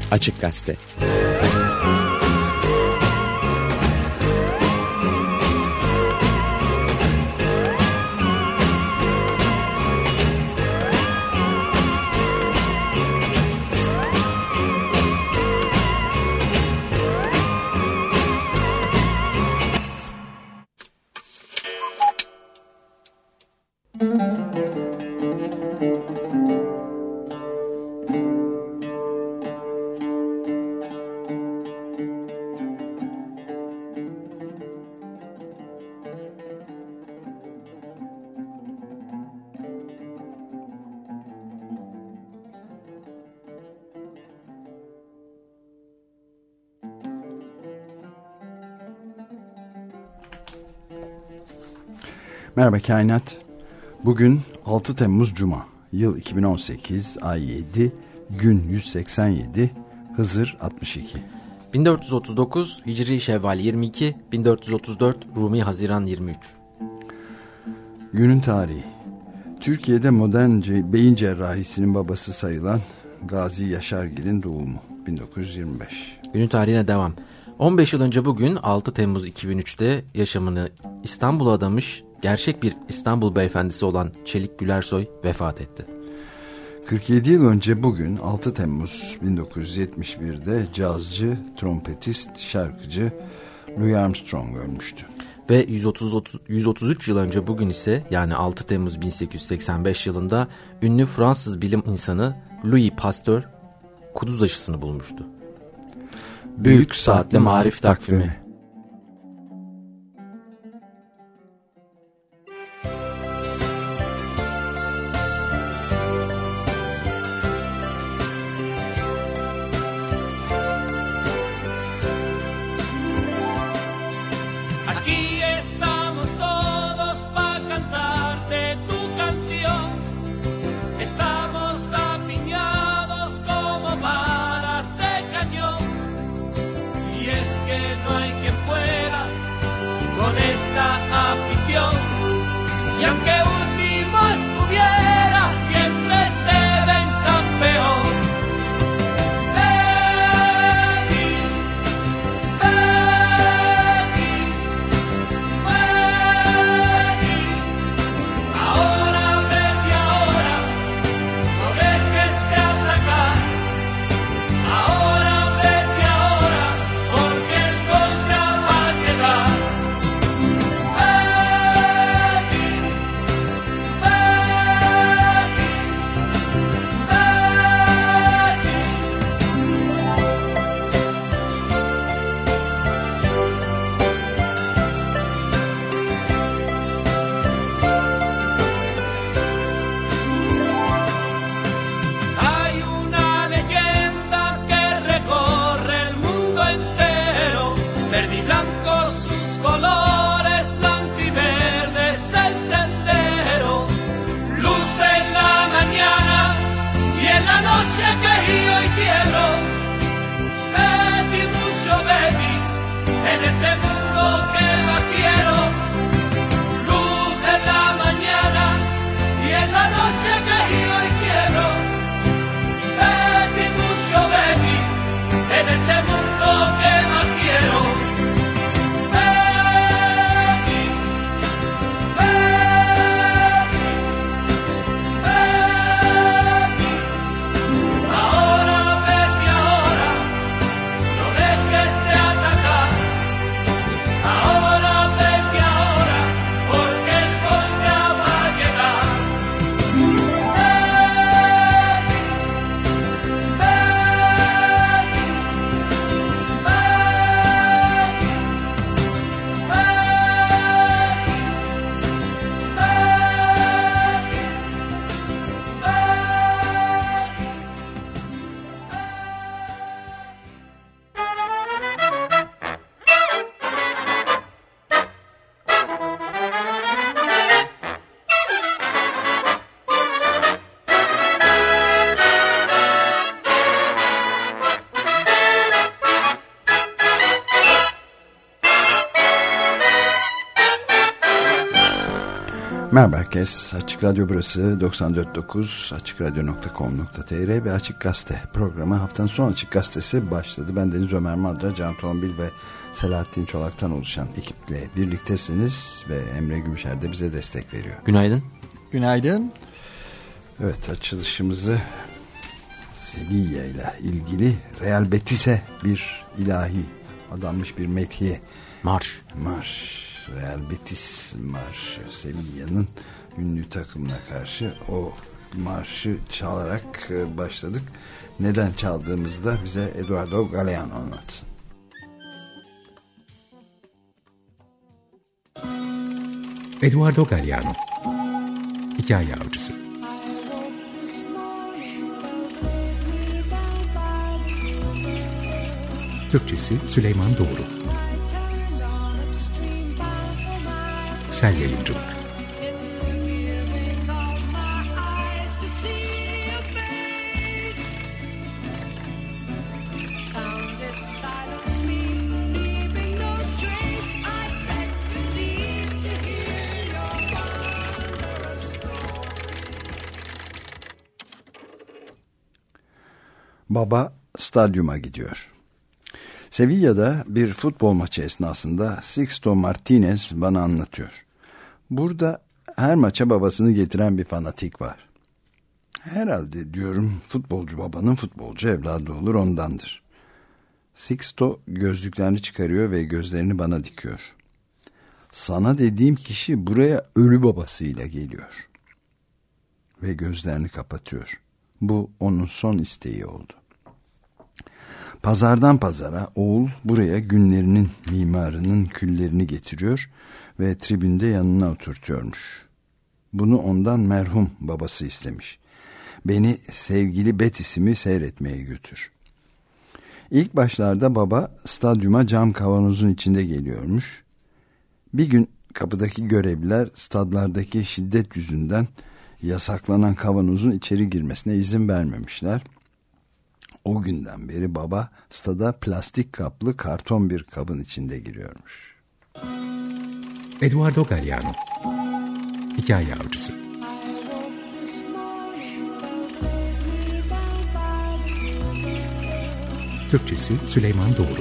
Açık Gazete. Merhaba Kainat. Bugün 6 Temmuz Cuma. Yıl 2018, ay 7, gün 187, Hızır 62. 1439 Hicri Şevval 22, 1434 Rumi Haziran 23. Günün tarihi. Türkiye'de modern beyin cerrahisinin babası sayılan Gazi Yaşargil'in doğumu 1925. Günün tarihine devam. 15 yıl önce bugün 6 Temmuz 2003'te yaşamını İstanbul'a adamış gerçek bir İstanbul beyefendisi olan Çelik Gülersoy vefat etti. 47 yıl önce bugün 6 Temmuz 1971'de cazcı, trompetist, şarkıcı Louis Armstrong ölmüştü. Ve 133 yıl önce bugün ise yani 6 Temmuz 1885 yılında ünlü Fransız bilim insanı Louis Pasteur kuduz aşısını bulmuştu. Büyük Saatli Marif Takvimi. Merhaba herkes. Açık Radyo burası 94.9 açıkradyo.com.tr ve Açık Gazete programı haftanın son Açık Gazetesi başladı. Ben Deniz Ömer Madra, Can Tombil ve Selahattin Çolak'tan oluşan ekiple birliktesiniz ve Emre Gümüşer de bize destek veriyor. Günaydın. Günaydın. Evet, açılışımızı Sevilla ile ilgili Real Betis'e bir ilahi adanmış bir methiye. Marş. Real Betis marşı, Sevilla'nın ünlü takımına karşı o marşı çalarak başladık. Neden çaldığımızı da bize Eduardo Galeano anlatsın. Eduardo Galeano, hikaye avcısı. Türkçesi Süleyman Doğru. Sel Yayıncılık. Baba stadyuma gidiyor. Sevilla'da bir futbol maçı esnasında Sixto Martinez bana anlatıyor. Burada her maça babasını getiren bir fanatik var. Herhalde diyorum futbolcu babanın futbolcu evladı olur, ondandır. Sixto gözlüklerini çıkarıyor ve gözlerini bana dikiyor. Sana dediğim kişi buraya ölü babasıyla geliyor. Ve gözlerini kapatıyor. Bu onun son isteği oldu. Pazardan pazara oğul buraya günlerinin mimarının küllerini getiriyor ve tribünde yanına oturtuyormuş. Bunu ondan merhum babası istemiş. Beni sevgili Betis'imi seyretmeye götür. İlk başlarda baba stadyuma cam kavanozun içinde geliyormuş. Bir gün kapıdaki görevliler stadlardaki şiddet yüzünden yasaklanan kavanozun içeri girmesine izin vermemişler. O günden beri baba stada plastik kaplı karton bir kabın içinde giriyormuş. Eduardo Galeano, hikaye avcısı. Türkçesi Süleyman Doğru.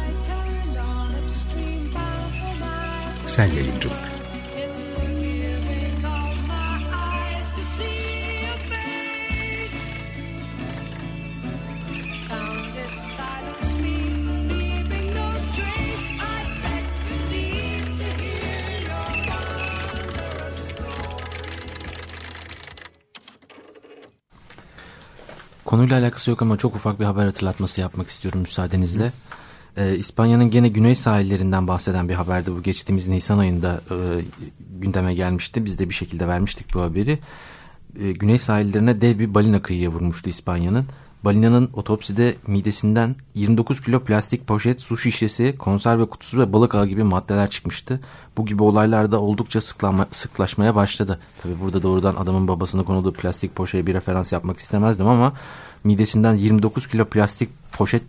Sel Yayıncılık. Konuyla alakası yok ama çok ufak bir haber hatırlatması yapmak istiyorum müsaadenizle. İspanya'nın gene güney sahillerinden bahseden bir haberdi bu. Geçtiğimiz Nisan ayında gündeme gelmişti. Biz de bir şekilde vermiştik bu haberi. Güney sahillerine dev bir balina kıyıya vurmuştu İspanya'nın. Balinanın otopside midesinden 29 kilo plastik poşet, su şişesi, konserve kutusu ve balık ağı gibi maddeler çıkmıştı. Bu gibi olaylarda oldukça sıklaşmaya başladı. Tabii burada doğrudan adamın babasına konulduğu plastik poşeye bir referans yapmak istemezdim ama midesinden 29 kilo plastik poşet,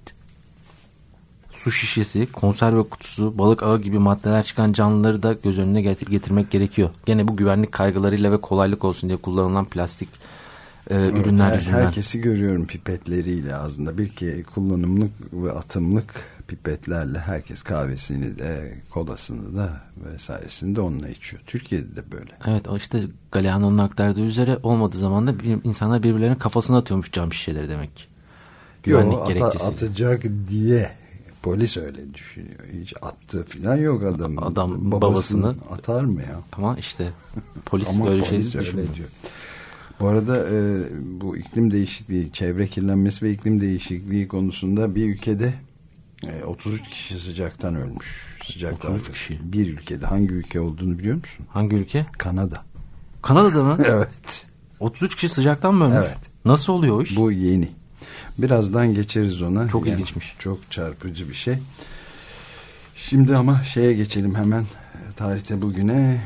su şişesi, konserve kutusu, balık ağı gibi maddeler çıkan canlıları da göz önüne getirmek gerekiyor. Gene bu güvenlik kaygılarıyla ve kolaylık olsun diye kullanılan plastik ürünler yüzünden. Herkesi görüyorum pipetleriyle ağzında. Bir kere kullanımlık ve atımlık pipetlerle herkes kahvesini de kolasını da vesairesini de onunla içiyor. Türkiye'de de böyle. Evet, o işte Galeano'nun aktardığı üzere olmadığı zaman da insanlar birbirlerinin kafasına atıyormuş cam şişeleri demek ki. Güvenlik gerekçesi. Atacak diye polis öyle düşünüyor. Hiç attığı falan yok adam. Adam babasını atar mı ya? Ama işte polis ama böyle polis şey öyle diyor. Bu arada bu iklim değişikliği, çevre kirlenmesi ve iklim değişikliği konusunda bir ülkede 33 kişi sıcaktan ölmüş. 33 kişi. Bir ülkede. Hangi ülke olduğunu biliyor musun? Hangi ülke? Kanada. Kanada'da mı? Evet. 33 kişi sıcaktan mı ölmüş? Evet. Nasıl oluyor o iş? Bu yeni. Birazdan geçeriz ona. Çok ilginçmiş. Çok çarpıcı bir şey. Şimdi ama şeye geçelim hemen. Tarihte bugüne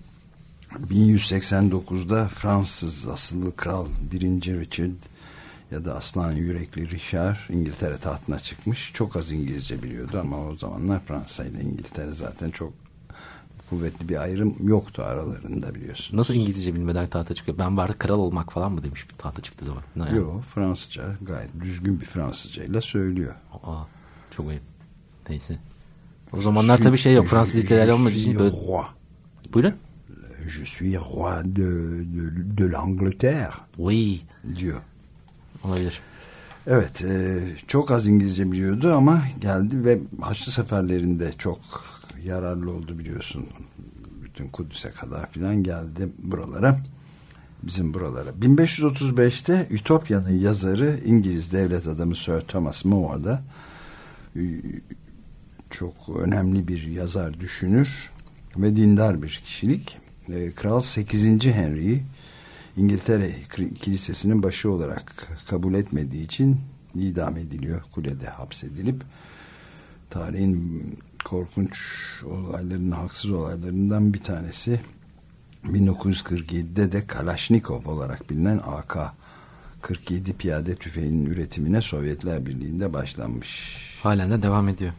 1189'da Fransız asıllı kral 1. Richard ya da aslan yürekli Richard İngiltere tahtına çıkmış. Çok az İngilizce biliyordu ama o zamanlar Fransa ile İngiltere zaten çok kuvvetli bir ayrım yoktu aralarında, biliyorsunuz. Nasıl İngilizce bilmeden tahta çıkıyor? Ben bari kral olmak falan mı demiş tahta çıktığı zaman? Yani. Yok, Fransızca gayet düzgün bir Fransızcayla söylüyor. Aa, çok ayıp. Neyse. O zamanlar tabii şey yok. Fransız ilkeler olmadığı için böyle... Roi. Buyurun. Je suis roi de l'Angleterre. Oui. Diyor. Olabilir. Evet, çok az İngilizce biliyordu ama geldi ve Haçlı seferlerinde çok yararlı oldu, biliyorsun. Bütün Kudüs'e kadar filan geldi buralara. Bizim buralara. 1535'te Ütopya'nın yazarı İngiliz devlet adamı Sir Thomas More'da, çok önemli bir yazar, düşünür ve dindar bir kişilik. Kral 8. Henry'i İngiltere Kilisesi'nin başı olarak kabul etmediği için idam ediliyor. Kulede hapsedilip tarihin korkunç olaylarının, haksız olaylarından bir tanesi 1947'de de Kalashnikov olarak bilinen AK-47 piyade tüfeğinin üretimine Sovyetler Birliği'nde başlanmış. Halen de devam ediyor.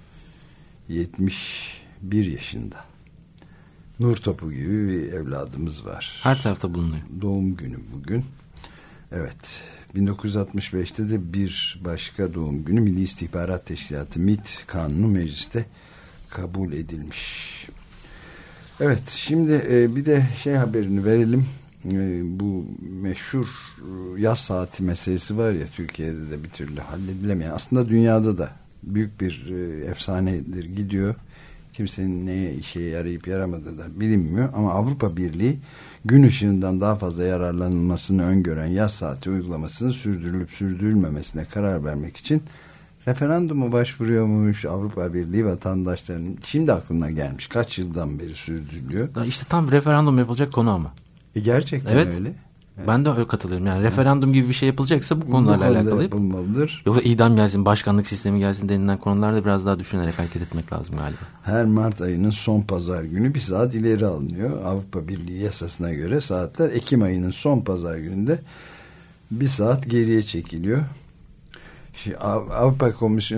71 yaşında. Nur topu gibi bir evladımız var. Her tarafta bulunuyor. Doğum günü bugün. Evet. 1965'te de bir başka doğum günü, Milli İstihbarat Teşkilatı MİT kanunu mecliste kabul edilmiş. Evet, şimdi bir de şey haberini verelim. Bu meşhur yaz saati meselesi var ya, Türkiye'de de bir türlü halledilemeyen, aslında dünyada da büyük bir efsanedir, gidiyor. Kimsenin neye işe yarayıp yaramadığı da bilinmiyor ama Avrupa Birliği gün ışığından daha fazla yararlanılmasını öngören yaz saati uygulamasının sürdürülüp sürdürülmemesine karar vermek için referanduma başvuruyormuş. Avrupa Birliği vatandaşlarının, şimdi aklına gelmiş, kaç yıldan beri sürdürülüyor. İşte tam referandum yapılacak konu ama. Gerçekten evet. Öyle. Ben de öyle katılıyorum. Yani referandum gibi bir şey yapılacaksa bu konularla alakalı yapılmalıdır. Yoksa idam gelsin, başkanlık sistemi gelsin denilen konularda biraz daha düşünerek hareket etmek lazım galiba. Her Mart ayının son pazar günü bir saat ileri alınıyor. Avrupa Birliği yasasına göre saatler Ekim ayının son pazar gününde bir saat geriye çekiliyor. Şimdi Avrupa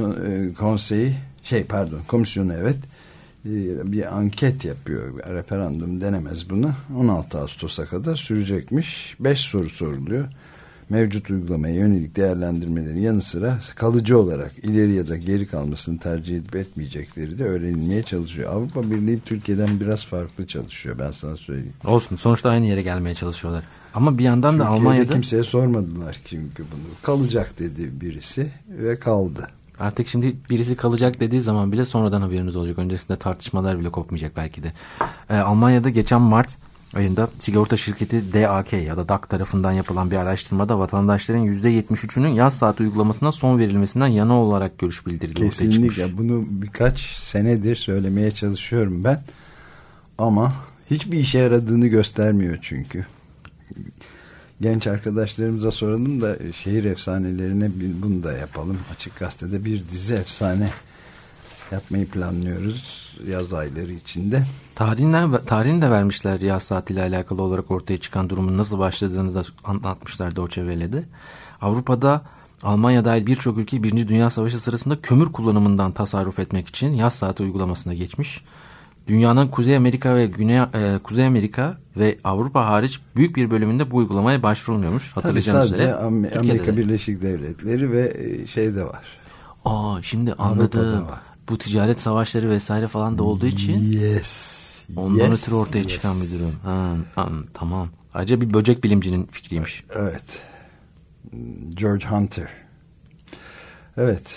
Komisyonu evet bir anket yapıyor. Referandum denemez buna. 16 Ağustos'a kadar sürecekmiş. 5 soru soruluyor. Mevcut uygulamaya yönelik değerlendirmelerin yanı sıra kalıcı olarak ileri ya da geri kalmasını tercih edip etmeyecekleri de öğrenilmeye çalışıyor. Avrupa Birliği Türkiye'den biraz farklı çalışıyor, ben sana söyleyeyim. Olsun, sonuçta aynı yere gelmeye çalışıyorlar. Ama bir yandan Türkiye'de da Almanya'da kimseye sormadılar çünkü bunu. Kalacak dedi birisi ve kaldı. Artık şimdi birisi kalacak dediği zaman bile sonradan haberiniz olacak. Öncesinde tartışmalar bile kopmayacak belki de. Almanya'da geçen Mart ayında sigorta şirketi DAK ya da DAK tarafından yapılan bir araştırmada vatandaşların %73'ünün yaz saati uygulamasına son verilmesinden yana olarak görüş bildirdiği ortaya çıkmış. Kesinlikle. Bunu birkaç senedir söylemeye çalışıyorum ben. Ama hiçbir işe yaradığını göstermiyor çünkü. Genç arkadaşlarımıza soralım da şehir efsanelerine bunu da yapalım. Açık Gazete'de bir dizi efsane yapmayı planlıyoruz yaz ayları içinde. Tarihini de vermişler yaz saatiyle alakalı olarak ortaya çıkan durumun nasıl başladığını da anlatmışlar Deutsche Welle'de. Avrupa'da Almanya dahil birçok ülke 1. Dünya Savaşı sırasında kömür kullanımından tasarruf etmek için yaz saati uygulamasına geçmiş. Dünyanın Kuzey Amerika ve Avrupa hariç büyük bir bölümünde bu uygulamaya başvurulmuyormuş. Hatırlayacağınız üzere. Amerika Birleşik Devletleri ve şeyde var. Şimdi anladım. Bu ticaret savaşları vesaire falan da olduğu için ondan ötürü ortaya çıkan bir durum. Tamam. Ayrıca bir böcek bilimcinin fikriymiş. Evet. George Hunter. Evet.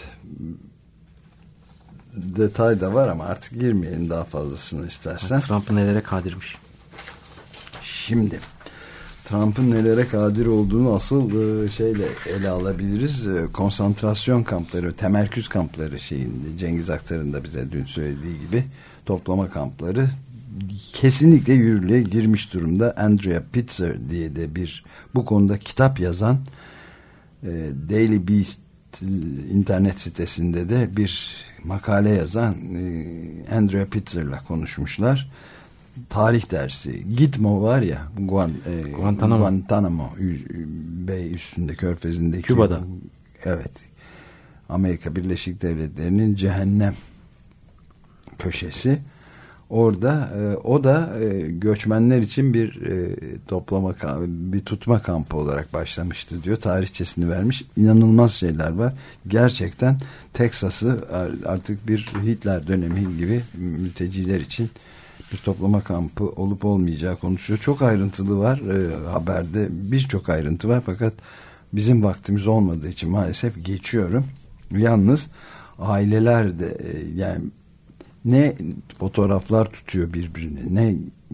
Detay da var ama artık girmeyelim daha fazlasını istersen. Trump'ın nelere kadirmiş. Şimdi Trump'ın nelere kadir olduğunu asıl şeyle ele alabiliriz. Konsantrasyon kampları, temerküz kampları şeyinde, Cengiz Aktar'ın da bize dün söylediği gibi toplama kampları kesinlikle yürürlüğe girmiş durumda. Andrea Pitzer diye de bir bu konuda kitap yazan Daily Beast internet sitesinde de bir makale yazan Andrea Pitzer'la konuşmuşlar. Tarih dersi. Gitmo var ya, Guantanamo Bay üstünde, Körfezi'ndeki. Küba'da. Evet. Amerika Birleşik Devletleri'nin cehennem köşesi. Orada o da göçmenler için bir bir tutma kampı olarak başlamıştı diyor. Tarihçesini vermiş. İnanılmaz şeyler var. Gerçekten Teksas'ı artık bir Hitler dönemi gibi mülteciler için bir toplama kampı olup olmayacağı konuşuyor. Çok ayrıntılı var haberde. Birçok ayrıntı var fakat bizim vaktimiz olmadığı için maalesef geçiyorum. Yalnız aileler de yani ne fotoğraflar tutuyor birbirine, ne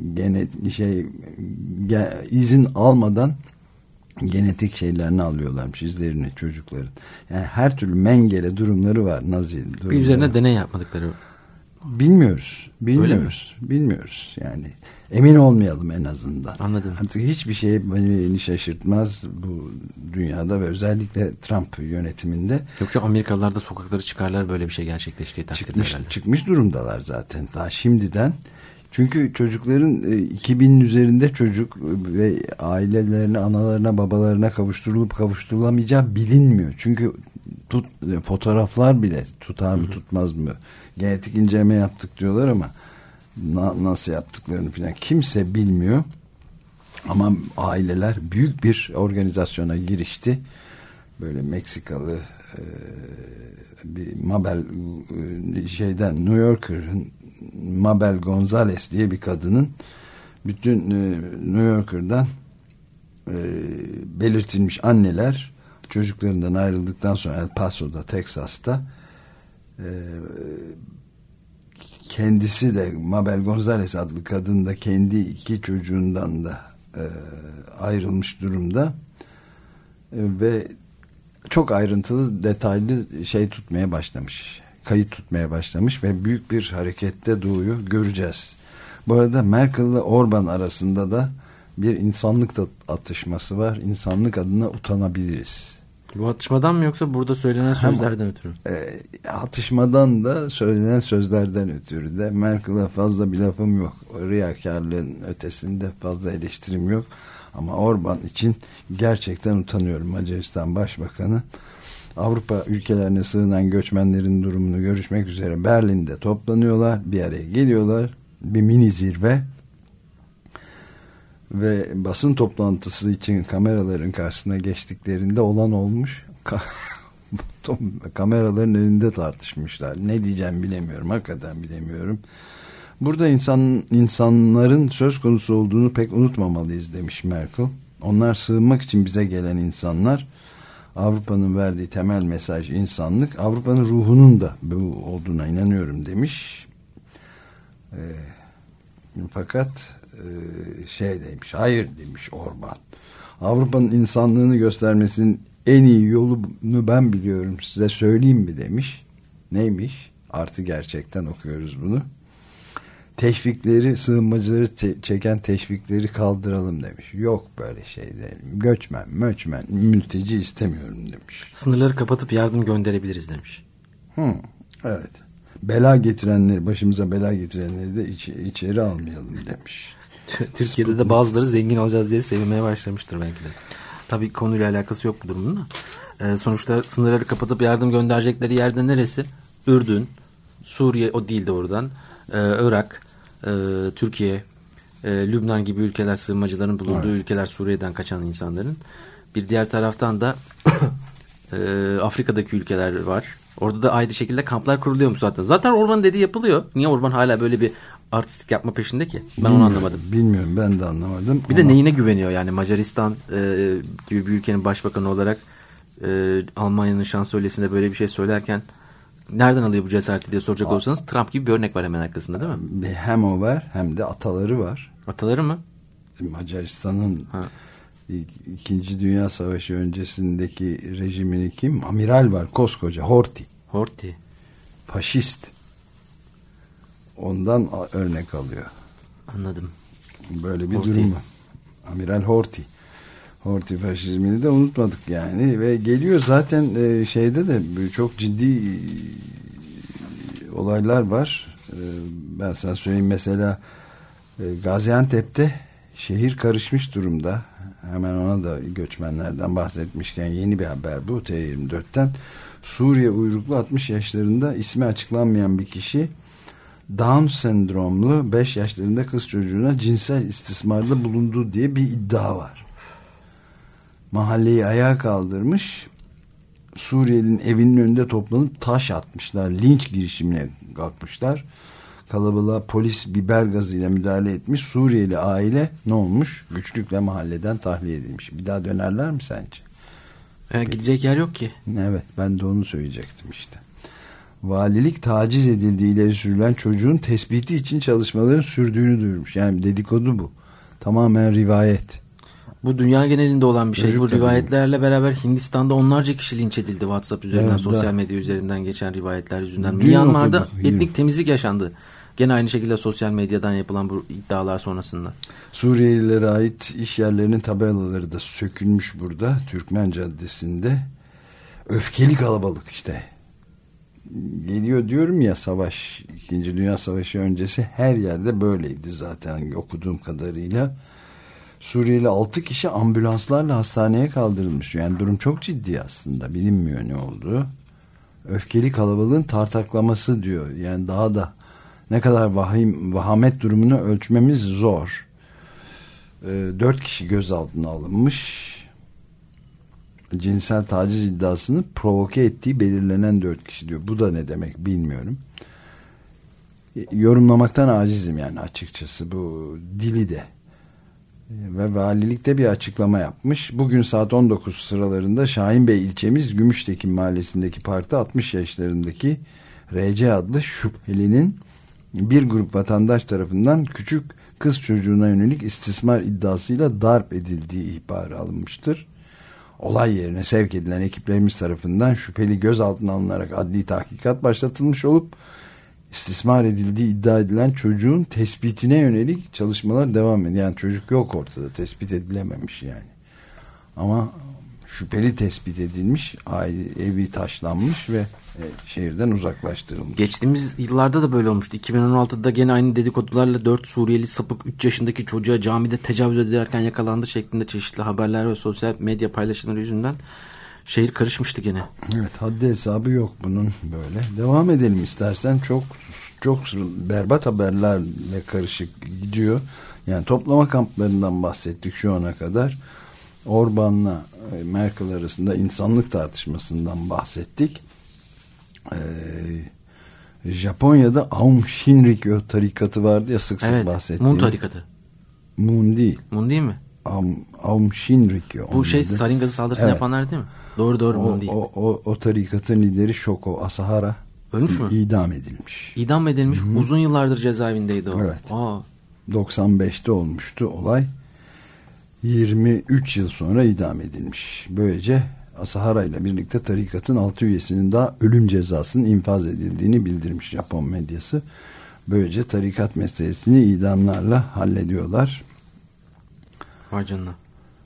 izin almadan genetik şeylerini alıyorlarmış, izlerini çocukların. Yani her türlü mengele durumları var, Nazi durumları. Bir üzerine deney yapmadıkları. Bilmiyoruz yani emin olmayalım en azından. Anladım. Artık hiçbir şey beni şaşırtmaz bu dünyada ve özellikle Trump yönetiminde. Yoksa Amerikalılar da sokaklara çıkarlar böyle bir şey gerçekleştiği takdirde. Çıkmış durumdalar zaten daha şimdiden. Çünkü çocukların 2000'in üzerinde çocuk ve ailelerine, analarına, babalarına kavuşturulup kavuşturulamayacağı bilinmiyor. Çünkü fotoğraflar bile tutar mı tutmaz mı? Genetik inceleme yaptık diyorlar ama nasıl yaptıklarını falan kimse bilmiyor. Ama aileler büyük bir organizasyona girişti. Böyle Meksikalı bir Mabel New Yorker'ın Mabel Gonzalez diye bir kadının bütün New Yorker'dan belirtilmiş anneler çocuklarından ayrıldıktan sonra El Paso'da, Teksas'ta kendisi de Mabel Gonzalez adlı kadın da kendi 2 çocuğundan da ayrılmış durumda ve çok ayrıntılı, detaylı tutmaya başlamış. Kayıt tutmaya başlamış ve büyük bir harekette doğuyor. Göreceğiz. Bu arada Merkel ile Orban arasında da bir insanlık atışması var. İnsanlık adına utanabiliriz. Bu atışmadan mı yoksa burada söylenen sözlerden ötürü? Atışmadan da söylenen sözlerden ötürü de Merkel'e fazla bir lafım yok. Riyakarlığın ötesinde fazla eleştirim yok. Ama Orban için gerçekten utanıyorum. Macaristan Başbakanı Avrupa ülkelerine sığınan göçmenlerin durumunu görüşmek üzere Berlin'de toplanıyorlar. Bir araya geliyorlar. Bir mini zirve ve basın toplantısı için kameraların karşısına geçtiklerinde olan olmuş. Kameraların önünde tartışmışlar. Ne diyeceğim bilemiyorum. Hakikaten bilemiyorum. Burada insanların söz konusu olduğunu pek unutmamalıyız demiş Merkel. Onlar sığınmak için bize gelen insanlar. Avrupa'nın verdiği temel mesaj insanlık. Avrupa'nın ruhunun da bu olduğuna inanıyorum demiş. Fakat demiş, hayır demiş Orban. Avrupa'nın insanlığını göstermesinin en iyi yolunu ben biliyorum, size söyleyeyim mi demiş. Neymiş? Artı gerçekten okuyoruz bunu. Teşvikleri, sığınmacıları çeken teşvikleri kaldıralım demiş. Yok böyle şey demiş. Göçmen, mülteci istemiyorum demiş. Sınırları kapatıp yardım gönderebiliriz demiş. Evet. Başımıza bela getirenleri de içeri almayalım demiş. Türkiye'de de bazıları zengin olacağız diye sevinmeye başlamıştır belki de. Tabii konuyla alakası yok bu durumun da. Sonuçta sınırları kapatıp yardım gönderecekleri yerde neresi? Ürdün, Suriye o değil de oradan. Irak, Türkiye, Lübnan gibi ülkeler, sığınmacıların bulunduğu ülkeler, Suriye'den kaçan insanların. Bir diğer taraftan da Afrika'daki ülkeler var. Orada da aynı şekilde kamplar kuruluyormuş zaten. Zaten Orban dediği yapılıyor. Niye Orban hala böyle bir artistik yapma peşinde ki? Onu anlamadım. Bilmiyorum, ben de anlamadım. Bir de neyine güveniyor yani? Macaristan gibi bir ülkenin başbakanı olarak Almanya'nın şansölyesinde böyle bir şey söylerken nereden alıyor bu cesareti diye soracak olursanız Trump gibi bir örnek var hemen arkasında, değil mi? Hem o var hem de ataları var. Ataları mı? Macaristan'ın İkinci Dünya Savaşı öncesindeki rejimini kim? Amiral var koskoca, Horthy. Faşist. Ondan örnek alıyor. Anladım. Böyle bir durum var. Amiral Horthy faşizmini de unutmadık yani ve geliyor zaten şeyde de çok ciddi olaylar var. Ben sana söyleyeyim, mesela Gaziantep'te şehir karışmış durumda. Hemen ona da göçmenlerden bahsetmişken yeni bir haber bu T24'ten. Suriye uyruklu 60 yaşlarında ismi açıklanmayan bir kişi Down sendromlu 5 yaşlarında kız çocuğuna cinsel istismarda bulunduğu diye bir iddia var. Mahalleyi ayağa kaldırmış, Suriyeli'nin evinin önünde toplanıp taş atmışlar, linç girişimine kalkmışlar. Kalabalığa polis biber gazıyla müdahale etmiş. Suriyeli aile ne olmuş? Güçlükle mahalleden tahliye edilmiş. Bir daha dönerler mi sence? Gidecek yer yok ki. Evet, ben de onu söyleyecektim işte. Valilik taciz edildiği ileri sürülen çocuğun tespiti için çalışmaların sürdüğünü duyurmuş. Yani dedikodu bu. Tamamen rivayet. Bu dünya genelinde olan bir şey. Çocuk bu tabii. Rivayetlerle beraber Hindistan'da onlarca kişi linç edildi. WhatsApp üzerinden, evet, sosyal medya üzerinden geçen rivayetler yüzünden. Myanmar'da etnik temizlik yaşandı. Gene aynı şekilde sosyal medyadan yapılan bu iddialar sonrasında. Suriyelilere ait iş yerlerinin tabelaları da sökülmüş burada. Türkmen Caddesi'nde. Öfkeli kalabalık işte. Geliyor diyorum ya, savaş, 2. Dünya Savaşı öncesi her yerde böyleydi zaten okuduğum kadarıyla. Suriyeli 6 kişi ambulanslarla hastaneye kaldırılmış. Yani durum çok ciddi aslında. Bilinmiyor ne olduğu. Öfkeli kalabalığın tartaklaması diyor. Yani daha da ne kadar vahamet durumunu ölçmemiz zor. 4 kişi gözaltına alınmış. Cinsel taciz iddiasını provoke ettiği belirlenen 4 kişi diyor. Bu da ne demek bilmiyorum. Yorumlamaktan acizim yani açıkçası bu dili de. Ve valilikte bir açıklama yapmış. Bugün saat 19 sıralarında Şahinbey ilçemiz Gümüştekin mahallesindeki parkta 60 yaşlarındaki R.C. adlı şüphelinin bir grup vatandaş tarafından küçük kız çocuğuna yönelik istismar iddiasıyla darp edildiği ihbarı alınmıştır. Olay yerine sevk edilen ekiplerimiz tarafından şüpheli gözaltına alınarak adli tahkikat başlatılmış olup istismar edildiği iddia edilen çocuğun tespitine yönelik çalışmalar devam ediyor. Yani çocuk yok ortada, tespit edilememiş yani. Ama şüpheli tespit edilmiş, evi taşlanmış ve şehirden uzaklaştırılmış. Geçtiğimiz yıllarda da böyle olmuştu. 2016'da gene aynı dedikodularla 4 Suriyeli sapık 3 yaşındaki çocuğa camide tecavüz edilerken yakalandı şeklinde çeşitli haberler ve sosyal medya paylaşımları yüzünden şehir karışmıştı gene. Evet, haddi hesabı yok bunun böyle. Devam edelim istersen. Çok berbat haberlerle karışık gidiyor. Yani toplama kamplarından bahsettik şu ana kadar. Orban'la Merkel arasında insanlık tartışmasından bahsettik. Japonya'da Aum Shinrikyo tarikatı vardı ya, sık sık bahsettiğim. Moon tarikatı. Moon değil. Moon değil mi? Aum Shinrikyo. Bu sarin gazı saldırısını yapanlar değil mi? Doğru Moon değil. O tarikatın lideri Shoko Asahara. Ölmüş mü? İdam edilmiş. İdam edilmiş. Hı-hı. Uzun yıllardır cezaevindeydi o. Evet. 95'te olmuştu olay. 23 yıl sonra idam edilmiş. Böylece Asahara ile birlikte tarikatın 6 üyesinin daha ölüm cezasının infaz edildiğini bildirmiş Japon medyası. Böylece tarikat meselesini idamlarla hallediyorlar. Vay canına.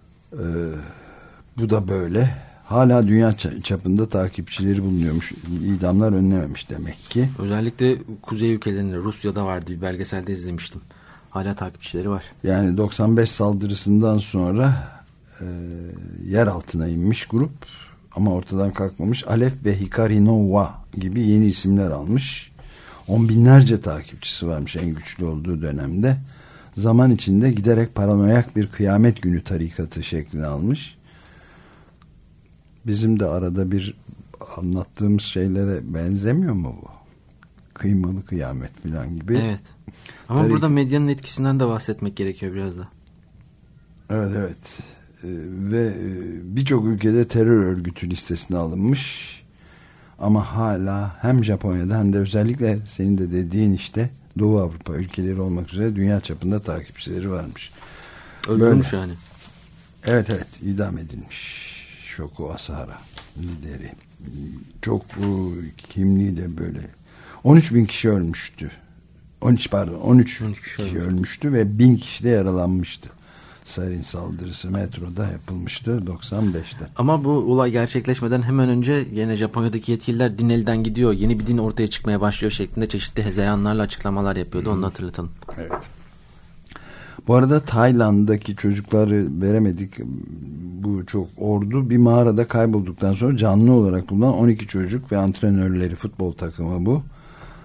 Bu da böyle. Hala dünya çapında takipçileri bulunuyormuş. İdamlar önlememiş demek ki. Özellikle kuzey ülkelerinde, Rusya'da vardı, bir belgeselde izlemiştim. Hala takipçileri var. Yani 95 saldırısından sonra yer altına inmiş grup ama ortadan kalkmamış. Alef ve Hikari no Wa gibi yeni isimler almış. 10 binlerce takipçisi varmış en güçlü olduğu dönemde. Zaman içinde giderek paranoyak bir kıyamet günü tarikatı şeklini almış. Bizim de arada bir anlattığımız şeylere benzemiyor mu bu? Kıymalı kıyamet falan gibi. Evet. Ama burada medyanın etkisinden de bahsetmek gerekiyor biraz da. Evet. Ve birçok ülkede terör örgütü listesine alınmış. Ama hala hem Japonya'da hem de özellikle senin de dediğin işte Doğu Avrupa ülkeleri olmak üzere dünya çapında takipçileri varmış. Öldürmüş yani. Evet, idam edilmiş. Shoko Asahara lideri. Çok kimliği de böyle. 13 bin kişi ölmüştü. 13 kişi ölmüştü ve 1000 kişi de yaralanmıştı. Sarin saldırısı metroda yapılmıştı 95'te. Ama bu olay gerçekleşmeden hemen önce yine Japonya'daki yetkililer din elden gidiyor, yeni bir din ortaya çıkmaya başlıyor şeklinde çeşitli hezeyanlarla açıklamalar yapıyordu. Onu hatırlatalım. Evet. Bu arada Tayland'daki çocukları veremedik. Bu çok ordu bir mağarada kaybolduktan sonra canlı olarak bulunan 12 çocuk ve antrenörleri, futbol takımı bu.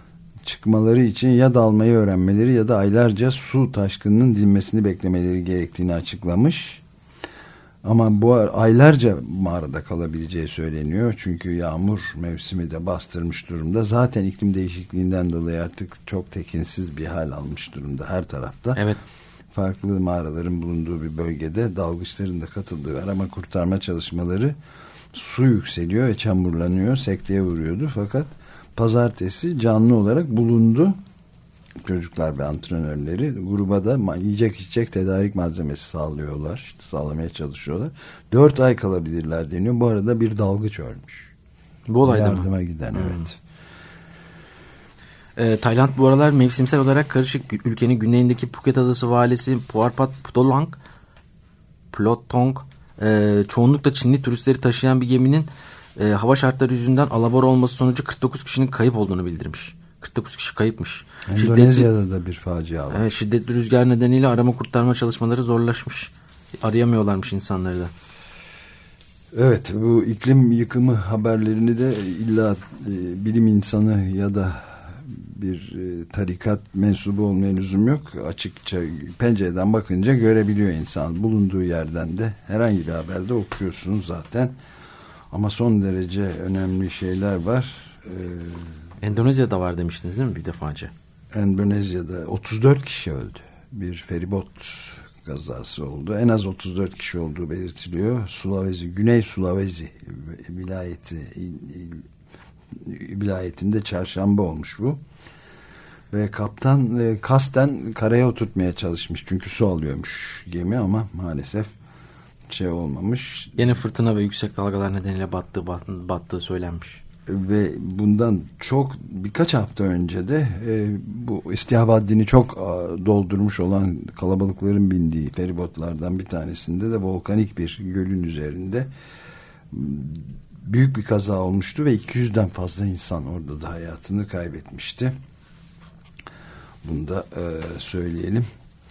çıkmaları için ya dalmayı öğrenmeleri ya da aylarca su taşkınının dinmesini beklemeleri gerektiğini açıklamış. Ama bu aylarca mağarada kalabileceği söyleniyor. Çünkü yağmur mevsimi de bastırmış durumda. Zaten iklim değişikliğinden dolayı artık çok tekinsiz bir hal almış durumda her tarafta. Evet. Farklı mağaraların bulunduğu bir bölgede dalgıçların da katıldığı arama kurtarma çalışmaları, su yükseliyor ve çamurlanıyor. Sekteye vuruyordu fakat pazartesi canlı olarak bulundu. Çocuklar ve antrenörleri gruba da yiyecek içecek tedarik malzemesi sağlamaya çalışıyorlar. 4 ay kalabilirler deniyor. Bu arada bir dalgıç ölmüş. Bu olayda yardıma mı? giden evet. Tayland bu aralar mevsimsel olarak karışık. Ülkenin güneyindeki Phuket adası valisi Puarpat Plotong çoğunlukla Çinli turistleri taşıyan bir geminin hava şartları yüzünden alabora olması sonucu 49 kişinin kayıp olduğunu bildirmiş. 49 kişi kayıpmış. Endonezya'da da bir facia var. Evet, şiddetli rüzgar nedeniyle arama kurtarma çalışmaları zorlaşmış. Arayamıyorlarmış insanları da. Evet, bu iklim yıkımı haberlerini de illa bilim insanı ya da bir tarikat mensubu olmaya lüzum yok. Açıkça pencereden bakınca görebiliyor insan. Bulunduğu yerden de herhangi bir haberde okuyorsunuz zaten. Ama son derece önemli şeyler var. Endonezya'da var demiştiniz değil mi bir defa önce? Endonezya'da 34 kişi öldü. Bir feribot kazası oldu. En az 34 kişi olduğu belirtiliyor. Güney Sulawesi vilayetinde çarşamba olmuş bu. Ve kaptan kasten karaya oturtmaya çalışmış. Çünkü su alıyormuş gemi ama maalesef olmamış. Yine fırtına ve yüksek dalgalar nedeniyle battığı söylenmiş. Ve bundan birkaç hafta önce de bu İstihab Haddi'ni çok doldurmuş olan kalabalıkların bindiği feribotlardan bir tanesinde de volkanik bir gölün üzerinde büyük bir kaza olmuştu ve 200'den fazla insan orada da hayatını kaybetmişti. Bunu da söyleyelim.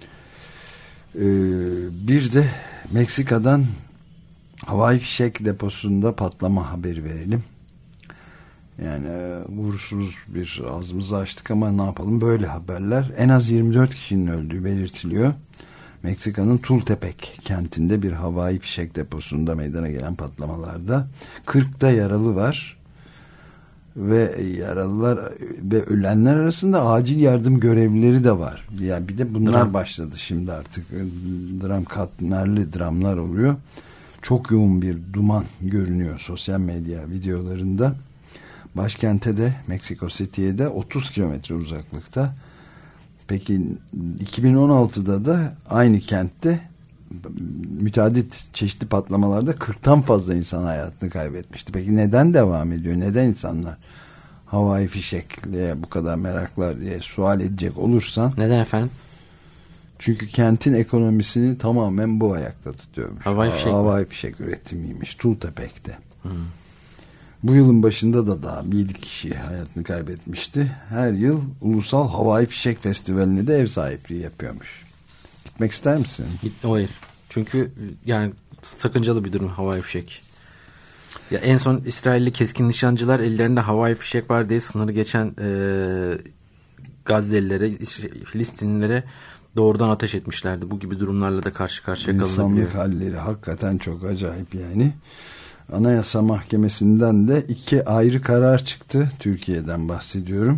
Bir de Meksika'dan havai fişek deposunda patlama haberi verelim. Yani uğursuz bir ağzımızı açtık ama ne yapalım, böyle haberler. En az 24 kişinin öldüğü belirtiliyor. Meksika'nın Tultepec kentinde bir havai fişek deposunda meydana gelen patlamalarda 40'ta yaralı var. Ve yaralılar ve ölenler arasında acil yardım görevlileri de var. Yani bir de bunlar başladı şimdi artık. Katmerli dramlar oluyor. Çok yoğun bir duman görünüyor sosyal medya videolarında. Başkente de, Meksiko City'ye de 30 kilometre uzaklıkta. Peki 2016'da da aynı kentte müteaddit çeşitli patlamalarda 40'tan fazla insan hayatını kaybetmişti. Peki neden devam ediyor? Neden insanlar havai fişekle bu kadar meraklar diye sual edecek olursan? Neden efendim? Çünkü kentin ekonomisini tamamen bu ayakta tutuyormuş. Havai fişek üretimiymiş Tultepec'te. Bu yılın başında da daha 7 kişi hayatını kaybetmişti. Her yıl Ulusal Havai Fişek Festivali'ne de ev sahipliği yapıyormuş. Gitmek ister misin? Hayır. Çünkü yani sakıncalı bir durum havai fişek. Ya en son İsrailli keskin nişancılar ellerinde havai fişek var diye sınırı geçen Gazze'lilere, Filistinlilere doğrudan ateş etmişlerdi. Bu gibi durumlarla da karşı karşıya kalınabiliyor. İnsanlık halleri hakikaten çok acayip yani. Anayasa Mahkemesi'nden de 2 ayrı karar çıktı. Türkiye'den bahsediyorum.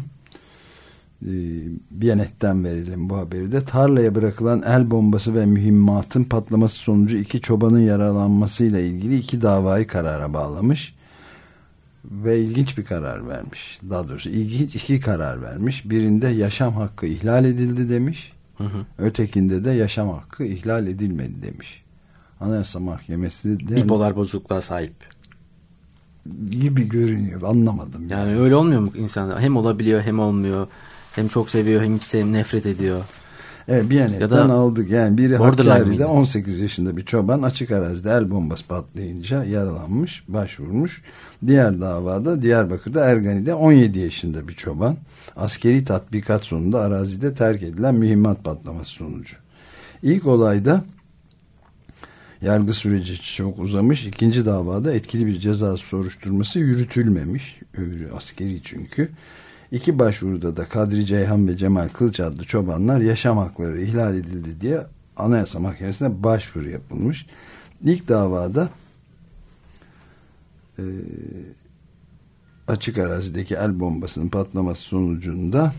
Biyanet'ten verelim bu haberi de. Tarlaya bırakılan el bombası ve mühimmatın patlaması sonucu 2 çobanın yaralanmasıyla ilgili 2 davayı karara bağlamış. Ve ilginç bir karar vermiş. Daha doğrusu ilginç 2 karar vermiş. Birinde yaşam hakkı ihlal edildi demiş. Ötekinde de yaşam hakkı ihlal edilmedi demiş. Anayasa Mahkemesi de bipolar bozukluğa sahip gibi görünüyor. Anlamadım. Yani öyle olmuyor mu insanlar? Hem olabiliyor hem olmuyor. Hem çok seviyor hem hiç nefret ediyor. Evet, Biyanet'ten aldık. Yani biri Hakkari'de 18 yaşında bir çoban açık arazide el bombası patlayınca yaralanmış, başvurmuş. Diğer davada Diyarbakır'da Ergani'de 17 yaşında bir çoban askeri tatbikat sonunda arazide terk edilen mühimmat patlaması sonucu. İlk olayda yargı süreci çok uzamış. İkinci davada etkili bir ceza soruşturması yürütülmemiş. Askeri çünkü. İki başvuruda da Kadri Ceyhan ve Cemal Kılıç adlı çobanlar yaşam hakları ihlal edildi diye Anayasa Mahkemesi'ne başvuru yapılmış. İlk davada açık arazideki el bombasının patlaması sonucunda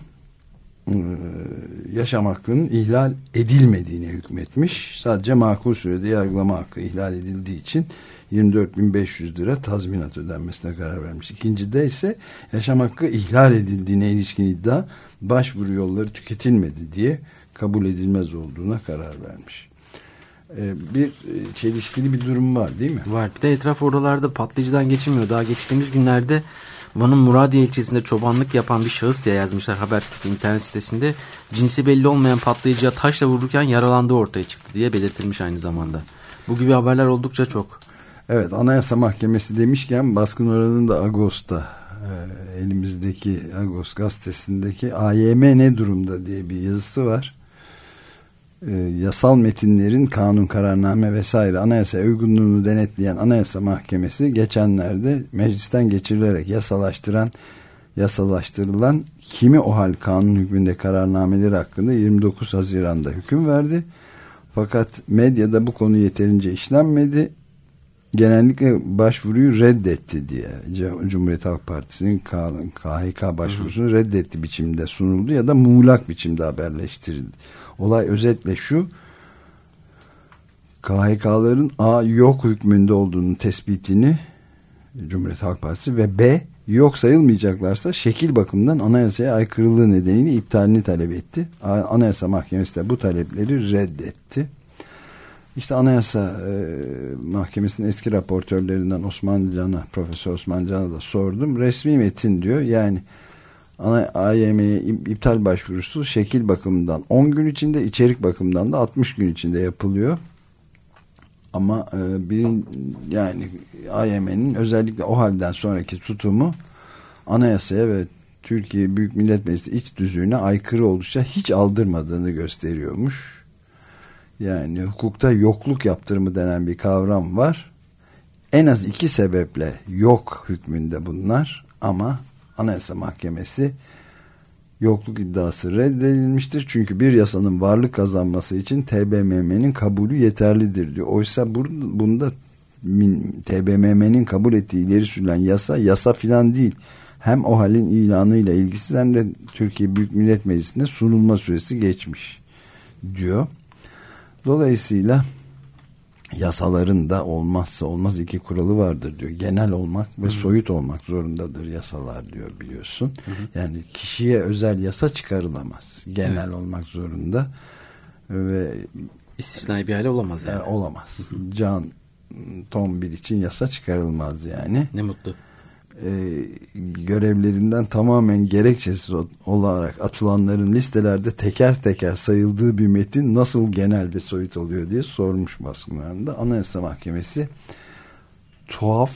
yaşam hakkının ihlal edilmediğine hükmetmiş. Sadece makul sürede yargılama hakkı ihlal edildiği için 24.500 lira tazminat ödenmesine karar vermiş. İkincide ise yaşam hakkı ihlal edildiğine ilişkin iddia başvuru yolları tüketilmedi diye kabul edilmez olduğuna karar vermiş. Bir çelişkili bir durum var değil mi? Var. Bir de etraf oralarda patlayıcıdan geçilmiyor. Daha geçtiğimiz günlerde Van'ın Muradiye ilçesinde çobanlık yapan bir şahıs diye yazmışlar Habertürk internet sitesinde. Cinsi belli olmayan patlayıcıya taşla vururken yaralandığı ortaya çıktı diye belirtilmiş aynı zamanda. Bu gibi haberler oldukça çok. Evet, Anayasa Mahkemesi demişken baskın oranının da Ağustos'ta elimizdeki Ağustos gazetesindeki AYM ne durumda diye bir yazısı var. Yasal metinlerin kanun, kararname vesaire anayasaya uygunluğunu denetleyen Anayasa Mahkemesi geçenlerde meclisten geçirilerek yasalaştırılan kimi OHAL kanun hükmünde kararnameleri hakkında 29 Haziran'da hüküm verdi. Fakat medyada bu konu yeterince işlenmedi. Genellikle başvuruyu reddetti diye Cumhuriyet Halk Partisi'nin KHK başvurusunu reddetti biçimde sunuldu ya da muğlak biçimde haberleştirildi. Olay özetle şu: KHK'ların A. yok hükmünde olduğunu tespitini Cumhuriyet Halk Partisi ve B. yok sayılmayacaklarsa şekil bakımından anayasaya aykırılığı nedeniyle iptalini talep etti. Anayasa Mahkemesi de bu talepleri reddetti. İşte Anayasa Mahkemesi'nin eski raportörlerinden Profesör Osman Can'a da sordum. Resmi metin diyor. Yani AYM'ye iptal başvurusu şekil bakımından 10 gün içinde, içerik bakımından da 60 gün içinde yapılıyor. Ama yani AYM'nin özellikle o halden sonraki tutumu anayasaya ve Türkiye Büyük Millet Meclisi iç düzüğüne aykırı oldukça hiç aldırmadığını gösteriyormuş. Yani hukukta yokluk yaptırımı denen bir kavram var. En az 2 sebeple yok hükmünde bunlar ama Anayasa Mahkemesi yokluk iddiası reddedilmiştir. Çünkü bir yasanın varlık kazanması için TBMM'nin kabulü yeterlidir diyor. Oysa bunda TBMM'nin kabul ettiği ileri sürülen yasa filan değil. Hem o halin ilanıyla ilgisiz hem de Türkiye Büyük Millet Meclisi'nde sunulma süresi geçmiş diyor. Dolayısıyla yasaların da olmazsa olmaz 2 kuralı vardır diyor. Genel olmak ve soyut olmak zorundadır yasalar diyor, biliyorsun. Yani kişiye özel yasa çıkarılamaz. Genel olmak zorunda ve istisnai bir hale olamaz yani. Olamaz. Can Tombil için yasa çıkarılmaz yani. Ne mutlu. Görevlerinden tamamen gerekçesiz olarak atılanların listelerde teker teker sayıldığı bir metin nasıl genel ve soyut oluyor diye sormuş baskınlarında. Anayasa Mahkemesi tuhaf,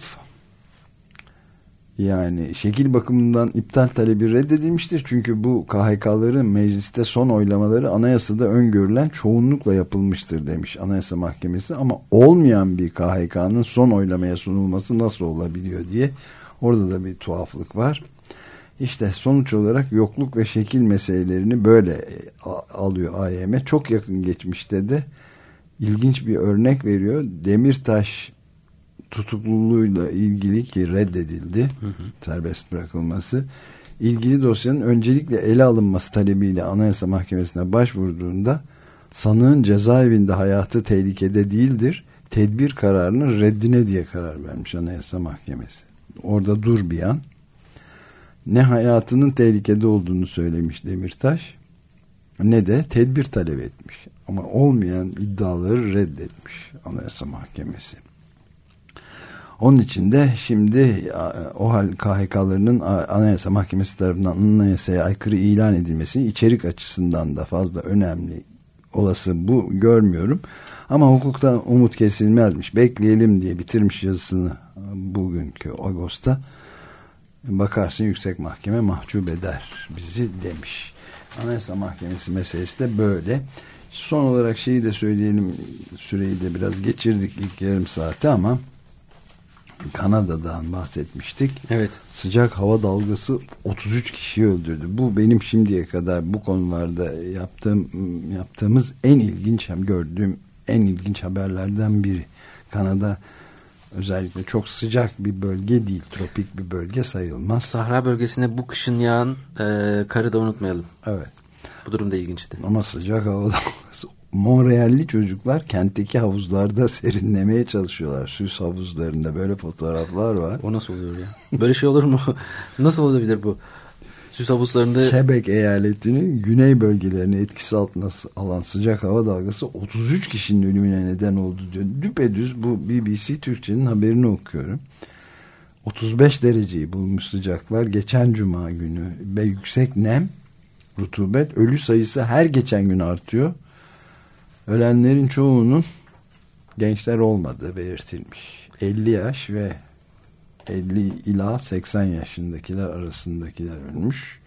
yani şekil bakımından iptal talebi reddedilmiştir. Çünkü bu KHK'ların mecliste son oylamaları anayasada öngörülen çoğunlukla yapılmıştır demiş Anayasa Mahkemesi. Ama olmayan bir KHK'nın son oylamaya sunulması nasıl olabiliyor diye orada da bir tuhaflık var. İşte sonuç olarak yokluk ve şekil meselelerini böyle alıyor AYM. Çok yakın geçmişte de ilginç bir örnek veriyor. Demirtaş tutukluluğuyla ilgili ki reddedildi, serbest bırakılması, ilgili dosyanın öncelikle ele alınması talebiyle Anayasa Mahkemesi'ne başvurduğunda sanığın cezaevinde hayatı tehlikede değildir, tedbir kararının reddine diye karar vermiş Anayasa Mahkemesi. Orada dur bir an. Ne hayatının tehlikede olduğunu söylemiş Demirtaş, ne de tedbir talep etmiş. Ama olmayan iddiaları reddetmiş Anayasa Mahkemesi. Onun için de şimdi OHAL KHK'larının Anayasa Mahkemesi tarafından anayasaya aykırı ilan edilmesi içerik açısından da fazla önemli, olası bu görmüyorum. Ama hukuktan umut kesilmezmiş. Bekleyelim diye bitirmiş yazısını bugünkü Ağustos'ta. Bakarsın Yüksek Mahkeme mahcup eder bizi demiş. Anayasa Mahkemesi meselesi de böyle. Son olarak şeyi de söyleyelim, süreyi de biraz geçirdik ilk yarım saate ama Kanada'dan bahsetmiştik. Evet. Sıcak hava dalgası 33 kişiyi öldürdü. Bu benim şimdiye kadar bu konularda yaptığımız en ilginç, gördüğüm en ilginç haberlerden biri. Kanada özellikle çok sıcak bir bölge değil, tropik bir bölge sayılmaz. Sahra bölgesinde bu kışın yağan karı da unutmayalım. Evet. Bu durum da ilginçti. Ama sıcak hava dalgası. Montreal'li çocuklar kentteki havuzlarda serinlemeye çalışıyorlar. Süs havuzlarında böyle fotoğraflar var. O nasıl oluyor ya? Böyle şey olur mu? Nasıl olabilir bu? Süs havuzlarında... Quebec eyaletinin güney bölgelerini etkisi altına alan sıcak hava dalgası 33 kişinin ölümüne neden oldu diyor. Düpedüz bu BBC Türkçe'nin haberini okuyorum. 35 dereceyi bulmuş sıcaklar geçen cuma günü ve yüksek nem, rutubet, ölü sayısı her geçen gün artıyor. Ölenlerin çoğunun gençler olmadığı belirtilmiş. 50 yaş ve 50 ila 80 yaşındakiler arasındakiler ölmüş.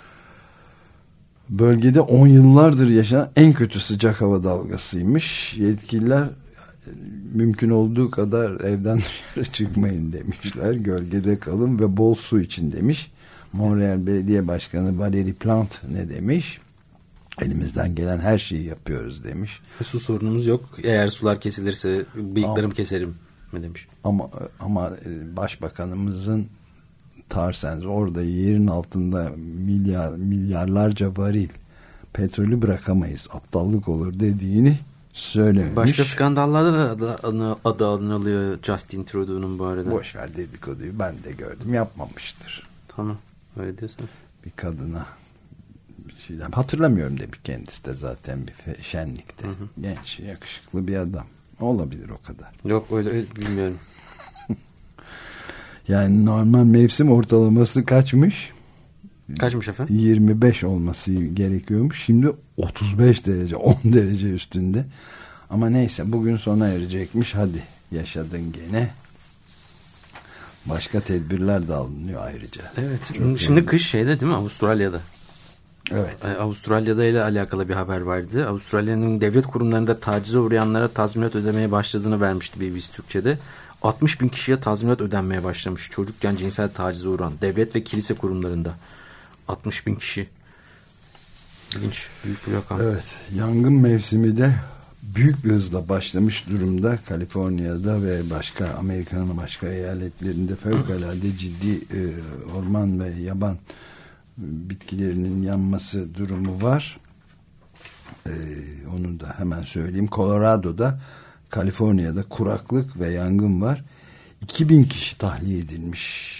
Bölgede 10 yıllardır yaşanan en kötü sıcak hava dalgasıymış. Yetkililer mümkün olduğu kadar evden dışarı çıkmayın demişler. Gölgede kalın ve bol su için demiş. Montreal Belediye Başkanı Valérie Plante ne demiş? Elimizden gelen her şeyi yapıyoruz demiş. Su sorunumuz yok. Eğer sular kesilirse bıyıklarımı keserim mi demiş. Ama Başbakanımızın Tarsens orada yerin altında milyarlarca varil petrolü bırakamayız, aptallık olur dediğini söylememiş. Başka skandallarda da adı anılıyor Justin Trudeau'nun bu arada. Boşver dedikoduyu, ben de gördüm, yapmamıştır. Tamam, öyle diyorsanız. Bir kadına bir şeyler hatırlamıyorum demiş kendisi de zaten bir şenlikte. Hı hı. Genç, yakışıklı bir adam. Olabilir o kadar. Yok öyle bilmiyorum. Yani normal mevsim ortalaması kaçmış? Kaçmış efendim? 25 olması gerekiyormuş. Şimdi 35 derece, 10 derece üstünde. Ama neyse, bugün sona erecekmiş. Hadi yaşadın gene. Başka tedbirler de alınıyor ayrıca. Evet. Şimdi kış şeyde değil mi? Avustralya'da. Evet. Avustralya'da ile alakalı bir haber vardı. Avustralya'nın devlet kurumlarında tacize uğrayanlara tazminat ödemeye başladığını vermişti BBC Türkçe'de. 60 bin kişiye tazminat ödenmeye başlamış. Çocukken cinsel tacize uğrayan devlet ve kilise kurumlarında. 60 bin kişi. İlginç. Büyük bir rakam. Evet. Yangın mevsimi de büyük bir hızla başlamış durumda. Kaliforniya'da ve Amerika'nın başka eyaletlerinde fevkalade ciddi orman ve yaban bitkilerinin yanması durumu var. Onu da hemen söyleyeyim. Colorado'da, Kaliforniya'da kuraklık ve yangın var. 2000 kişi tahliye edilmiş.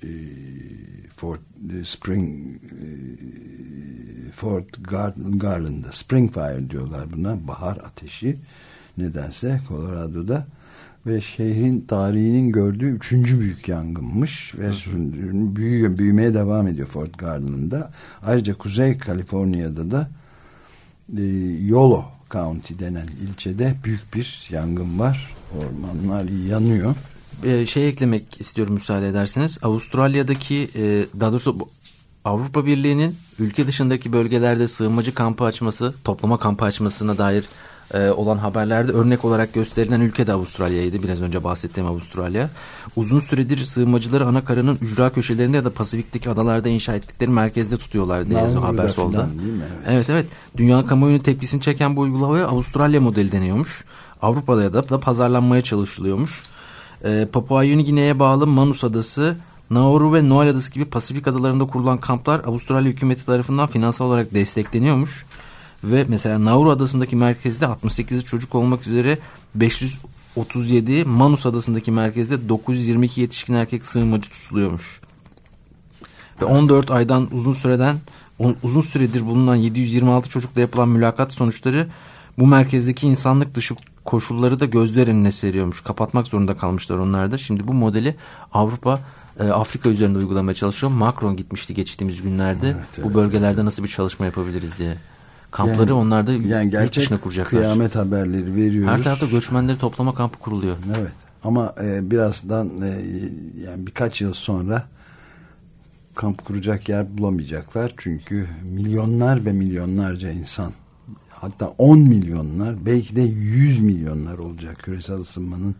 Fort Garland'da Spring Fire diyorlar buna, bahar ateşi nedense Colorado'da ve şehrin tarihinin gördüğü 3. büyük yangınmış ve büyümeye devam ediyor Fort Garland'da. Ayrıca Kuzey Kaliforniya'da da Yolo County denen ilçede büyük bir yangın var. Ormanlar yanıyor. Eklemek istiyorum müsaade ederseniz. Avustralya'daki daha doğrusu Avrupa Birliği'nin ülke dışındaki bölgelerde sığınmacı kampı açması, toplama kampı açmasına dair olan haberlerde örnek olarak gösterilen ülke de Avustralya'ydı. Biraz önce bahsettiğim Avustralya. Uzun süredir sığınmacıları anakarının ücra köşelerinde ya da Pasifik'teki adalarda inşa ettikleri merkezde tutuyorlar diye haber solda. Evet. Dünya kamuoyunun tepkisini çeken bu uygulamaya Avustralya modeli deniyormuş. Avrupa'da da pazarlanmaya çalışılıyormuş. Papua Yeni Gine'ye bağlı Manus Adası, Nauru ve Noel Adası gibi Pasifik adalarında kurulan kamplar Avustralya hükümeti tarafından finansal olarak destekleniyormuş. Ve mesela Nauru Adası'ndaki merkezde 68 çocuk olmak üzere 537, Manus Adası'ndaki merkezde 922 yetişkin erkek sığınmacı tutuluyormuş. Ve 14 aydan uzun süredir bulunan 726 çocukla yapılan mülakat sonuçları bu merkezdeki insanlık dışı koşulları da gözler önüne seriyormuş. Kapatmak zorunda kalmışlar onlar da. Şimdi bu modeli Afrika üzerinde uygulamaya çalışıyor. Macron gitmişti geçtiğimiz günlerde. Evet. Bu bölgelerde nasıl bir çalışma yapabiliriz diye. Kampları onlar da yurt dışına kuracaklar. Kıyamet haberleri veriyoruz. Her tarafta göçmenleri toplama kampı kuruluyor. Evet. Ama birazdan yani birkaç yıl sonra kamp kuracak yer bulamayacaklar. Çünkü milyonlar ve milyonlarca insan, hatta 10 milyonlar, belki de 100 milyonlar olacak küresel ısınmanın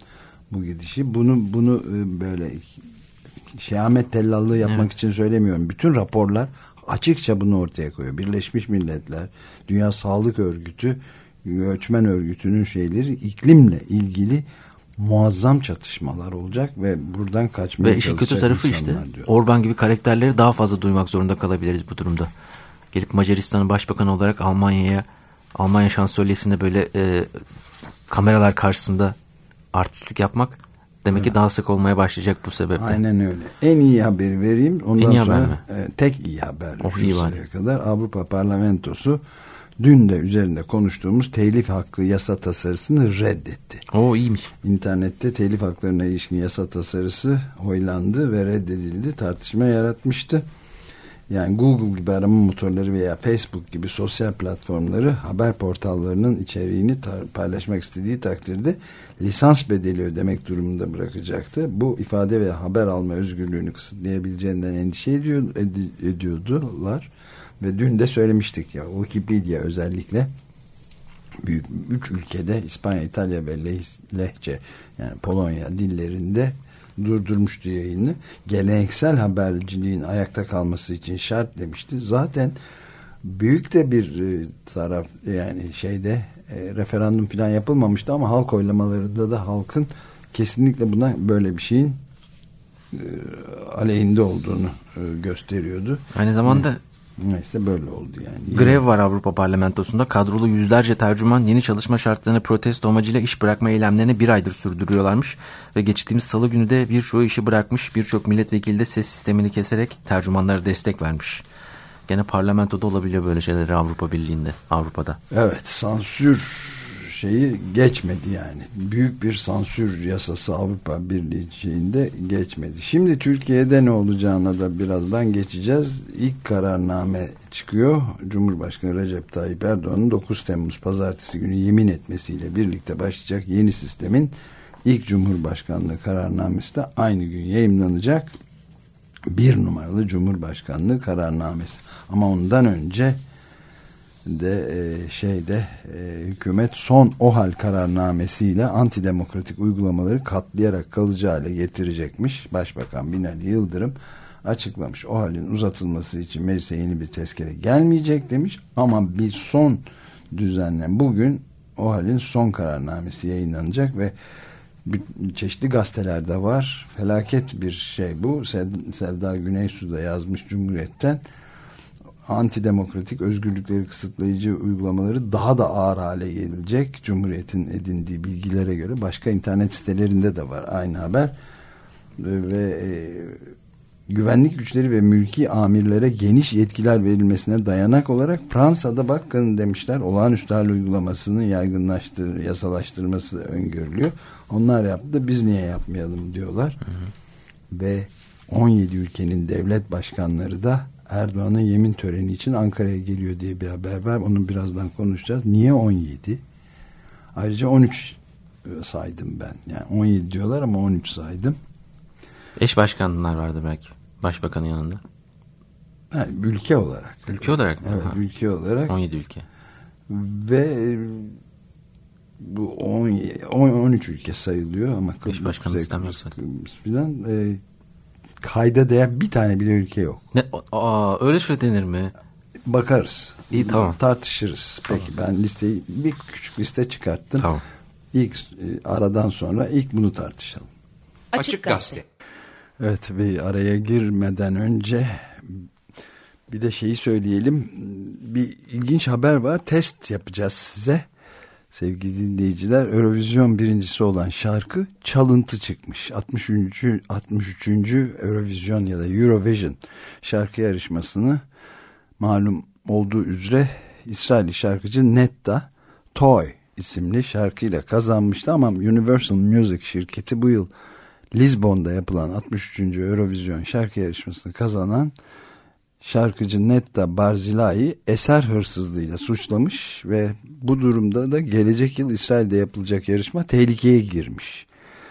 bu gidişi. Bunu böyle şehamet tellallığı yapmak için söylemiyorum. Bütün raporlar açıkça bunu ortaya koyuyor. Birleşmiş Milletler, Dünya Sağlık Örgütü, Göçmen Örgütü'nün şeyleri, iklimle ilgili muazzam çatışmalar olacak ve buradan kaçmaya çalışacak. Ve işin kötü tarafı işte diyor. Orban gibi karakterleri daha fazla duymak zorunda kalabiliriz bu durumda. Gelip Macaristan'ın başbakanı olarak Almanya şansölyesinde böyle kameralar karşısında artistlik yapmak demek ki daha sık olmaya başlayacak bu sebeple. Aynen öyle. En iyi haberi vereyim. Ondan iyi sonra haber mi? Tek iyi haber. Kadar Avrupa Parlamentosu dün de üzerinde konuştuğumuz telif hakkı yasa tasarısını reddetti. O iyiymiş. İnternette telif haklarına ilişkin yasa tasarısı oylandı ve reddedildi. Tartışma yaratmıştı. Yani Google gibi arama motorları veya Facebook gibi sosyal platformları haber portallarının içeriğini paylaşmak istediği takdirde lisans bedeli ödemek durumunda bırakacaktı. Bu ifade ve haber alma özgürlüğünü kısıtlayabileceğinden endişe ediyordular. Ve dün de söylemiştik ya, Wikipedia özellikle büyük 3 ülkede İspanya, İtalya ve Lehçe yani Polonya dillerinde durdurmuştu yayını. Geleneksel haberciliğin ayakta kalması için şart demişti. Zaten büyük de bir taraf yani referandum falan yapılmamıştı ama halk oylamalarında da halkın kesinlikle buna böyle bir şeyin aleyhinde olduğunu gösteriyordu. Aynı zamanda neyse böyle oldu yani. Grev var Avrupa Parlamentosu'nda. Kadrolu yüzlerce tercüman yeni çalışma şartlarını protesto amacıyla iş bırakma eylemlerini 1 aydır sürdürüyorlarmış. Ve geçtiğimiz salı günü de birçoğu işi bırakmış. Birçok milletvekili de ses sistemini keserek tercümanlara destek vermiş. Gene parlamentoda olabiliyor böyle şeyler Avrupa Birliği'nde, Avrupa'da. Evet, sansür şeyi geçmedi yani. Büyük bir sansür yasası Avrupa Birliği şeyinde geçmedi. Şimdi Türkiye'de ne olacağına da birazdan geçeceğiz. İlk kararname çıkıyor. Cumhurbaşkanı Recep Tayyip Erdoğan'ın 9 Temmuz Pazartesi günü yemin etmesiyle birlikte başlayacak yeni sistemin ilk Cumhurbaşkanlığı kararnamesi de aynı gün yayımlanacak. 1 numaralı Cumhurbaşkanlığı kararnamesi. Ama ondan önce de hükümet son OHAL kararnamesiyle antidemokratik uygulamaları katlayarak kalıcı hale getirecekmiş. Başbakan Binali Yıldırım açıklamış. OHAL'in uzatılması için meclise yeni bir tezkere gelmeyecek demiş. Ama bir son bugün OHAL'in son kararnamesi yayınlanacak ve çeşitli gazetelerde var. Felaket bir şey bu. Selda Güneysu da yazmış Cumhuriyet'ten. Antidemokratik özgürlükleri kısıtlayıcı uygulamaları daha da ağır hale gelecek. Cumhuriyet'in edindiği bilgilere göre başka internet sitelerinde de var aynı haber. Ve güvenlik güçleri ve mülki amirlere geniş yetkiler verilmesine dayanak olarak Fransa'da bakın demişler, olağanüstü hal uygulamasını yasalaştırması öngörülüyor. Onlar yaptı, biz niye yapmayalım diyorlar. Hı hı. Ve 17 ülkenin devlet başkanları da Erdoğan'ın yemin töreni için Ankara'ya geliyor diye bir haber var. Onu birazdan konuşacağız. Niye 17? Ayrıca 13 saydım ben. Yani 17 diyorlar ama 13 saydım. Eş başkanlar vardı belki. Başbakanın yanında. Yani ülke olarak. Ülke olarak mı? Evet, ülke olarak. 17 ülke. Ve bu 13 ülke sayılıyor ama eş başkanı sistem yoksa. Filan kayda değer bir tane bile ülke yok. Öyle şey denir mi? Bakarız. İyi, tamam. Tartışırız. Tamam. Peki ben listeyi bir küçük liste çıkarttım. Tamam. İlk aradan sonra ilk bunu tartışalım. Açık Gazete. Evet, bir araya girmeden önce bir de şeyi söyleyelim. Bir ilginç haber var. Test yapacağız size. Sevgili dinleyiciler, Eurovision birincisi olan şarkı çalıntı çıkmış. 63. Eurovision ya da Eurovision şarkı yarışmasını malum olduğu üzere İsrailli şarkıcı Netta Toy isimli şarkıyla kazanmıştı ama Universal Music şirketi bu yıl Lizbon'da yapılan 63. Eurovision şarkı yarışmasını kazanan şarkıcı Netta Barzilai'yi eser hırsızlığıyla suçlamış ve bu durumda da gelecek yıl İsrail'de yapılacak yarışma tehlikeye girmiş.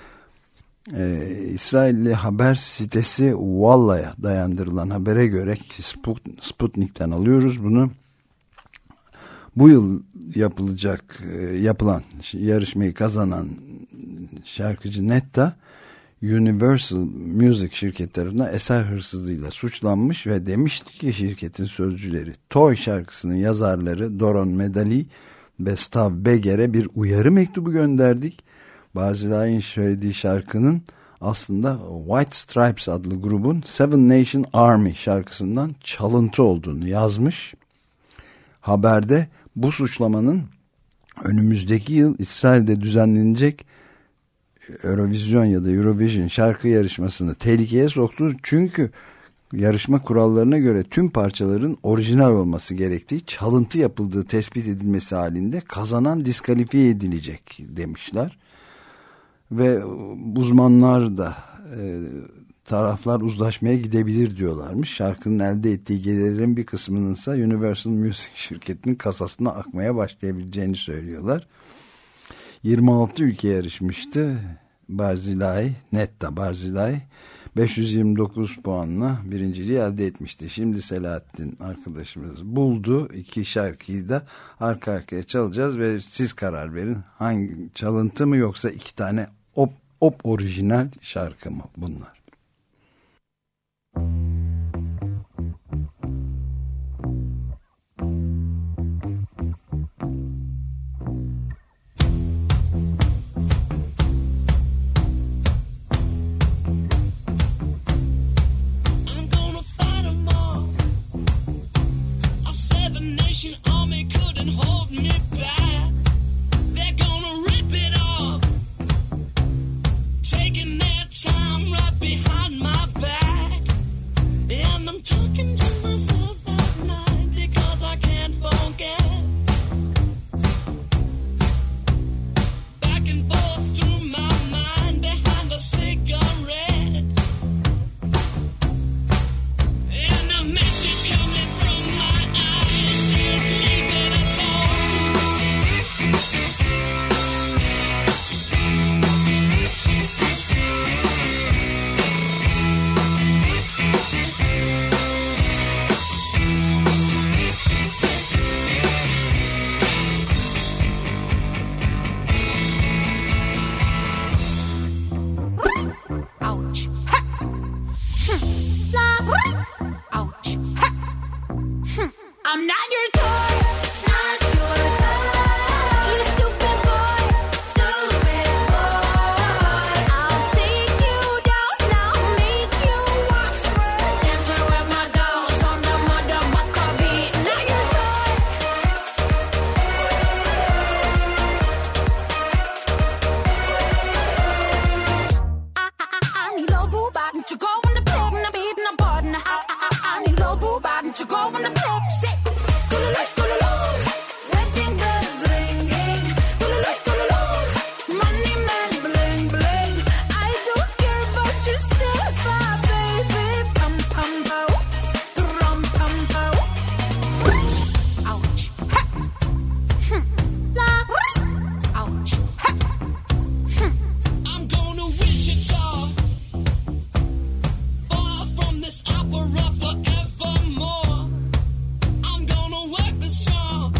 İsrailli haber sitesi Walla'ya dayandırılan habere göre Sputnik'ten alıyoruz bunu. Bu yıl yapılan yarışmayı kazanan şarkıcı Netta, Universal Music şirketi tarafından eser hırsızlığıyla suçlanmış ve demişti ki şirketin sözcüleri, Toy şarkısının yazarları Doron Medali ve Stav Beger'e bir uyarı mektubu gönderdik. Barzilai'nin söylediği şarkının aslında White Stripes adlı grubun Seven Nation Army şarkısından çalıntı olduğunu yazmış. Haberde bu suçlamanın önümüzdeki yıl İsrail'de düzenlenecek Eurovision ya da Eurovision şarkı yarışmasını tehlikeye soktu. Çünkü yarışma kurallarına göre tüm parçaların orijinal olması gerektiği, çalıntı yapıldığı tespit edilmesi halinde kazanan diskalifiye edilecek demişler. Ve uzmanlar da taraflar uzlaşmaya gidebilir diyorlarmış. Şarkının elde ettiği gelirlerin bir kısmının ise Universal Music şirketinin kasasına akmaya başlayabileceğini söylüyorlar. 26 ülke yarışmıştı. Netta Barzilai 529 puanla birinciliği elde etmişti. Şimdi Selahattin arkadaşımız buldu. 2 şarkıyı da arka arkaya çalacağız ve siz karar verin. Hangi çalıntı mı yoksa 2 tane orijinal şarkı mı bunlar? Army couldn't hold me back. They're gonna rip it off, taking their time right behind my back. And I'm talking to myself at night because I can't forget. Back and forth through my mind behind a cigarette. And a message coming from my eyes says leave it alone. Ouch. Ouch. I'm not your toy. Not your toy. You stupid boy. Stupid boy. I'll take you down. I'll make you watch me. Dancing with my dolls on the motherfucker beat. Not your toy. I need low boo bottom to go on the pig and I'm beating a button. I need low boo bottom to go on the pig. Shit. Wedding bells ringing. Money man bling bling. I don't care but you still far, baby. Pum pum po. Drum pum po. Ouch. Ouch. I'm going to Wichita, far from this opera forevermore. I'm gonna work the strong,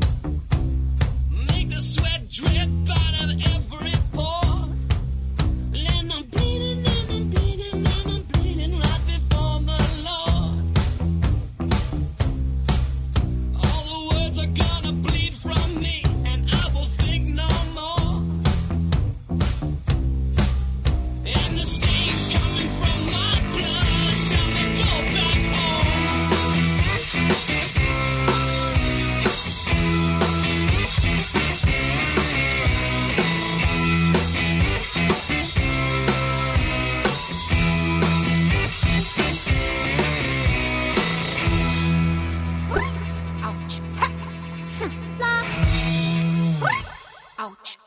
make the sweat drip out of every pore. And I'm bleeding and I'm bleeding and I'm bleeding right before the Lord. All the words are gonna bleed from me and I will think no more. And the stains coming from my blood tell me go back home. Ouch. Ouch.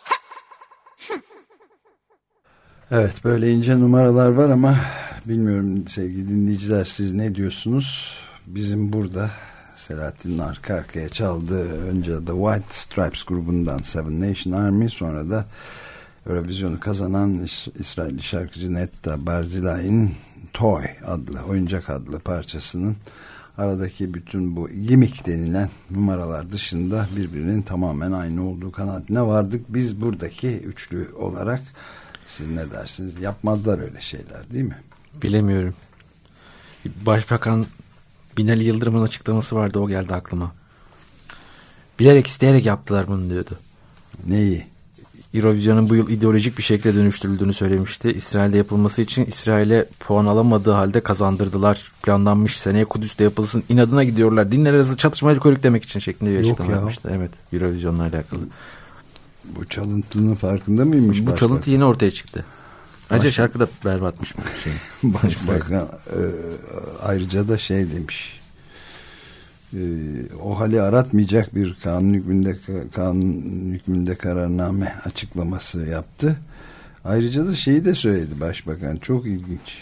Evet, böyle ince numaralar var ama bilmiyorum sevgili dinleyiciler, siz ne diyorsunuz? Bizim burada Selahattin'in arka arkaya çaldığı, önce The White Stripes grubundan Seven Nation Army, sonra da Eurovision'u kazanan İsrailli şarkıcı Netta Barzilai'nin Toy adlı, oyuncak adlı parçasının aradaki bütün bu gimmick denilen numaralar dışında birbirinin tamamen aynı olduğu kanaatine vardık. Biz buradaki üçlü olarak, siz ne dersiniz? Yapmazlar öyle şeyler değil mi? Bilemiyorum. Başbakan Binali Yıldırım'ın açıklaması vardı, o geldi aklıma. Bilerek isteyerek yaptılar bunu diyordu. Neyi? Eurovision'un bu yıl ideolojik bir şekilde dönüştürüldüğünü söylemişti. İsrail'de yapılması için İsrail'e puan alamadığı halde kazandırdılar. Planlanmış, seneye Kudüs'te yapılsın. İnadına gidiyorlar. Dinler arası çatışmacı körüklemek için şeklinde bir açıklama yapmıştı. Evet, Eurovision'la alakalı. Bu çalıntının farkında mıymış? Bu çalıntı yeni ortaya çıktı. Ayrıca şarkı da berbatmış. Başbakan ayrıca da şey demiş. O hali aratmayacak bir kanun hükmünde kararname açıklaması yaptı. Ayrıca da şeyi de söyledi başbakan. Çok ilginç.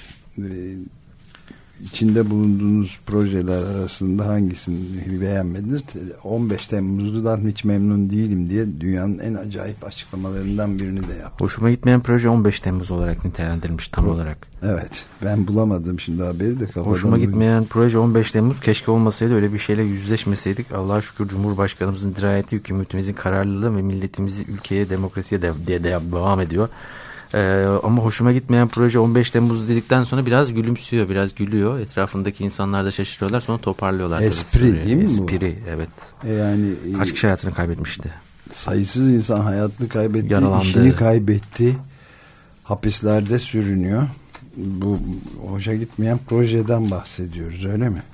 İçinde bulunduğunuz projeler arasında hangisini beğenmediniz? 15 Temmuz'dan hiç memnun değilim diye dünyanın en acayip açıklamalarından birini de yaptı. Hoşuma gitmeyen proje 15 Temmuz olarak nitelendirilmiş tam olarak. Evet. Ben bulamadım şimdi haberi de kafadan. Hoşuma gitmeyen proje 15 Temmuz. Keşke olmasaydı, öyle bir şeyle yüzleşmeseydik. Allah'a şükür Cumhurbaşkanımızın dirayeti, hükümetimizin kararlılığı ve milletimizi ülkeye, demokrasiye diye devam ediyor. Ama hoşuma gitmeyen proje 15 Temmuz dedikten sonra biraz gülümsüyor, biraz gülüyor. Etrafındaki insanlar da şaşırıyorlar, sonra toparlıyorlar. Espri değil mi bu? Espri, evet. Yani kaç kişi hayatını kaybetmişti? Sayısız insan hayatını kaybetti, yaralandı, işini kaybetti, hapislerde sürünüyor. Bu hoşa gitmeyen projeden bahsediyoruz, öyle mi?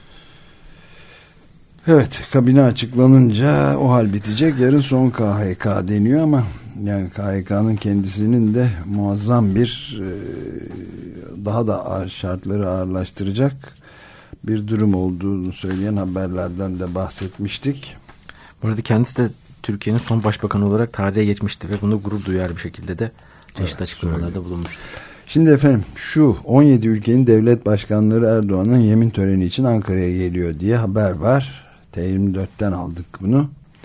Evet, kabine açıklanınca o hal bitecek. Yarın son KHK deniyor ama yani KHK'nın kendisinin de muazzam bir daha da şartları ağırlaştıracak bir durum olduğunu söyleyen haberlerden de bahsetmiştik. Bu arada kendisi de Türkiye'nin son başbakanı olarak tarihe geçmişti ve bunu gurur duyar bir şekilde de çeşitli açıklamalarda bulunmuştu. Şimdi efendim, şu 17 ülkenin devlet başkanları Erdoğan'ın yemin töreni için Ankara'ya geliyor diye haber var. T24'ten aldık bunu.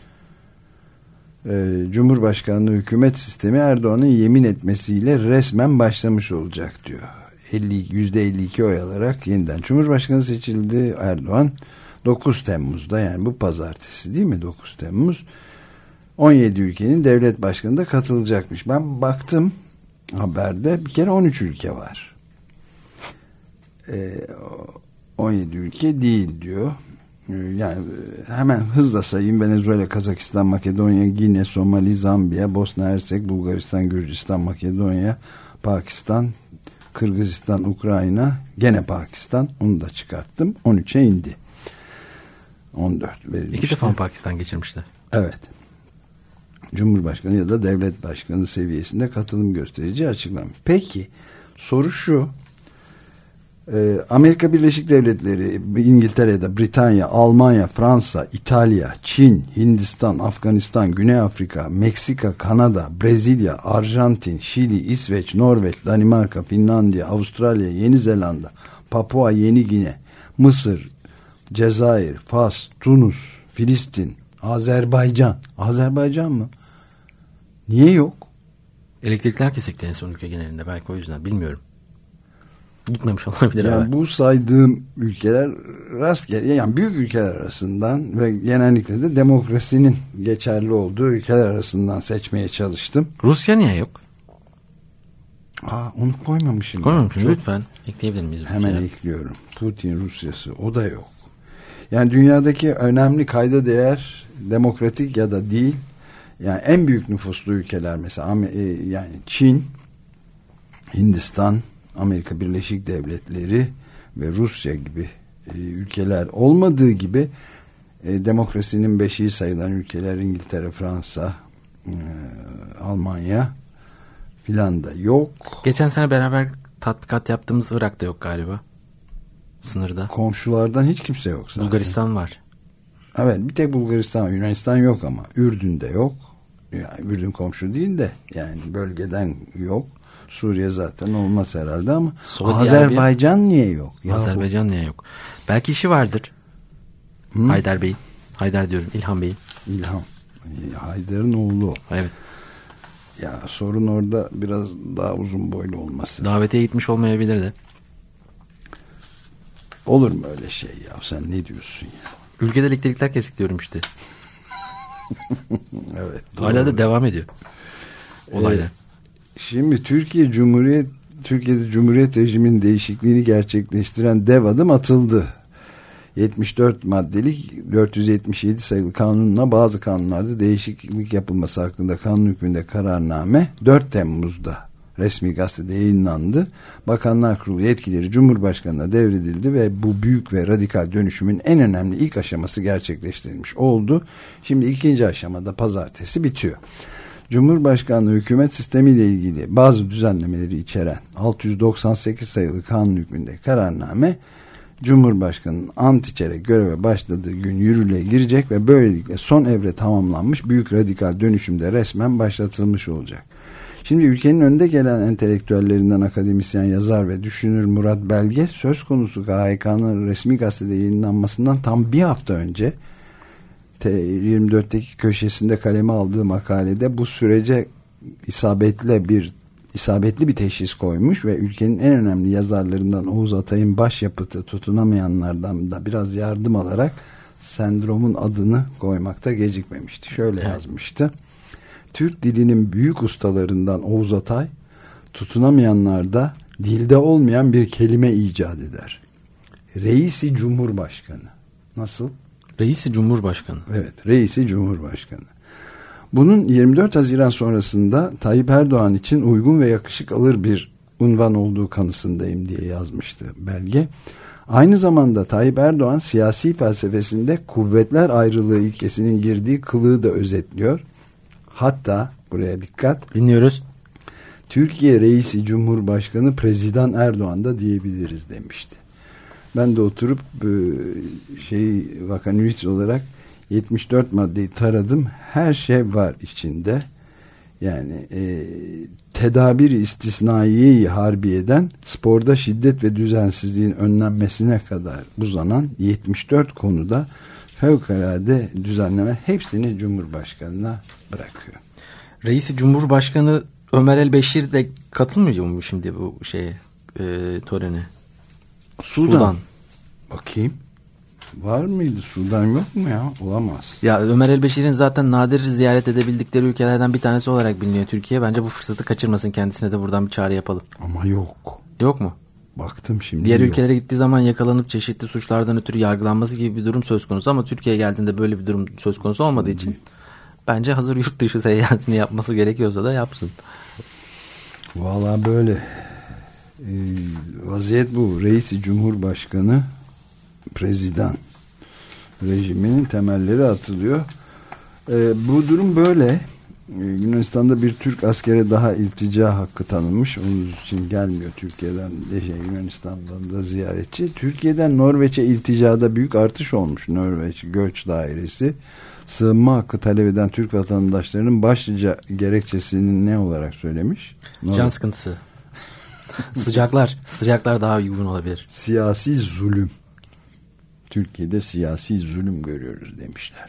Cumhurbaşkanlığı hükümet sistemi Erdoğan'ın yemin etmesiyle resmen başlamış olacak diyor. %52 oy alarak yeniden Cumhurbaşkanı seçildi Erdoğan. 9 Temmuz'da, yani bu pazartesi değil mi, 9 Temmuz 17 ülkenin devlet başkanı da katılacakmış. Ben baktım haberde, bir kere 13 ülke var. 17 ülke değil diyor. Yani hemen hızla sayayım: Venezuela, Kazakistan, Makedonya, Gine, Somali, Zambiya, Bosna Hersek, Bulgaristan, Gürcistan, Makedonya, Pakistan, Kırgızistan, Ukrayna, gene Pakistan, onu da çıkarttım, 13'e indi. 14 verilmişti. 2 defa Pakistan geçirmişler. Evet. Cumhurbaşkanı ya da devlet başkanı seviyesinde katılım gösterici açıklamış. Peki soru şu: Amerika Birleşik Devletleri, İngiltere, Britanya, Almanya, Fransa, İtalya, Çin, Hindistan, Afganistan, Güney Afrika, Meksika, Kanada, Brezilya, Arjantin, Şili, İsveç, Norveç, Danimarka, Finlandiya, Avustralya, Yeni Zelanda, Papua Yeni Gine, Mısır, Cezayir, Fas, Tunus, Filistin, Azerbaycan. Azerbaycan mı? Niye yok? Elektrikler kesikti en son ülke genelinde, belki o yüzden, bilmiyorum. Gitmemiş olabilir. Yani bu saydığım ülkeler rastgele, yani büyük ülkeler arasından ve genellikle de demokrasinin geçerli olduğu ülkeler arasından seçmeye çalıştım. Rusya niye yok? Onu koymamışım. Koymamışım. Lütfen ekleyebilir miyiz? Hemen ekliyorum. Putin Rusyası, o da yok. Yani dünyadaki önemli kayda değer demokratik ya da değil, yani en büyük nüfuslu ülkeler mesela yani Çin, Hindistan, Amerika Birleşik Devletleri ve Rusya gibi ülkeler olmadığı gibi demokrasinin beşiği sayılan ülkeler İngiltere, Fransa, Almanya filan da yok. Geçen sene beraber tatbikat yaptığımız Irak'ta yok galiba. Sınırda. Komşulardan hiç kimse yok zaten. Bulgaristan var. Evet, bir tek Bulgaristan, Yunanistan yok ama Ürdün'de yok. Yani Ürdün komşu değil de yani bölgeden yok. Suriye zaten olmaz herhalde ama Azerbaycan niye yok? Azerbaycan niye yok? Belki işi vardır. Haydar Bey. Haydar diyorum, İlhan Bey. İlhan. Haydar'ın oğlu. Evet. Ya sorun orada biraz daha uzun boylu olması. Davete gitmiş olmayabilir de. Olur mu öyle şey ya? Sen ne diyorsun ya? Ülkede elektrikler kesik diyorum işte. Evet. Hala da devam ediyor olaylar. Şimdi Türkiye'de Cumhuriyet rejiminin değişikliğini gerçekleştiren dev adım atıldı. 74 maddelik 477 sayılı kanunla bazı kanunlarda değişiklik yapılması hakkında kanun hükmünde kararname 4 Temmuz'da resmi gazetede yayınlandı. Bakanlar Kurulu yetkileri Cumhurbaşkanı'na devredildi ve bu büyük ve radikal dönüşümün en önemli ilk aşaması gerçekleştirilmiş oldu. Şimdi ikinci aşamada pazartesi bitiyor. Cumhurbaşkanlığı hükümet sistemiyle ilgili bazı düzenlemeleri içeren 698 sayılı kanun hükmünde kararname Cumhurbaşkanı'nın ant içerek göreve başladığı gün yürürlüğe girecek ve böylelikle son evre tamamlanmış büyük radikal dönüşümde resmen başlatılmış olacak. Şimdi ülkenin önde gelen entelektüellerinden akademisyen, yazar ve düşünür Murat Belge söz konusu KHK'nın resmi gazetede yayınlanmasından tam bir hafta önce T24'teki köşesinde kaleme aldığı makalede bu sürece isabetli bir teşhis koymuş ve ülkenin en önemli yazarlarından Oğuz Atay'ın başyapıtı Tutunamayanlardan da biraz yardım alarak sendromun adını koymakta gecikmemişti. Şöyle yazmıştı. Türk dilinin büyük ustalarından Oğuz Atay, tutunamayanlarda dilde olmayan bir kelime icat eder. Reisi Cumhurbaşkanı. Nasıl? Reisi Cumhurbaşkanı. Evet, Reisi Cumhurbaşkanı. Bunun 24 Haziran sonrasında Tayyip Erdoğan için uygun ve yakışık alır bir unvan olduğu kanısındayım diye yazmıştı Belge. Aynı zamanda Tayyip Erdoğan siyasi felsefesinde kuvvetler ayrılığı ilkesinin girdiği kılığı da özetliyor. Hatta buraya dikkat. Dinliyoruz. Türkiye Reisi Cumhurbaşkanı Prezident Erdoğan da diyebiliriz demişti. Ben de oturup vakanüit olarak 74 maddeyi taradım. Her şey var içinde. Yani tedabir-i istisnaiye-i harbiyeden sporda şiddet ve düzensizliğin önlenmesine kadar uzanan 74 konuda fevkalade düzenleme hepsini Cumhurbaşkanı'na bırakıyor. Reisi Cumhurbaşkanı Ömer El-Beşir de katılmıyor mu şimdi bu törene? Sudan. Bakayım. Var mıydı? Sudan yok mu ya? Olamaz. Ya Ömer El-Beşir'in zaten nadir ziyaret edebildikleri ülkelerden bir tanesi olarak biliniyor Türkiye. Bence bu fırsatı kaçırmasın, kendisine de buradan bir çağrı yapalım. Ama yok. Yok mu? Baktım şimdi. Diğer ülkelere gittiği zaman yakalanıp çeşitli suçlardan ötürü yargılanması gibi bir durum söz konusu ama Türkiye'ye geldiğinde böyle bir durum söz konusu olmadığı için bence hazır yurt dışı seyahatini yapması gerekiyorsa da yapsın. Vallahi böyle vaziyet bu. Reisi Cumhurbaşkanı Prezident rejiminin temelleri atılıyor. Bu durum böyle. Yunanistan'da bir Türk askere daha iltica hakkı tanınmış. Onun için gelmiyor Türkiye'den Yunanistan'dan da ziyaretçi. Türkiye'den Norveç'e ilticada büyük artış olmuş. Norveç Göç Dairesi sığınma hakkı talep eden Türk vatandaşlarının başlıca gerekçesini ne olarak söylemiş? Can sıkıntısı. Sıcaklar daha uygun olabilir. Siyasi zulüm. Türkiye'de siyasi zulüm görüyoruz demişler.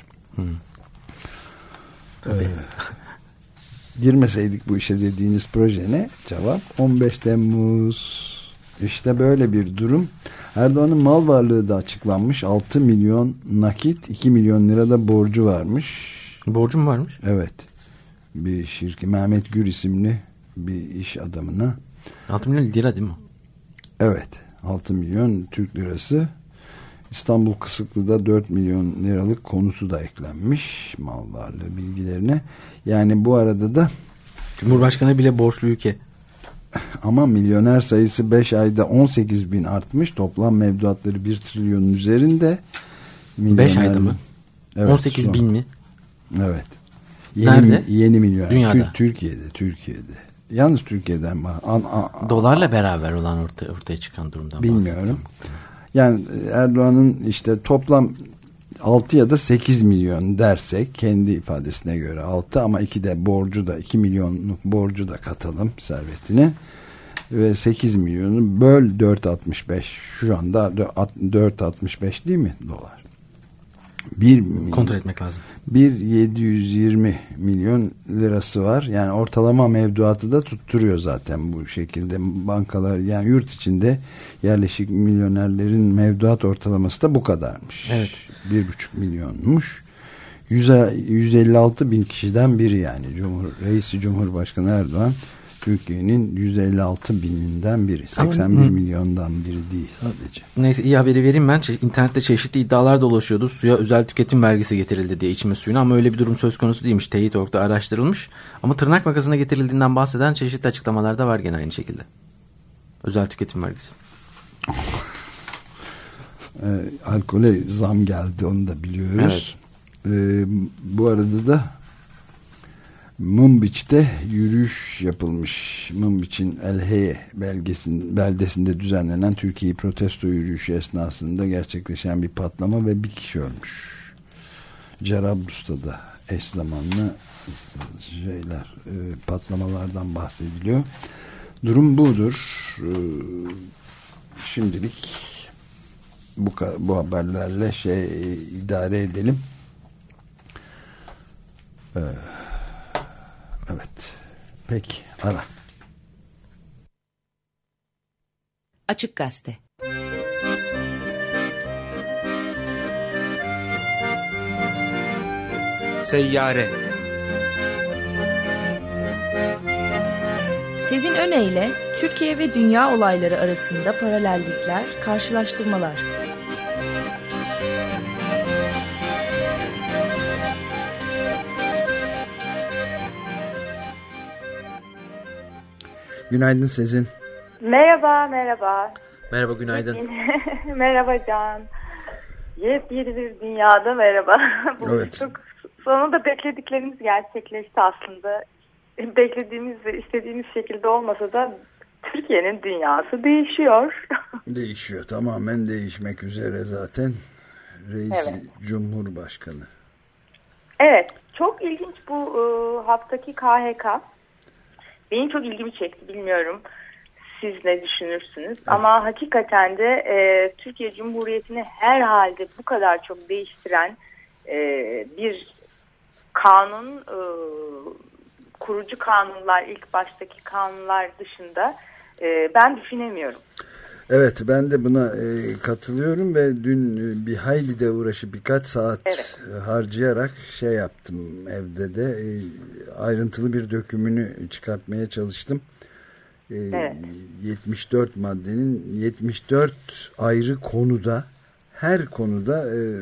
Girmeseydik bu işe dediğiniz proje ne? Cevap 15 Temmuz. İşte böyle bir durum. Erdoğan'ın mal varlığı da açıklanmış. 6 milyon nakit, 2 milyon lira da borcu varmış. Borcu mu varmış? Evet. Bir şirket, Mehmet Gür isimli bir iş adamına. 6 milyon lira değil mi? Evet. 6 milyon Türk lirası. İstanbul Kısıklı'da 4 milyon liralık konutu da eklenmiş mal varlığı bilgilerine. Yani bu arada da Cumhurbaşkanı bile borçlu ülke. Ama milyoner sayısı 5 ayda 18 bin artmış. Toplam mevduatları 1 trilyonun üzerinde. 5 ayda mı? Evet, 18 bin mi? Evet. Nerede? Yeni milyoner. Dünyada. Türkiye'de. Yalnız Türkiye'den dolarla beraber olan ortaya çıkan durumdan bilmiyorum. Yani Erdoğan'ın işte toplam 6 ya da 8 milyon dersek kendi ifadesine göre 6 ama 2 de borcu da 2 milyonluk borcu da katalım servetine ve 8 milyonu böl 4.65 şu anda 4.65 değil mi dolar? kontrol etmek lazım. 1.720 milyon lirası var. Yani ortalama mevduatı da tutturuyor zaten bu şekilde. Bankalar, yani yurt içinde yerleşik milyonerlerin mevduat ortalaması da bu kadarmış. Evet. 1,5 milyonmuş. 156 bin kişiden biri yani. Reisi Cumhurbaşkanı Erdoğan Türkiye'nin 156 bininden biri. 81 milyondan biri değil sadece. Neyse, iyi haberi vereyim ben. İnternette çeşitli iddialar dolaşıyordu. Suya özel tüketim vergisi getirildi diye, içme suyuna, ama öyle bir durum söz konusu değilmiş. Teyit.org'da araştırılmış. Ama tırnak makasına getirildiğinden bahseden çeşitli açıklamalar da var gene aynı şekilde. Özel tüketim vergisi. Alkole zam geldi, onu da biliyoruz. Evet. Bu arada da Münbiç'te yürüyüş yapılmış. Münbiç'in Elheye beldesinde düzenlenen Türkiye'yi protesto yürüyüşü esnasında gerçekleşen bir patlama ve bir kişi ölmüş. Cerablus'ta da eş zamanlı patlamalardan bahsediliyor. Durum budur. Şimdilik bu haberlerle idare edelim. Evet. Peki. Ara. Açık Gazete. Seyyare. Sezin Öne Türkiye ve dünya olayları arasında paralellikler, karşılaştırmalar. Günaydın Sezin. Merhaba. Merhaba, günaydın. Merhaba Can. Yepyeni bir dünyada merhaba. Evet. Çok, sonunda beklediklerimiz gerçekleşti aslında. Beklediğimiz ve istediğimiz şekilde olmasa da Türkiye'nin dünyası değişiyor. Değişiyor. Tamamen değişmek üzere zaten. Reisi Cumhurbaşkanı. Evet. Çok ilginç bu haftaki KHK. Benim çok ilgimi çekti. Bilmiyorum siz ne düşünürsünüz. Evet. Ama hakikaten de Türkiye Cumhuriyeti'ni herhalde bu kadar çok değiştiren bir kanun, kurucu kanunlar, ilk baştaki kanunlar dışında ben düşünemiyorum. Evet, ben de buna katılıyorum ve dün bir hayli de uğraşıp birkaç saat harcayarak yaptım evde de. Ayrıntılı bir dökümünü çıkartmaya çalıştım. 74 maddenin 74 ayrı konuda, her konuda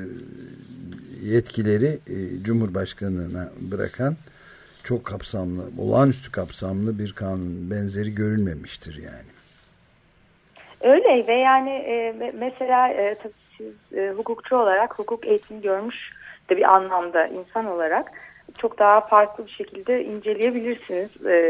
yetkileri Cumhurbaşkanı'na bırakan çok kapsamlı, olağanüstü kapsamlı bir kanun, benzeri görülmemiştir yani. Öyle ve yani mesela tabii siz hukukçu olarak hukuk eğitimi görmüş de bir anlamda insan olarak çok daha farklı bir şekilde inceleyebilirsiniz.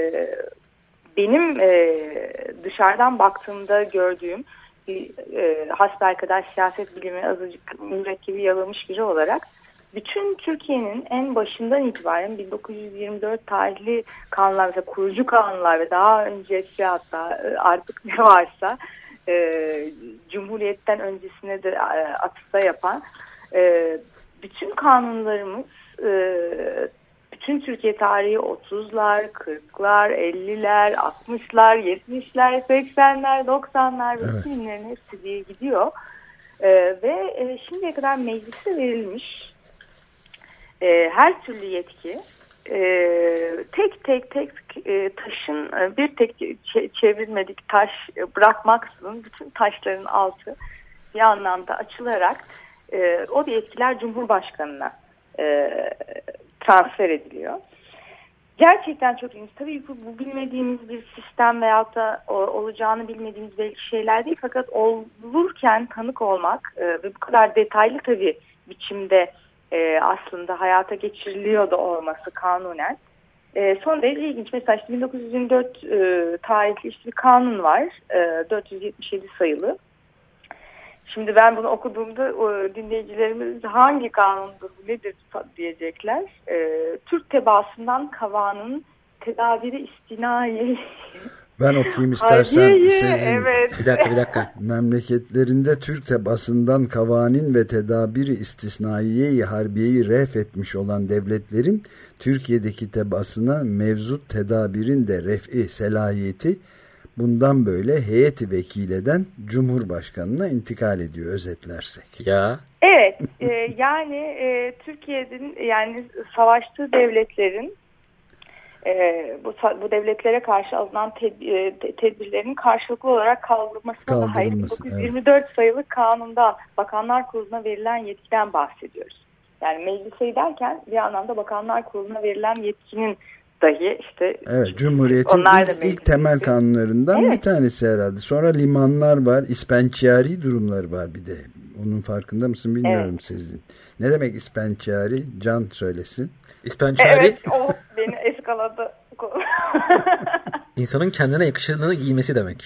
Benim dışarıdan baktığımda gördüğüm hasbelkader siyaset bilimi azıcık mürekkebi yalamış biri olarak bütün Türkiye'nin en başından itibaren 1924 tarihli kanunlar, mesela kurucu kanunlar ve daha öncesi, hatta artık ne varsa Cumhuriyet'ten öncesine de atıfta yapan bütün kanunlarımız, bütün Türkiye tarihi 30'lar, 40'lar, 50'ler, 60'lar, 70'ler, 80'ler, 90'lar ve filmlerin hepsi diye gidiyor. Ve şimdiye kadar meclise verilmiş her türlü yetki tek taşın bir tek çevrilmedik taş bırakmaksızın bütün taşların altı bir anlamda açılarak o yetkiler Cumhurbaşkanı'na transfer ediliyor. Gerçekten çok ilginç. Tabii bu bilmediğimiz bir sistem veyahut da olacağını bilmediğimiz belki şeyler değil. Fakat olurken tanık olmak ve bu kadar detaylı tabii biçimde aslında hayata geçiriliyor da olması kanunen son derece ilginç. Mesela işte 1924 tarihli işte bir kanun var. 477 sayılı. Şimdi ben bunu okuduğumda dinleyicilerimiz hangi kanundur, bu nedir diyecekler. Türk tebaasından kavanın tedaviri istinai Ben okuyayım istersen. Evet. Bir dakika. Memleketlerinde Türk tebasından kavanin ve tedabiri istisnaiye-i harbiyeyi ref etmiş olan devletlerin Türkiye'deki tebasına mevcut tedabirin de ref'i selahiyeti bundan böyle heyeti vekileden Cumhurbaşkanı'na intikal ediyor, özetlersek. Ya. Evet, yani Türkiye'nin yani savaştığı devletlerin bu devletlere karşı alınan tedbirlerin karşılıklı olarak kaldırılmasına dair 1924 sayılı kanunda Bakanlar Kurulu'na verilen yetkiden bahsediyoruz. Yani meclise derken bir anlamda Bakanlar Kurulu'na verilen yetkinin dahi işte... Evet, Cumhuriyet'in ilk temel kanunlarından bir tanesi herhalde. Sonra limanlar var, ispençiyari durumları var bir de. Onun farkında mısın bilmiyorum sizin. Ne demek ispençiyari? Can söylesin. İspençiyari? Evet, o beni eskaladı. İnsanın kendine yakışanını giymesi demek.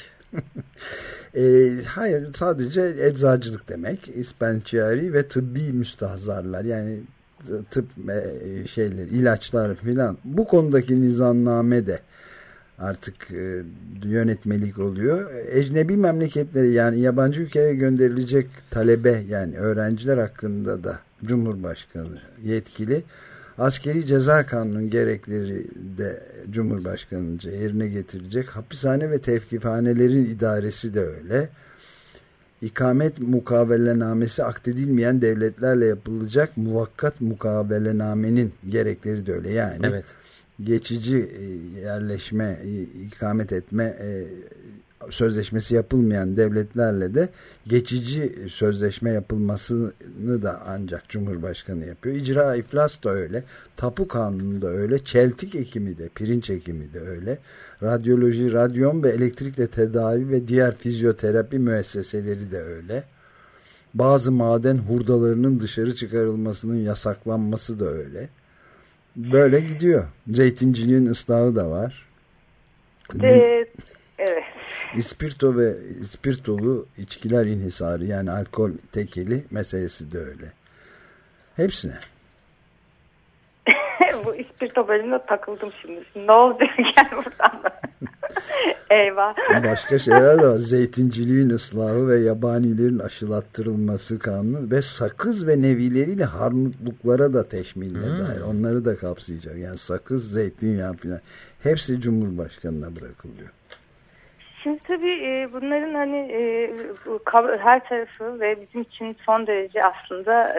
Hayır, sadece eczacılık demek. İspençiyari ve tıbbi müstahzarlar, yani tıp şeyler, ilaçlar filan. Bu konudaki nizamname de artık yönetmelik oluyor. Ecnebi memleketlere, yani yabancı ülkelere gönderilecek talebe, yani öğrenciler hakkında da Cumhurbaşkanı yetkili. Askeri ceza kanunun gerekleri de Cumhurbaşkanı'nca yerine getirecek. Hapishane ve tevkifhanelerin idaresi de öyle. İkamet mukavelenamesi akdedilmeyen devletlerle yapılacak muvakkat mukavelenamenin gerekleri de öyle. Yani evet, geçici yerleşme, ikamet etme sözleşmesi yapılmayan devletlerle de geçici sözleşme yapılmasını da ancak Cumhurbaşkanı yapıyor. İcra iflas da öyle. Tapu kanunu da öyle. Çeltik ekimi de, pirinç ekimi de öyle. Radyoloji, radyon ve elektrikle tedavi ve diğer fizyoterapi müesseseleri de öyle. Bazı maden hurdalarının dışarı çıkarılmasının yasaklanması da öyle. Böyle gidiyor. Zeytinciliğin ıslahı da var. Evet. İspirto ve ispirtolu içkiler inhisarı, yani alkol tekeli meselesi de öyle. Hepsine. Bu ispirto bölümüne takıldım şimdi. Ne oldu? Gel buradan da. Eyvah. Başka şeyler de var. Zeytinciliğin ıslahı ve yabanilerin aşılattırılması kanunu ve sakız ve nevileriyle harmutluklara da teşmiline dair. Onları da kapsayacak. Yani sakız, zeytinyağı falan. Hepsi Cumhurbaşkanı'na bırakılıyor. Şimdi tabii bunların hani her tarafı ve bizim için son derece aslında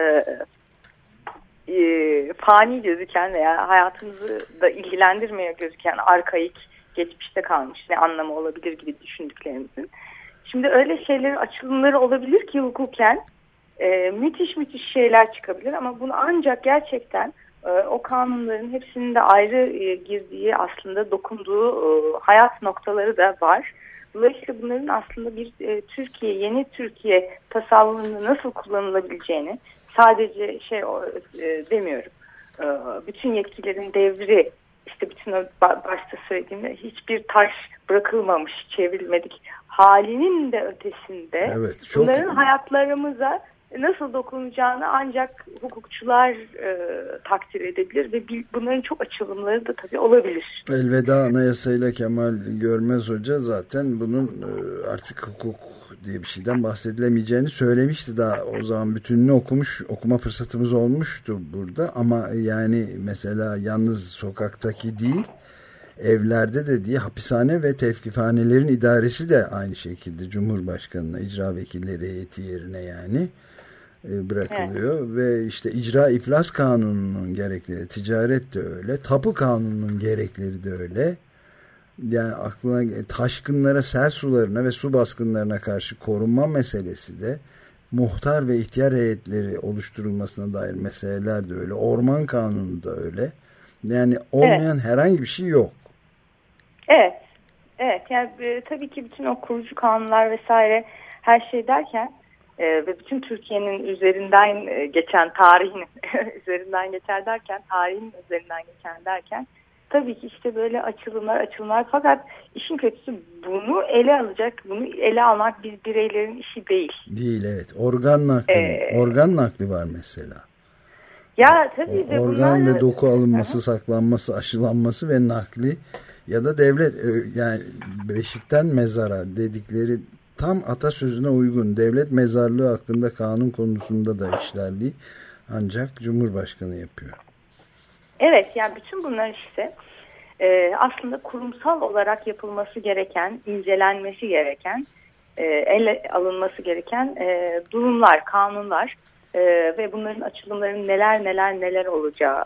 fani gözüken veya hayatımızı da ilgilendirmiyor gözüken arkaik, geçmişte kalmış ne anlamı olabilir gibi düşündüklerimizin. Şimdi öyle şeylerin açılımları olabilir ki hukuken müthiş şeyler çıkabilir ama bunu ancak gerçekten o kanunların hepsinin de ayrı girdiği, aslında dokunduğu hayat noktaları da var. Dolayısıyla bunların aslında bir Türkiye, yeni Türkiye tasavvurunu nasıl kullanılabileceğini, sadece demiyorum, bütün yetkilerin devri, işte bütün o başta söylediğimde hiçbir taş bırakılmamış, çevrilmedik halinin de ötesinde bunların hayatlarımıza nasıl dokunacağını ancak hukukçular takdir edebilir ve bunların çok açılımları da tabii olabilir. Elveda Anayasayla Kemal Görmez Hoca zaten bunun artık hukuk diye bir şeyden bahsedilemeyeceğini söylemişti. Daha o zaman bütününü okuma fırsatımız olmuştu burada ama yani mesela yalnız sokaktaki değil, evlerde de diye hapishane ve tevkifhanelerin idaresi de aynı şekilde Cumhurbaşkanı'na, icra vekilleri heyeti yerine yani bırakılıyor ve işte icra iflas kanununun gerekleri, ticaret de öyle, tapu kanununun gerekleri de öyle. Yani aklına taşkınlara, sel sularına ve su baskınlarına karşı korunma meselesi de, muhtar ve ihtiyar heyetleri oluşturulmasına dair meseleler de öyle. Orman kanunu da öyle. Yani olmayan herhangi bir şey yok. Evet. Yani tabii ki bütün o kurucu kanunlar vesaire her şey derken ve bütün Türkiye'nin üzerinden geçen tarihin üzerinden geçer derken, tarihin üzerinden geçen derken tabii ki işte böyle açılımlar fakat işin kötüsü bunu ele almak biz bireylerin işi değil. Değil, evet. Organ nakli var mesela. Ya tabii de organ ve doku alınması, saklanması, aşılanması ve nakli Ya da devlet, yani beşikten mezara dedikleri tam atasözüne uygun. Devlet mezarlığı hakkında kanun konusunda da işlerliği ancak Cumhurbaşkanı yapıyor. Evet, yani bütün bunlar işte aslında kurumsal olarak yapılması gereken, incelenmesi gereken, ele alınması gereken durumlar, kanunlar ve bunların açılımlarının neler olacağı,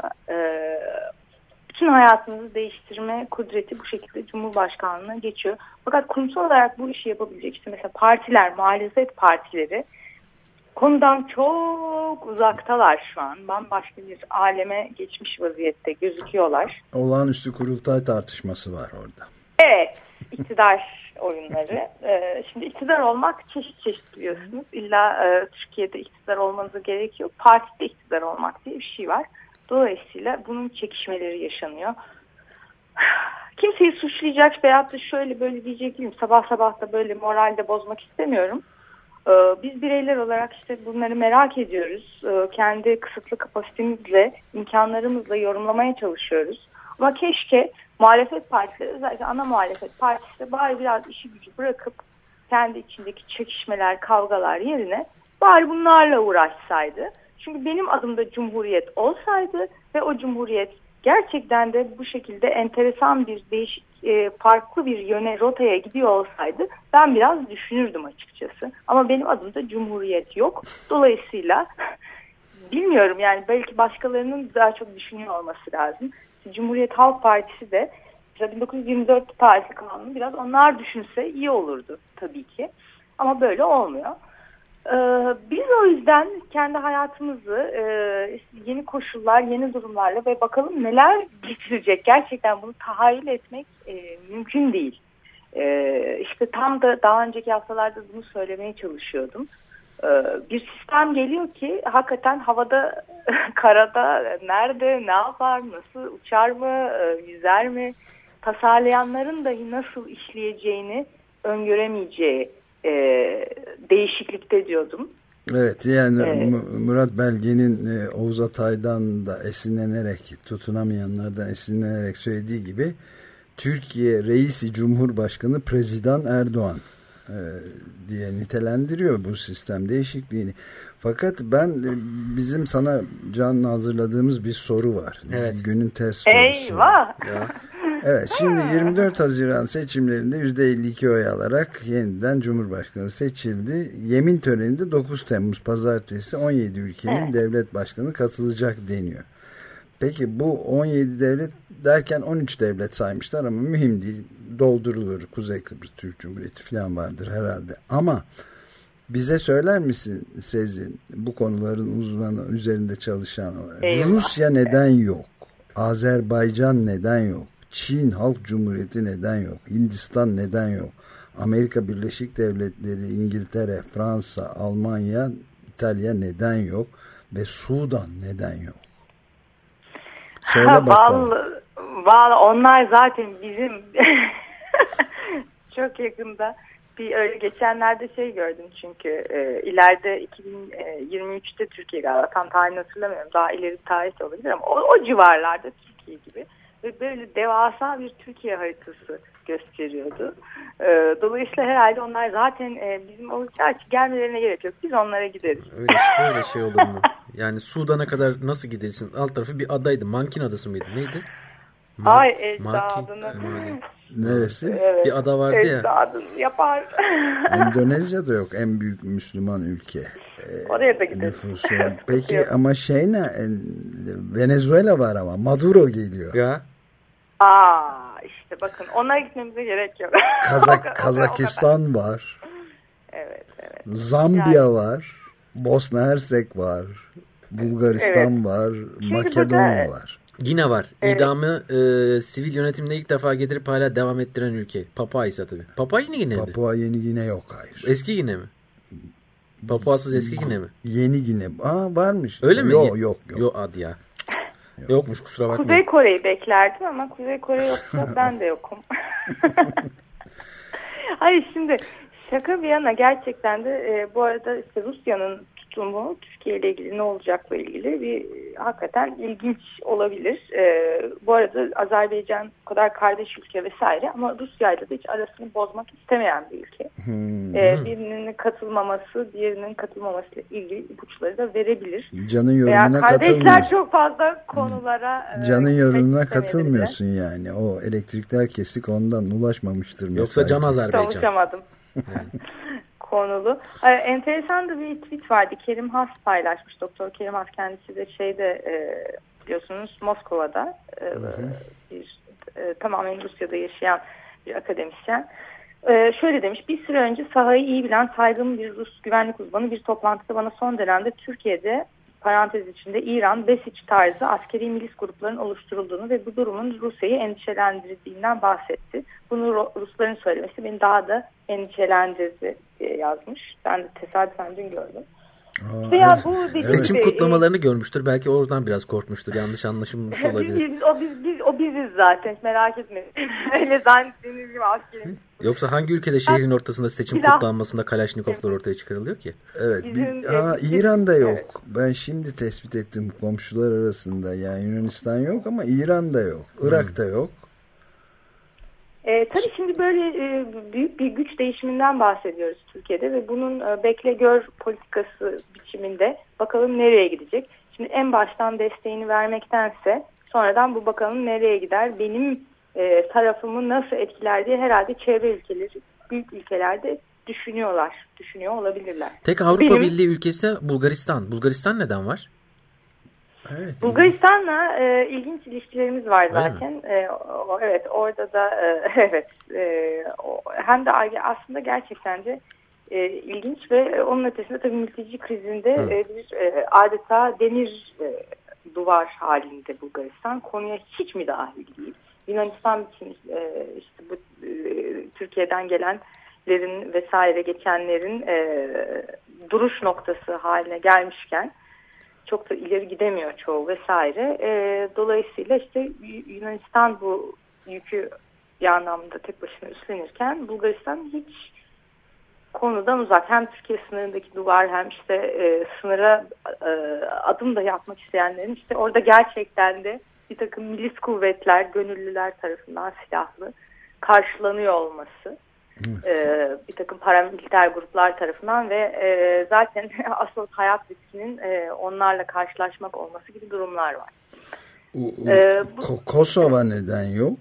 bütün hayatınızı değiştirme kudreti bu şekilde Cumhurbaşkanlığına geçiyor. Fakat kurumsal olarak bu işi yapabilecek işte mesela partiler, muhalefet partileri konudan çok uzaktalar şu an. Bambaşka bir aleme geçmiş vaziyette gözüküyorlar. Olağanüstü kurultay tartışması var orada. Evet, iktidar oyunları. Şimdi iktidar olmak çeşit biliyorsunuz. İlla Türkiye'de iktidar olmanıza gerek yok. Partide iktidar olmak diye bir şey var. Dolayısıyla bunun çekişmeleri yaşanıyor. Kimseyi suçlayacak veyahut da şöyle böyle diyecek değilim. Sabah da böyle moralde bozmak istemiyorum. Biz bireyler olarak işte bunları merak ediyoruz. Kendi kısıtlı kapasitemizle, imkanlarımızla yorumlamaya çalışıyoruz. Ama keşke muhalefet partileri, özellikle ana muhalefet partisi de bari biraz işi gücü bırakıp kendi içindeki çekişmeler, kavgalar yerine bari bunlarla uğraşsaydı. Çünkü benim adımda Cumhuriyet olsaydı ve o Cumhuriyet gerçekten de bu şekilde enteresan bir değişik, farklı bir yöne, rotaya gidiyor olsaydı ben biraz düşünürdüm açıkçası. Ama benim adımda Cumhuriyet yok. Dolayısıyla bilmiyorum, yani belki başkalarının daha çok düşünüyor olması lazım. Cumhuriyet Halk Partisi de 1924 tarihli kanunu biraz onlar düşünse iyi olurdu tabii ki. Ama böyle olmuyor. Biz o yüzden kendi hayatımızı yeni koşullar, yeni durumlarla ve bakalım neler getirecek. Gerçekten bunu tahayyül etmek mümkün değil. İşte tam da daha önceki haftalarda bunu söylemeye çalışıyordum. Bir sistem geliyor ki hakikaten havada, karada, nerede, ne yapar, nasıl uçar mı, yüzer mi, tasarlayanların dahi nasıl işleyeceğini öngöremeyeceği değişiklikte diyordum. Evet, yani Murat Belge'nin Oğuz Atay'dan da esinlenerek, tutunamayanlardan esinlenerek söylediği gibi Türkiye Reisi Cumhurbaşkanı Prezident Erdoğan diye nitelendiriyor bu sistem değişikliğini. Fakat bizim sana Can'la hazırladığımız bir soru var. Evet. Günün test sorusu. Eyvah! Evet, şimdi 24 Haziran seçimlerinde %52 oy alarak yeniden Cumhurbaşkanı seçildi. Yemin töreninde 9 Temmuz Pazartesi 17 ülkenin devlet başkanı katılacak deniyor. Peki bu 17 devlet derken 13 devlet saymışlar ama mühim değil. Doldurulur. Kuzey Kıbrıs Türk Cumhuriyeti falan vardır herhalde. Ama bize söyler misin Sezin, bu konuların uzmanı, üzerinde çalışan olarak? Rusya neden yok? Azerbaycan neden yok? Çin Halk Cumhuriyeti neden yok? Hindistan neden yok? Amerika Birleşik Devletleri, İngiltere, Fransa, Almanya, İtalya neden yok? Ve Sudan neden yok? Söyle bakalım. Vallahi onlar zaten bizim çok yakında öyle geçenlerde gördüm çünkü ileride 2023'te Türkiye galiba, tam tarihini hatırlamıyorum, daha ileri bir tarih de olabilir ama o civarlarda Türkiye gibi ve böyle devasa bir Türkiye haritası gösteriyordu. Dolayısıyla herhalde onlar zaten bizim o gelmelerine gerek yok. Biz onlara gideriz. Öyle şey olur mu? Yani Sudan'a kadar nasıl gidersin? Alt tarafı bir adaydı. Mankin adası mıydı? Neydi? Adını. Neresi? Evet, bir ada vardı ya. Adını yapar. Endonezya'da yok, en büyük Müslüman ülke. Oraya da gideriz. Peki ama Venezuela var ama Maduro geliyor. Ya. İşte bakın ona gitmemize gerek yok. Kazakistan var. Evet. Zambiya var. Bosna Hersek var. Bulgaristan var. Makedonya var. Gine var. Evet. İdamı sivil yönetimde ilk defa getirip hala devam ettiren ülke. Papua ise tabii. Papua Yeni Gine'di. Papua Yeni Gine yok, hayır. Eski Gine mi? Papua'sız eski Gine mi? Yeni Gine. Varmış. Öyle mi? Yok. Yok hadi ya. Yokmuş, kusura bakmayın. Kuzey Kore'yi beklerdim ama Kuzey Kore yoksa ben de yokum. Hayır, şimdi şaka bir yana gerçekten de bu arada işte Rusya'nın tutumu Türkiye ile ilgili ne olacakla ilgili bir hakikaten ilginç olabilir. Bu arada Azerbaycan o kadar kardeş ülke vesaire ama Rusya'yla da hiç arasını bozmak istemeyen bir ülke. Birinin katılmaması diğerinin katılmamasıyla ilgili ipuçları da verebilir. Canın yorumuna kardeşler çok fazla konulara Canın yorumuna katılmıyorsun yani. O elektrikler kesik ondan ulaşmamıştır. Yoksa Can Azerbaycan. Konuşamadım. Konulu. Enteresan da bir tweet vardı. Kerim Has paylaşmış. Doktor Kerim Has kendisi de biliyorsunuz Moskova'da tamamen Rusya'da yaşayan bir akademisyen. Şöyle demiş, bir süre önce sahayı iyi bilen saygın bir Rus güvenlik uzmanı bir toplantıda bana son dönemde Türkiye'de parantez içinde İran, Besiç tarzı askeri milis grupların oluşturulduğunu ve bu durumun Rusya'yı endişelendirdiğinden bahsetti. Bunu Rusların söylemesi beni daha da endişelendirdi diye yazmış. Ben de tesadüfen dün gördüm. Seçim kutlamalarını görmüştür. Belki oradan biraz korkmuştur. Yanlış anlaşılmış olabilir. O biziz zaten. Merak etmeyin. Öyle zannettiğiniz gibi askerim. Yoksa hangi ülkede şehrin ortasında seçim kutlanmasında Kalaşnikovlar ortaya çıkarılıyor ki? Evet. İran'da yok. Ben şimdi tespit ettim komşular arasında. Yani Yunanistan yok ama İran'da yok. Irak'ta yok. Tabii şimdi böyle büyük bir güç değişiminden bahsediyoruz Türkiye'de ve bunun bekle gör politikası biçiminde bakalım nereye gidecek. Şimdi en baştan desteğini vermektense sonradan bu bakalım nereye gider, benim tarafımı nasıl etkiler diye herhalde çevre ülkeleri, büyük ülkelerde düşünüyor olabilirler. Tek Avrupa Birliği ülkesi Bulgaristan. Bulgaristan neden var? Evet, Bulgaristan'la ilginç ilişkilerimiz var zaten. Evet, orada da hem de aslında gerçekten de ilginç ve onun ötesinde tabii mülteci krizinde bir adeta demir duvar halinde Bulgaristan. Konuya hiç müdahil değil. Yunanistan için işte bu Türkiye'den gelenlerin vesaire geçenlerin duruş noktası haline gelmişken çok da ileri gidemiyor çoğu vesaire. Dolayısıyla işte Yunanistan bu yükü bir anlamda tek başına üstlenirken Bulgaristan hiç konudan uzak. Hem Türkiye sınırındaki duvar hem işte sınıra adım da yapmak isteyenlerin işte orada gerçekten de bir takım milis kuvvetler, gönüllüler tarafından silahlı karşılanıyor olması. Bir takım paramiliter gruplar tarafından ve zaten asıl hayat riskinin onlarla karşılaşmak olması gibi durumlar var. Kosova neden yok?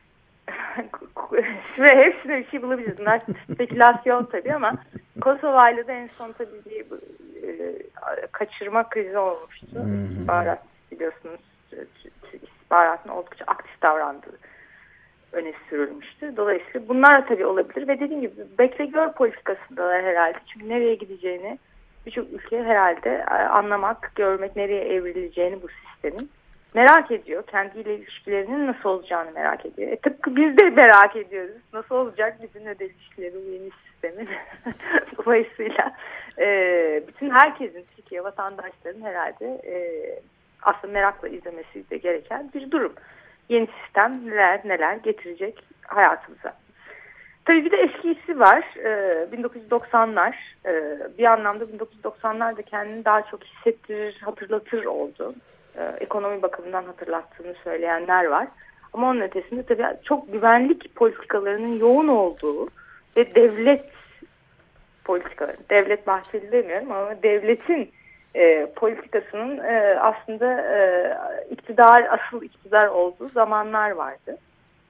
Ve hepsine bir şey bulabiliriz. Bunlar spekülasyon tabii ama Kosova'yla da en son tabii bir kaçırma krizi olmuştu. İstihbarat biliyorsunuz, istihbaratın oldukça aktif davrandığı öne sürülmüştü. Dolayısıyla bunlar tabii olabilir ve dediğim gibi bekle gör politikasındalar herhalde. Çünkü nereye gideceğini birçok ülke herhalde anlamak, görmek, nereye evrileceğini bu sistemin merak ediyor. Kendiyle ilişkilerinin nasıl olacağını merak ediyor. Tıpkı biz de merak ediyoruz. Nasıl olacak bizimle de ilişkileri bu yeni sistemin. Dolayısıyla bütün herkesin, Türkiye vatandaşlarının herhalde aslında merakla izlemesi de gereken bir durum. Yeni sistem neler getirecek hayatımıza. Tabii bir de eskisi var. 1990'lar. Bir anlamda 1990'lar da kendini daha çok hissettirir, hatırlatır oldu. Ekonomi bakımından hatırlattığını söyleyenler var. Ama onun ötesinde tabii çok güvenlik politikalarının yoğun olduğu ve devlet politikaları, devlet Bahçeli demiyorum ama devletin politikasının aslında asıl iktidar olduğu zamanlar vardı.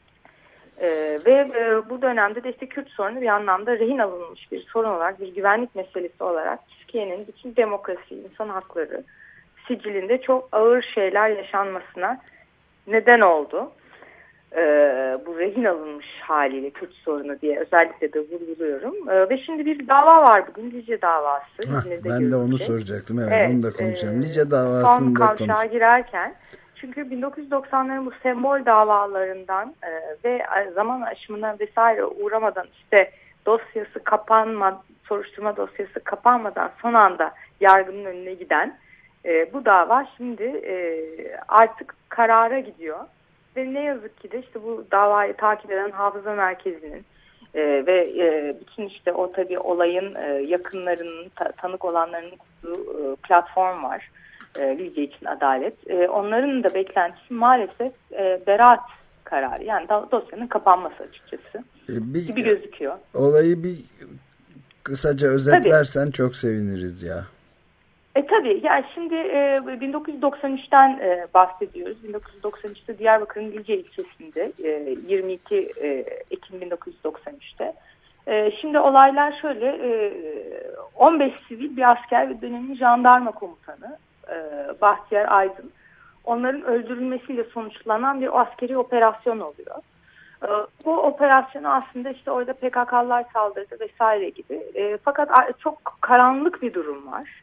Ve bu dönemde de işte Kürt sorunu bir anlamda rehin alınmış bir sorun olarak, bir güvenlik meselesi olarak Türkiye'nin bütün demokrasi, insan hakları sicilinde çok ağır şeyler yaşanmasına neden oldu. Bu rehin alınmış haliyle Kürt sorunu diye özellikle de vurguluyorum. Ve şimdi bir dava var bugün, Lice davası. Ben de onu soracaktım. Evet, onu da konuşalım. Lice davasında son kavşağa girerken. Çünkü 1990'ların bu sembol davalarından ve zaman aşımına vesaire uğramadan işte soruşturma dosyası kapanmadan son anda yargının önüne giden bu dava şimdi artık karara gidiyor. Ve ne yazık ki de işte bu davayı takip eden Hafıza Merkezi'nin, Ve bütün işte o tabii olayın yakınlarının, tanık olanlarının kurduğu platform var. Lidya için adalet. Onların da beklentisi maalesef beraat kararı. Yani dosyanın kapanması açıkçası gibi gözüküyor. Olayı bir kısaca özetlersen çok seviniriz ya. Tabii. Yani şimdi 1993'ten bahsediyoruz. 1993'te Diyarbakır'ın Gülce ilçesinde 22 Ekim 1993'te. Şimdi olaylar şöyle 15 sivil bir asker ve dönemin jandarma komutanı Bahtiyar Aydın. Onların öldürülmesiyle sonuçlanan bir askeri operasyon oluyor. Bu operasyonu aslında işte orada PKK'lılar saldırdı vesaire gibi. Fakat çok karanlık bir durum var.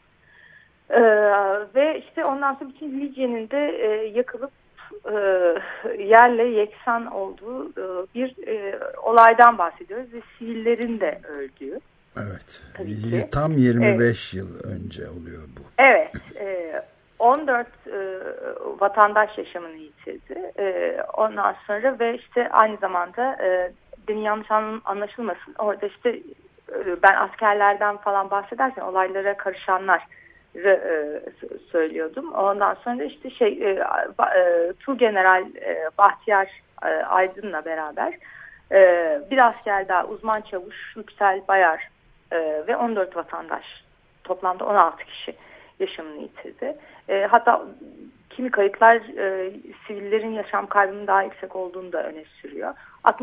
Ve işte ondan sonra bütün Lidya'nın de yakılıp yerle yeksan olduğu bir olaydan bahsediyoruz ve sivillerin de öldüğü. Evet. Tam 25 yıl önce oluyor bu. Evet. 14 vatandaş yaşamını yitirdi. Ondan sonra ve işte aynı zamanda benim yanlış anlaşılmasın. Orada işte ben askerlerden falan bahsederken olaylara karışanlar söylüyordum. Ondan sonra işte Tuğgeneral Bahtiyar Aydın'la beraber bir asker daha uzman çavuş Yüksel Bayar ve 14 vatandaş toplamda 16 kişi yaşamını yitirdi. Hatta kimi kayıtlar sivillerin yaşam kaybının daha yüksek olduğunu da öne sürüyor.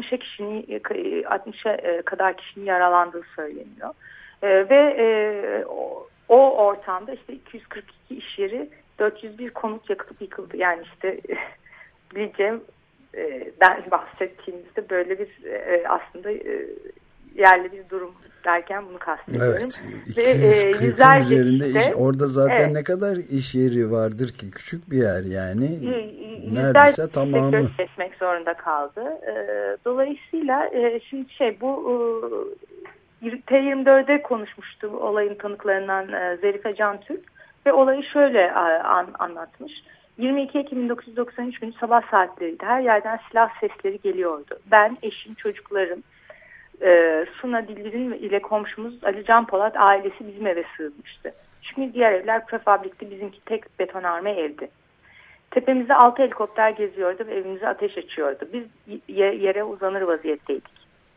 60'a kadar kişinin yaralandığı söyleniyor. Ve o ortamda işte 242 iş yeri, 401 konut yakılıp yıkıldı. Yani işte Lice'den bahsettiğimizde böyle bir aslında yerli bir durum derken bunu kastediyorum. Evet. 240'ın üzerinde işte, orada zaten evet. Ne kadar iş yeri vardır ki, küçük bir yer yani. Neredeyse tamamı. Kesmek zorunda kaldı. Dolayısıyla şimdi bu T24'de konuşmuştu olayın tanıklarından Zerife Cantürk ve olayı şöyle anlatmış. 22 Ekim 1993 günü sabah saatleriydi. Her yerden silah sesleri geliyordu. Ben, eşim, çocuklarım, Suna Dildir'in ile komşumuz Ali Can Polat ailesi bizim eve sığınmıştı. Çünkü diğer evler prefabrikti, bizimki tek betonarme evdi. Tepemizde 6 helikopter geziyordu ve evimize ateş açıyordu. Biz yere uzanır vaziyetteydik.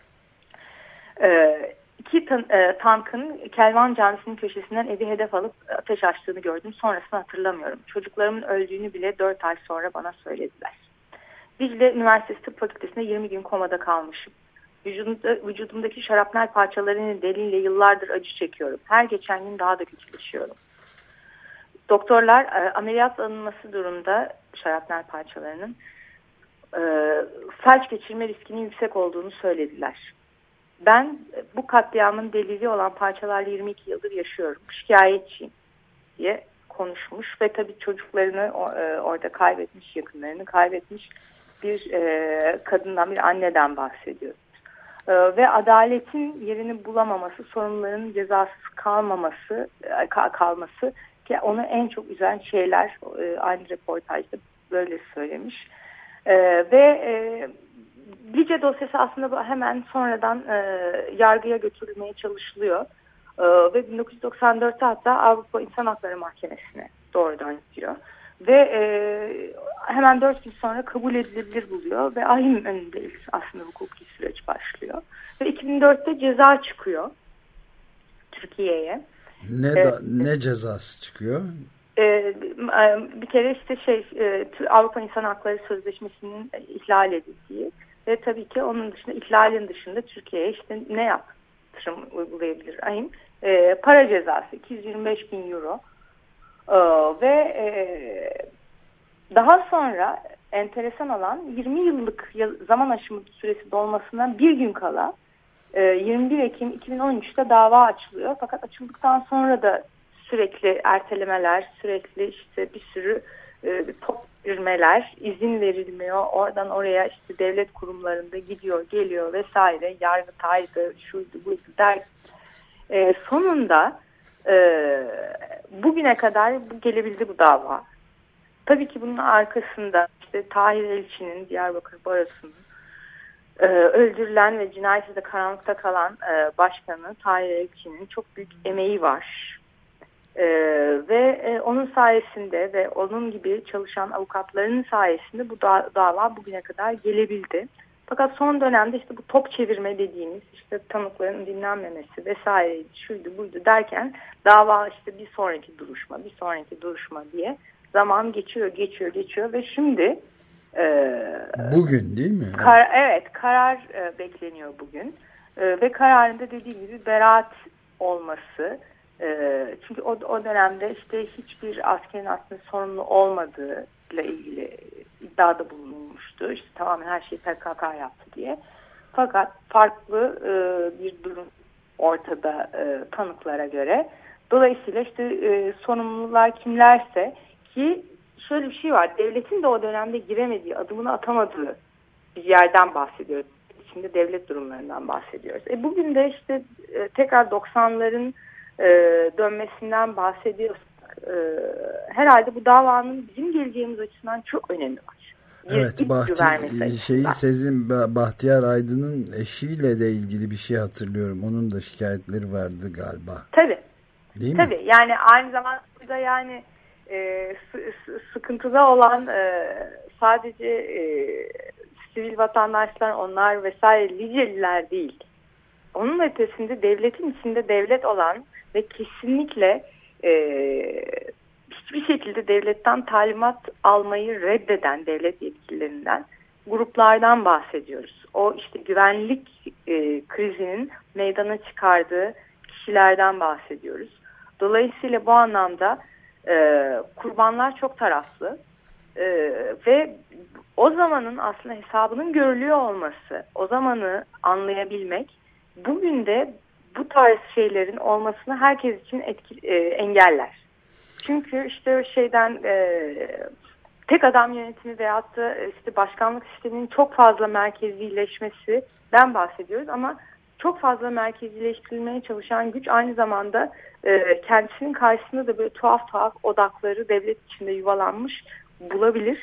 İki tankın Kelvan Camisi'nin köşesinden evi hedef alıp ateş açtığını gördüm. Sonrasını hatırlamıyorum. Çocuklarımın öldüğünü bile 4 ay sonra bana söylediler. Dicle Üniversitesi Tıp Fakültesi'nde 20 gün komada kalmışım. Vücudumdaki şarapnel parçalarının deliğiyle yıllardır acı çekiyorum. Her geçen gün daha da kötüleşiyorum. Doktorlar ameliyat alınması durumda şarapnel parçalarının felç geçirme riskinin yüksek olduğunu söylediler. Ben bu katliamın delili olan parçalarla 22 yıldır yaşıyorum. Şikayetçiyim diye konuşmuş ve tabii çocuklarını orada kaybetmiş, yakınlarını kaybetmiş bir kadından, bir anneden bahsediyoruz. Ve adaletin yerini bulamaması, sorumluların cezasız kalması ki onu en çok üzen şeyler aynı röportajda böyle söylemiş. Ve Lice dosyası aslında hemen sonradan yargıya götürülmeye çalışılıyor. Ve 1994'te hatta Avrupa İnsan Hakları Mahkemesi'ne doğrudan gidiyor. Ve hemen 4 gün sonra kabul edilebilir buluyor ve ahim önündeyiz, aslında hukuki süreç başlıyor. Ve 2004'te ceza çıkıyor Türkiye'ye. Ne cezası çıkıyor? Bir kere işte Avrupa İnsan Hakları Sözleşmesi'nin ihlal edildiği ve tabii ki onun dışında, ihlalin dışında Türkiye'ye işte ne yaptırım uygulayabilir ahim? Para cezası 225.000 euro. Ve daha sonra enteresan olan 20 yıllık zaman aşımı süresi dolmasından bir gün kala 21 Ekim 2013'te dava açılıyor. Fakat açıldıktan sonra da sürekli ertelemeler, sürekli işte bir sürü top girmeler, izin verilmiyor. Oradan oraya işte devlet kurumlarında gidiyor, geliyor vesaire. Yargıtay'dı, şuydu, buydu der. Sonunda bugüne kadar gelebildi bu dava. Tabii ki bunun arkasında işte Tahir Elçi'nin, Diyarbakır Barosu'nun öldürülen ve cinayeti de karanlıkta kalan başkanı Tahir Elçi'nin çok büyük emeği var. Ve onun sayesinde ve onun gibi çalışan avukatlarının sayesinde bu dava bugüne kadar gelebildi. Fakat son dönemde işte bu top çevirme dediğimiz işte tanıkların dinlenmemesi vesaire şuydu buydu derken dava işte bir sonraki duruşma diye zaman geçiyor ve şimdi bugün değil mi? Karar bekleniyor bugün ve kararında dediğim gibi beraat olması. Çünkü o dönemde işte hiçbir askerin aslında sorumlu olmadığı ile ilgili iddiada bulunmuştu. İşte tamamen her şeyi PKK yaptı diye. Fakat farklı bir durum ortada tanıklara göre. Dolayısıyla işte sorumlular kimlerse ki şöyle bir şey var. Devletin de o dönemde giremediği, adımını atamadığı bir yerden bahsediyoruz. Şimdi devlet durumlarından bahsediyoruz. Bugün de işte tekrar 90'ların dönmesinden bahsediyorsak herhalde bu davanın bizim geleceğimiz açısından çok önemi var. Evet, Bahtiyar Aydın'ın eşiyle de ilgili bir şey hatırlıyorum. Onun da şikayetleri vardı galiba. Tabii. Değil Tabii. Mi? Yani aynı zamanda yani sıkıntıda olan sadece sivil vatandaşlar, onlar vesaire Liceliler değil. Onun ötesinde devletin içinde devlet olan ve kesinlikle hiçbir şekilde devletten talimat almayı reddeden devlet yetkililerinden gruplardan bahsediyoruz. O işte güvenlik krizinin meydana çıkardığı kişilerden bahsediyoruz. Dolayısıyla bu anlamda kurbanlar çok taraflı ve o zamanın aslında hesabının görülüyor olması, o zamanı anlayabilmek bugün de bu tarz şeylerin olmasını herkes için engeller. Çünkü işte tek adam yönetimi veyahut da işte başkanlık sisteminin çok fazla merkezileşmesinden bahsediyoruz ama çok fazla merkezileştirilmeye çalışan güç aynı zamanda kendisinin karşısında da böyle tuhaf odakları devlet içinde yuvalanmış bulabilir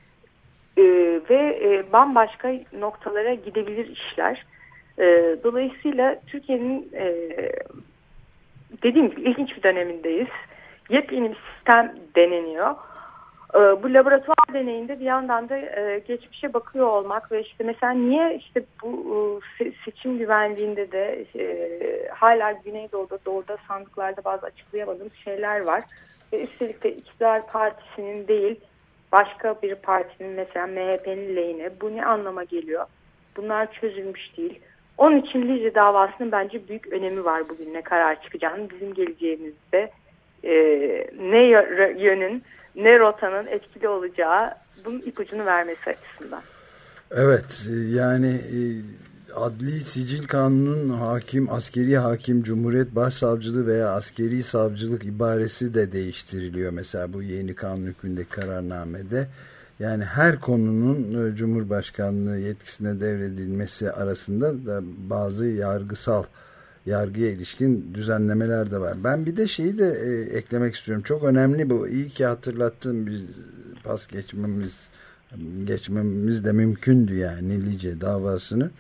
ve bambaşka noktalara gidebilir işler. Dolayısıyla Türkiye'nin dediğim gibi ilginç bir dönemindeyiz. Yepyeni bir sistem deneniyor. Bu laboratuvar deneyinde bir yandan da geçmişe bakıyor olmak ve işte mesela niye işte bu seçim güvenliğinde de hala Güneydoğu'da, Doğu'da sandıklarda bazı açıklayamadığımız şeyler var. Ve üstelik de iktidar partisinin değil başka bir partinin mesela MHP'nin lehine bu ne anlama geliyor? Bunlar çözülmüş değil. Onun için Lice davasının bence büyük önemi var bugün ne karar çıkacağını bizim geleceğimizde ne yönün ne rotanın etkili olacağı bunun ipucunu vermesi açısından. Evet yani adli sicil kanunun hakim, askeri hakim, cumhuriyet başsavcılığı veya askeri savcılık ibaresi de değiştiriliyor. Mesela bu yeni kanun hükmündeki kararnamede. Yani her konunun Cumhurbaşkanlığı yetkisine devredilmesi arasında da bazı yargıya ilişkin düzenlemeler de var. Ben bir de şeyi de eklemek istiyorum. Çok önemli bu. İyi ki hatırlattın. Biz pas geçmemiz de mümkündü yani Lice davasını.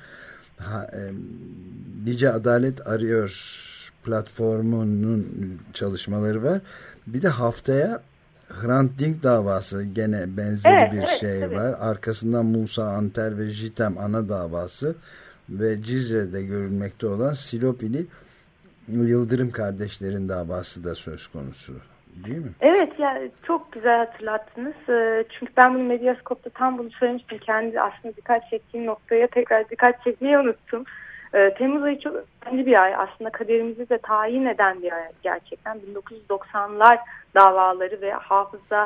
Lice Adalet Arıyor platformunun çalışmaları var. Bir de haftaya Hrant Dink davası gene benzeri şey tabii. var. Arkasından Musa Anter ve Jitem ana davası ve Cizre'de görülmekte olan Silopili Yıldırım kardeşlerin davası da söz konusu. Değil mi? Evet yani çok güzel hatırlattınız. Çünkü ben bunu Medyaskop'ta tam bunu söylemiştim. Kendi aslında dikkat çektiğim noktaya tekrar dikkat çekmeyi unuttum. Temmuz ayı çok önemli bir ay. Aslında kaderimizi de tayin eden bir ay gerçekten. 1990'lar davaları ve hafıza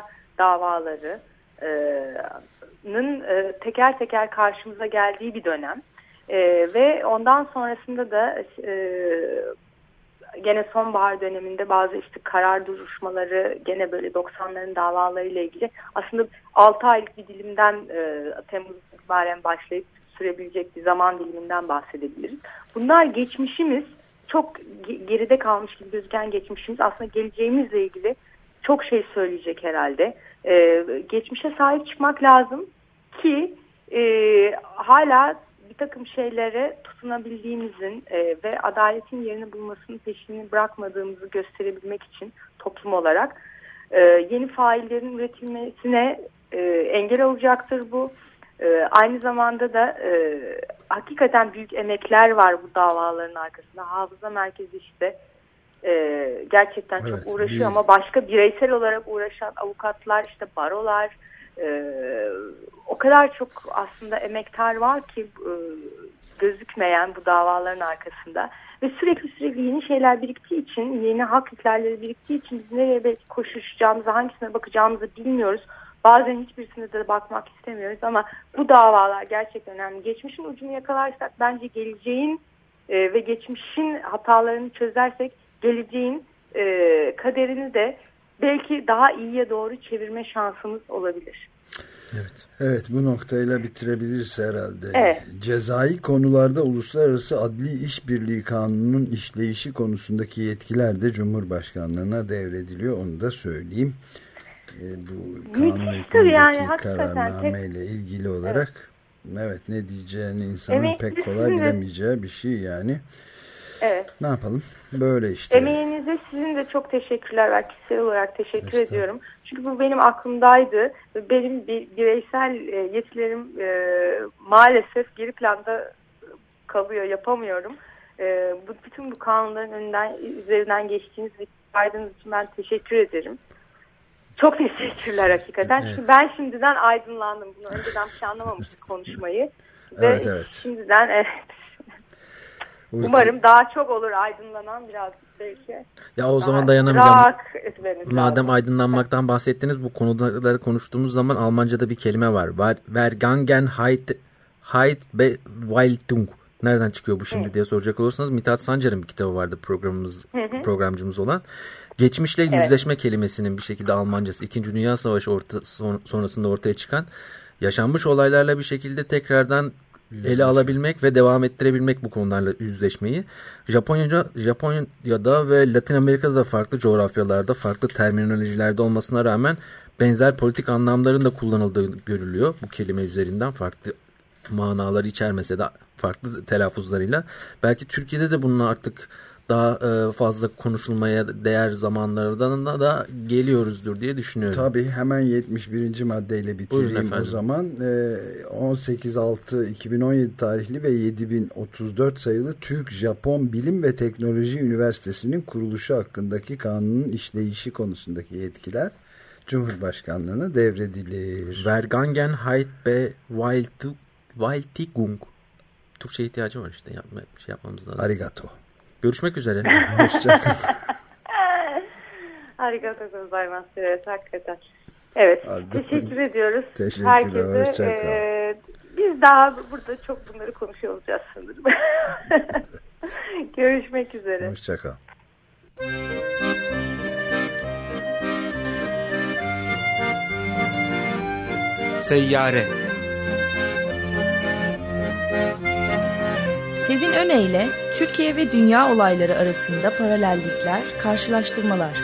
davalarının teker teker karşımıza geldiği bir dönem. Ve ondan sonrasında da gene sonbahar döneminde bazı işte karar duruşmaları gene böyle 90'ların davalarıyla ilgili aslında 6 aylık bir dilimden Temmuz itibaren başlayıp sürebilecek bir zaman diliminden bahsedebiliriz. Bunlar geçmişimiz, çok geride kalmış gibi gözüken geçmişimiz aslında geleceğimizle ilgili çok şey söyleyecek herhalde. Geçmişe sahip çıkmak lazım ki hala bir takım şeylere tutunabildiğimizin ve adaletin yerini bulmasının peşini bırakmadığımızı gösterebilmek için toplum olarak yeni faillerin üretilmesine engel olacaktır bu. Aynı zamanda da hakikaten büyük emekler var bu davaların arkasında. Hafıza Merkezi işte gerçekten çok uğraşıyor ama başka bireysel olarak uğraşan avukatlar, işte barolar, o kadar çok aslında emektar var ki gözükmeyen bu davaların arkasında ve sürekli yeni şeyler biriktiği için, yeni hak ihlalleri biriktiği için biz nereye koşuşacağımızı, hangisine bakacağımızı bilmiyoruz. Bazen hiçbirisine de bakmak istemiyoruz ama bu davalar gerçekten önemli. Geçmişin ucunu yakalarsak bence geleceğin ve geçmişin hatalarını çözersek geleceğin kaderini de belki daha iyiye doğru çevirme şansımız olabilir. Evet, bu noktayla bitirebiliriz herhalde. Evet. Cezai konularda Uluslararası Adli İşbirliği Kanunu'nun işleyişi konusundaki yetkiler de Cumhurbaşkanlığına devrediliyor. Onu da söyleyeyim. Bu kanun hükmündeki kararnameyle ilgili olarak evet, ne diyeceğini insanın pek kolay bilemeyeceği bir şey yani. Evet. Ne yapalım? Böyle işte. Emeğinize sizin de çok teşekkürler. Ben kişisel olarak teşekkür ediyorum. Çünkü bu benim aklımdaydı. Benim bireysel yetilerim maalesef geri planda kalıyor. Yapamıyorum. Bütün bu kanunların üzerinden geçtiğiniz ve saydığınız için ben teşekkür ederim. Çok teşekkürler hakikaten. Evet. Çünkü ben şimdiden aydınlandım. Bunu önceden planlamamıştık konuşmayı. Evet, ve şimdiden umarım daha çok olur aydınlanan biraz belki. Ya o zaman dayanamayacağım. Madem aydınlanmaktan bahsettiniz, bu konuları konuştuğumuz zaman Almanca'da bir kelime var. Vergangenheitsbewältigung. Nereden çıkıyor bu şimdi diye soracak olursanız Mithat Sancar'ın bir kitabı vardı programcımız olan. Geçmişle yüzleşme kelimesinin bir şekilde Almancası 2. Dünya Savaşı sonrasında ortaya çıkan yaşanmış olaylarla bir şekilde tekrardan ele alabilmek ve devam ettirebilmek bu konularla yüzleşmeyi. Japonya'da ve Latin Amerika'da da farklı coğrafyalarda, farklı terminolojilerde olmasına rağmen benzer politik anlamların da kullanıldığı görülüyor. Bu kelime üzerinden farklı manaları içermese de farklı telaffuzlarıyla. Belki Türkiye'de de bunun artık daha fazla konuşulmaya değer zamanlardan da geliyoruzdur diye düşünüyorum. Tabii, hemen 71. maddeyle bitireyim o zaman. 18.6.2017 tarihli ve 7034 sayılı Türk-Japon Bilim ve Teknoloji Üniversitesi'nin kuruluşu hakkındaki kanunun işleyişi konusundaki yetkiler Cumhurbaşkanlığına devredilir. Vergangenheitsbewältigung. Türkçe ihtiyacı var işte. Bir şey yapmamız lazım. Arigato. Görüşmek üzere. Hoşçakalın. Arigato gozaimasu. Evet, hakikaten. Evet. Teşekkür ediyoruz. Teşekkürler. Herkese. Hoşçakalın. Biz daha burada çok bunları konuşuyor olacağız sanırım. Görüşmek üzere. Hoşçakalın. Seyyare. Sezin Öne Türkiye ve dünya olayları arasında paralellikler, karşılaştırmalar.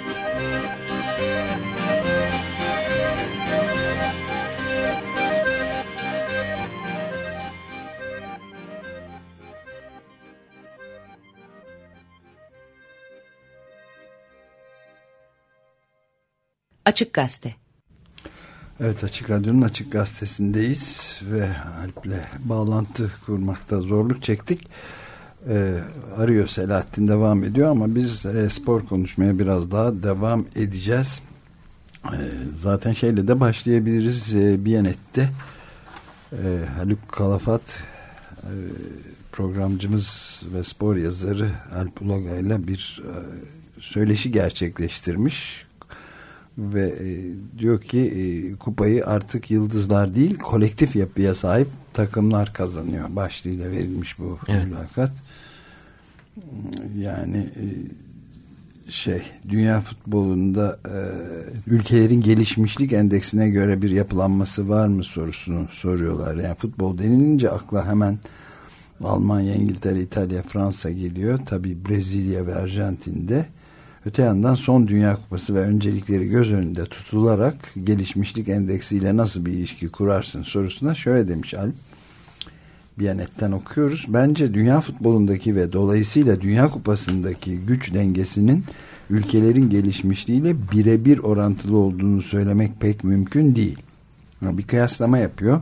Açık Gazete. Evet, Açık Radyo'nun Açık Gazetesi'ndeyiz ve Alp'le bağlantı kurmakta zorluk çektik. Arıyor Selahattin, devam ediyor ama biz spor konuşmaya biraz daha devam edeceğiz. Zaten şeyle de başlayabiliriz. Biyanet'te Haluk Kalafat programcımız ve spor yazarı Alp Ulaga ile bir söyleşi gerçekleştirmiş. Ve diyor ki kupayı artık yıldızlar değil kolektif yapıya sahip takımlar kazanıyor başlığıyla verilmiş bu mülakat. Yani dünya futbolunda ülkelerin gelişmişlik endeksine göre bir yapılanması var mı sorusunu soruyorlar. Yani futbol denilince akla hemen Almanya, İngiltere, İtalya, Fransa geliyor. Tabii Brezilya ve Arjantin'de. Öte yandan son Dünya Kupası ve öncelikleri göz önünde tutularak gelişmişlik endeksiyle nasıl bir ilişki kurarsın sorusuna şöyle demiş Alp. Biyanet'ten okuyoruz. Bence dünya futbolundaki ve dolayısıyla Dünya Kupası'ndaki güç dengesinin ülkelerin gelişmişliğiyle birebir orantılı olduğunu söylemek pek mümkün değil. Bir kıyaslama yapıyor.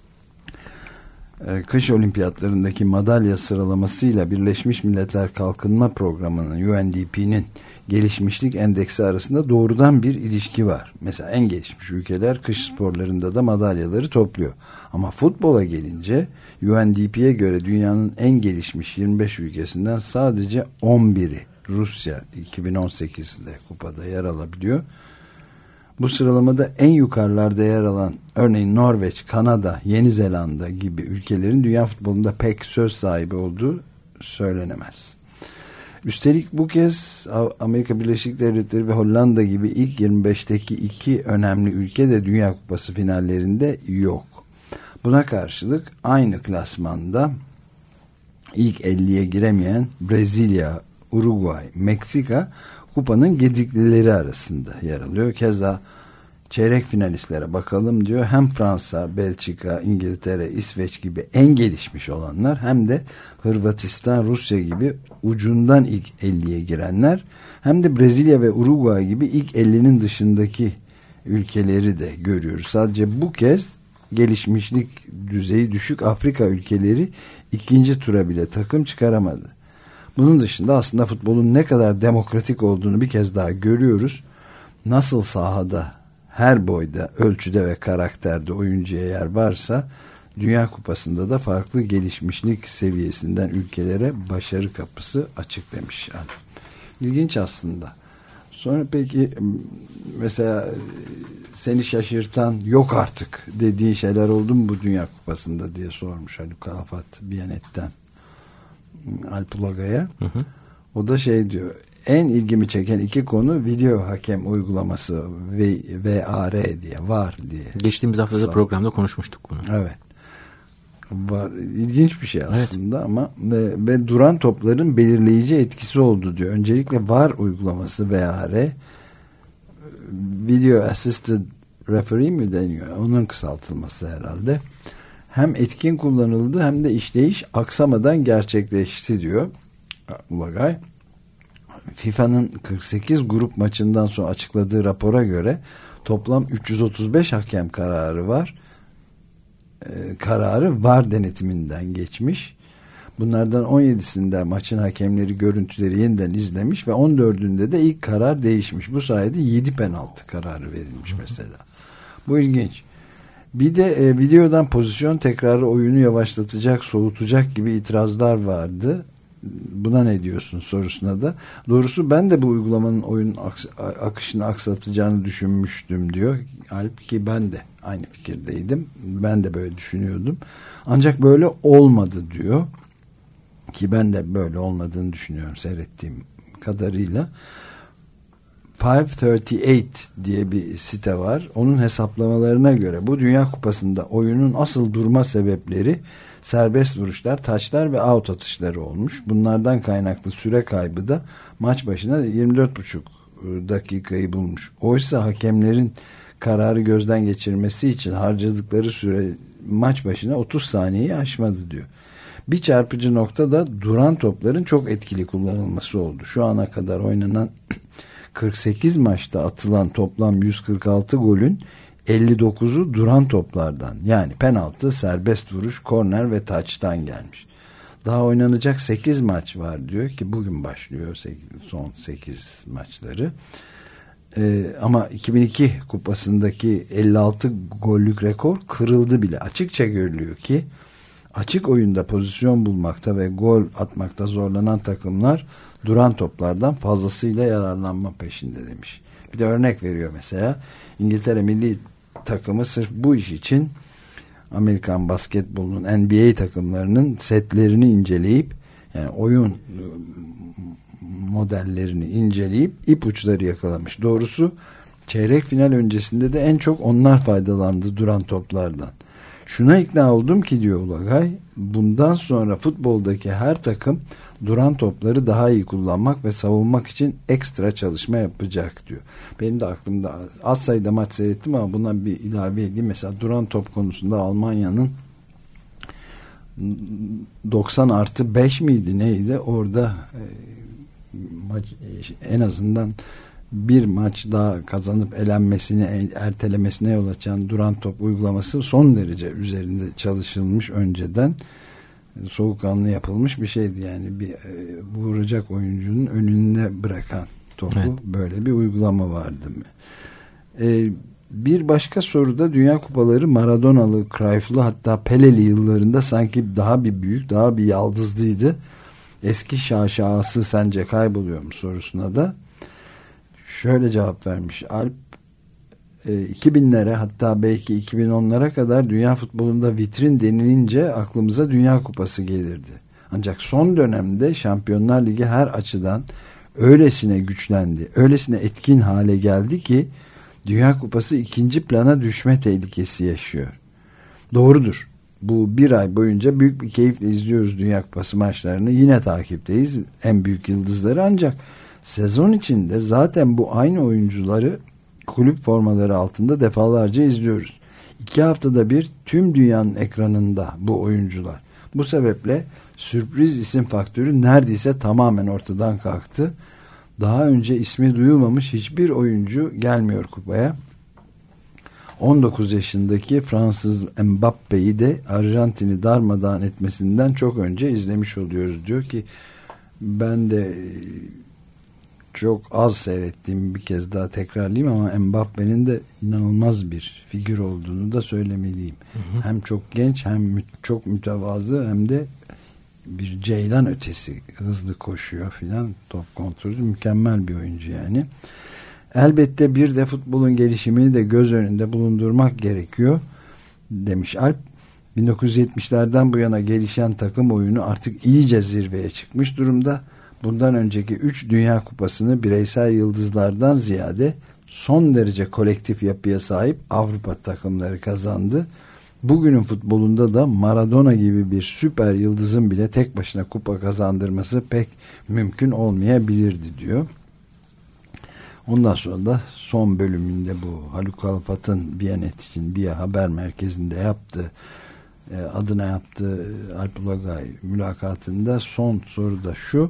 Kış olimpiyatlarındaki madalya sıralamasıyla Birleşmiş Milletler Kalkınma Programı'nın, UNDP'nin gelişmişlik endeksi arasında doğrudan bir ilişki var. Mesela en gelişmiş ülkeler kış sporlarında da madalyaları topluyor. Ama futbola gelince UNDP'ye göre dünyanın en gelişmiş 25 ülkesinden sadece 11'i, Rusya 2018'de kupada yer alabiliyor. Bu sıralamada en yukarılarda yer alan örneğin Norveç, Kanada, Yeni Zelanda gibi ülkelerin dünya futbolunda pek söz sahibi olduğu söylenemez. Üstelik bu kez Amerika Birleşik Devletleri ve Hollanda gibi ilk 25'teki iki önemli ülke de Dünya Kupası finallerinde yok. Buna karşılık aynı klasmanda ilk 50'ye giremeyen Brezilya, Uruguay, Meksika kupanın gediklileri arasında yer alıyor. Keza çeyrek finalistlere bakalım diyor. Hem Fransa, Belçika, İngiltere, İsveç gibi en gelişmiş olanlar hem de Hırvatistan, Rusya gibi ucundan ilk 50'ye girenler hem de Brezilya ve Uruguay gibi ilk 50'nin dışındaki ülkeleri de görüyoruz. Sadece bu kez gelişmişlik düzeyi düşük Afrika ülkeleri ikinci tura bile takım çıkaramadı. Bunun dışında aslında futbolun ne kadar demokratik olduğunu bir kez daha görüyoruz. Nasıl sahada her boyda, ölçüde ve karakterde oyuncuya yer varsa Dünya Kupası'nda da farklı gelişmişlik seviyesinden ülkelere başarı kapısı açık demiş. Yani İlginç aslında. Sonra peki mesela seni şaşırtan yok artık dediğin şeyler oldu mu bu Dünya Kupası'nda diye sormuş Haluk Kalafat Biyanet'ten Alp Ulagay'a. O da şey diyor, en ilgimi çeken iki konu video hakem uygulaması VAR diye, VAR diye. Geçtiğimiz haftada programda konuşmuştuk bunu. Evet. Var. İlginç bir şey aslında, evet. Ama ve duran topların belirleyici etkisi oldu diyor. Öncelikle VAR uygulaması VAR, Video Assisted Referee mi deniyor? Onun kısaltılması herhalde. Hem etkin kullanıldı hem de işleyiş aksamadan gerçekleşti diyor Ulagay. FIFA'nın 48 grup maçından sonra açıkladığı rapora göre toplam 335 hakem kararı var. Kararı VAR denetiminden geçmiş. Bunlardan 17'sinde maçın hakemleri görüntüleri yeniden izlemiş ve 14'ünde de ilk karar değişmiş. Bu sayede 7 penaltı kararı verilmiş mesela. Bu ilginç. Bir de videodan pozisyon tekrarı oyunu yavaşlatacak, soğutacak gibi itirazlar vardı. Buna ne diyorsun sorusuna da. Doğrusu ben de bu uygulamanın oyun akışını aksatacağını düşünmüştüm diyor. Halbuki ben de aynı fikirdeydim. Ben de böyle düşünüyordum. Ancak böyle olmadı diyor. Ki ben de böyle olmadığını düşünüyorum seyrettiğim kadarıyla. 538 diye bir site var. Onun hesaplamalarına göre bu Dünya Kupası'nda oyunun asıl durma sebepleri serbest vuruşlar, taçlar ve out atışları olmuş. Bunlardan kaynaklı süre kaybı da maç başına 24,5 dakikayı bulmuş. Oysa hakemlerin kararı gözden geçirmesi için harcadıkları süre maç başına 30 saniyeyi aşmadı diyor. Bir çarpıcı nokta da duran topların çok etkili kullanılması oldu. Şu ana kadar oynanan 48 maçta atılan toplam 146 golün 59'u duran toplardan, yani penaltı, serbest vuruş, korner ve taçtan gelmiş. Daha oynanacak 8 maç var diyor ki bugün başlıyor son 8 maçları. Ama 2002 kupasındaki 56 gollük rekor kırıldı bile. Açıkça görülüyor ki açık oyunda pozisyon bulmakta ve gol atmakta zorlanan takımlar duran toplardan fazlasıyla yararlanma peşinde demiş. Bir de örnek veriyor mesela. İngiltere milli takımı sırf bu iş için Amerikan basketbolunun NBA takımlarının setlerini inceleyip, yani oyun modellerini inceleyip ipuçları yakalamış. Doğrusu çeyrek final öncesinde de en çok onlar faydalandı duran toplardan. Şuna ikna oldum ki diyor Ulagay, bundan sonra futboldaki her takım duran topları daha iyi kullanmak ve savunmak için ekstra çalışma yapacak diyor. Benim de aklımda az sayıda maç seyrettim ama buna bir ilave edeyim. Mesela duran top konusunda Almanya'nın 90+5 miydi neydi? Orada en azından bir maç daha kazanıp elenmesini, ertelemesine yol açan duran top uygulaması son derece üzerinde çalışılmış, önceden soğukkanlı yapılmış bir şeydi. Yani bir vuracak oyuncunun önüne bırakan topu, evet, böyle bir uygulama vardı mı? Bir başka soruda Dünya Kupaları Maradona'lı, Cruyff'lı, hatta Pele'li yıllarında sanki daha bir büyük, daha bir yaldızlıydı. Eski şaşası sence kayboluyor mu sorusuna da şöyle cevap vermiş Alp: 2000'lere, hatta belki 2010'lara kadar dünya futbolunda vitrin denilince aklımıza Dünya Kupası gelirdi. Ancak son dönemde Şampiyonlar Ligi her açıdan öylesine güçlendi, öylesine etkin hale geldi ki Dünya Kupası ikinci plana düşme tehlikesi yaşıyor. Doğrudur. Bu bir ay boyunca büyük bir keyifle izliyoruz Dünya Kupası maçlarını. Yine takipteyiz en büyük yıldızları, ancak sezon içinde zaten bu aynı oyuncuları kulüp formaları altında defalarca izliyoruz. 2 haftada bir tüm dünyanın ekranında bu oyuncular. Bu sebeple sürpriz isim faktörü neredeyse tamamen ortadan kalktı. Daha önce ismi duyulmamış hiçbir oyuncu gelmiyor kupaya. 19 yaşındaki Fransız Mbappe'yi de Arjantin'i darmadağın etmesinden çok önce izlemiş oluyoruz. Diyor ki ben de çok az seyrettiğim, bir kez daha tekrarlayayım, ama Mbappe'nin de inanılmaz bir figür olduğunu da söylemeliyim. Hı hı. Hem çok genç, hem çok mütevazı, hem de bir ceylan ötesi hızlı koşuyor filan, top kontrolü mükemmel bir oyuncu yani. Elbette bir de futbolun gelişimini de göz önünde bulundurmak gerekiyor demiş Alp. 1970'lerden bu yana gelişen takım oyunu artık iyice zirveye çıkmış durumda. Bundan önceki 3 Dünya Kupası'nı bireysel yıldızlardan ziyade son derece kolektif yapıya sahip Avrupa takımları kazandı. Bugünün futbolunda da Maradona gibi bir süper yıldızın bile tek başına kupa kazandırması pek mümkün olmayabilirdi diyor. Ondan sonra da son bölümünde bu Haluk Alfat'ın Biyanet için BİA Haber Merkezi'nde adına yaptığı Alp Ulagay mülakatında son soru da şu: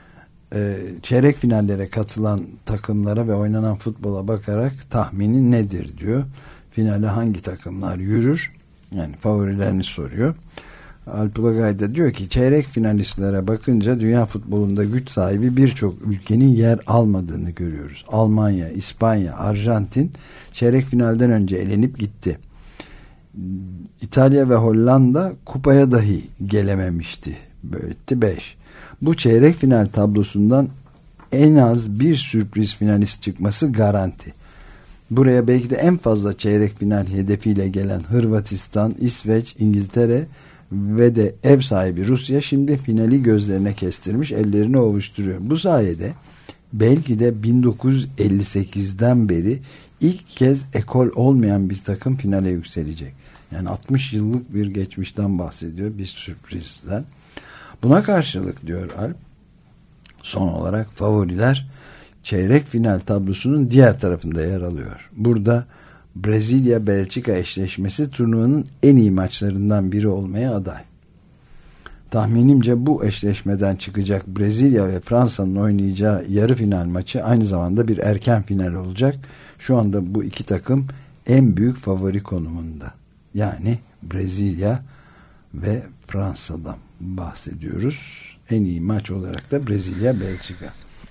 çeyrek finallere katılan takımlara ve oynanan futbola bakarak tahmini nedir diyor. Finale hangi takımlar yürür? Yani favorilerini soruyor. Alp Ulagay da diyor ki çeyrek finalistlere bakınca dünya futbolunda güç sahibi birçok ülkenin yer almadığını görüyoruz. Almanya, İspanya, Arjantin çeyrek finalden önce elenip gitti. İtalya ve Hollanda kupaya dahi gelememişti. Böylelikle 5. Bu çeyrek final tablosundan en az bir sürpriz finalist çıkması garanti. Buraya belki de en fazla çeyrek final hedefiyle gelen Hırvatistan, İsveç, İngiltere ve de ev sahibi Rusya şimdi finali gözlerine kestirmiş, ellerini ovuşturuyor. Bu sayede belki de 1958'den beri ilk kez ekol olmayan bir takım finale yükselecek. Yani 60 yıllık bir geçmişten bahsediyor, bir sürprizden. Buna karşılık diyor Alp, son olarak favoriler çeyrek final tablosunun diğer tarafında yer alıyor. Burada Brezilya-Belçika eşleşmesi turnuvanın en iyi maçlarından biri olmaya aday. Tahminimce bu eşleşmeden çıkacak Brezilya ve Fransa'nın oynayacağı yarı final maçı aynı zamanda bir erken final olacak. Şu anda bu iki takım en büyük favori konumunda. Yani Brezilya ve Fransa'dan bahsediyoruz. En iyi maç olarak da Brezilya-Belçika.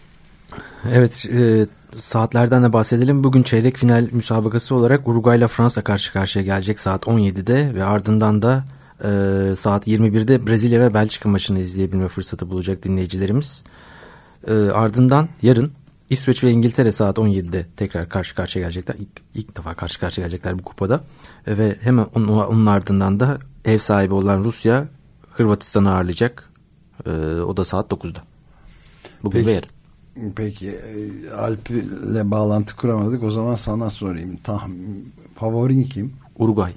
Evet, saatlerden de bahsedelim. Bugün çeyrek final müsabakası olarak Uruguay ile Fransa karşı karşıya gelecek saat 17'de ve ardından da saat 21'de Brezilya ve Belçika maçını izleyebilme fırsatı bulacak dinleyicilerimiz. Ardından yarın İsveç ve İngiltere saat 17'de tekrar karşı karşıya gelecekler. İlk defa karşı karşıya gelecekler bu kupada. Ve hemen onun ardından da ev sahibi olan Rusya Hırvatistan'ı ağırlayacak. O da saat 9'da. Bugün ve yarın. Peki Alp'le bağlantı kuramadık. O zaman sana sorayım. Favorin kim? Uruguay.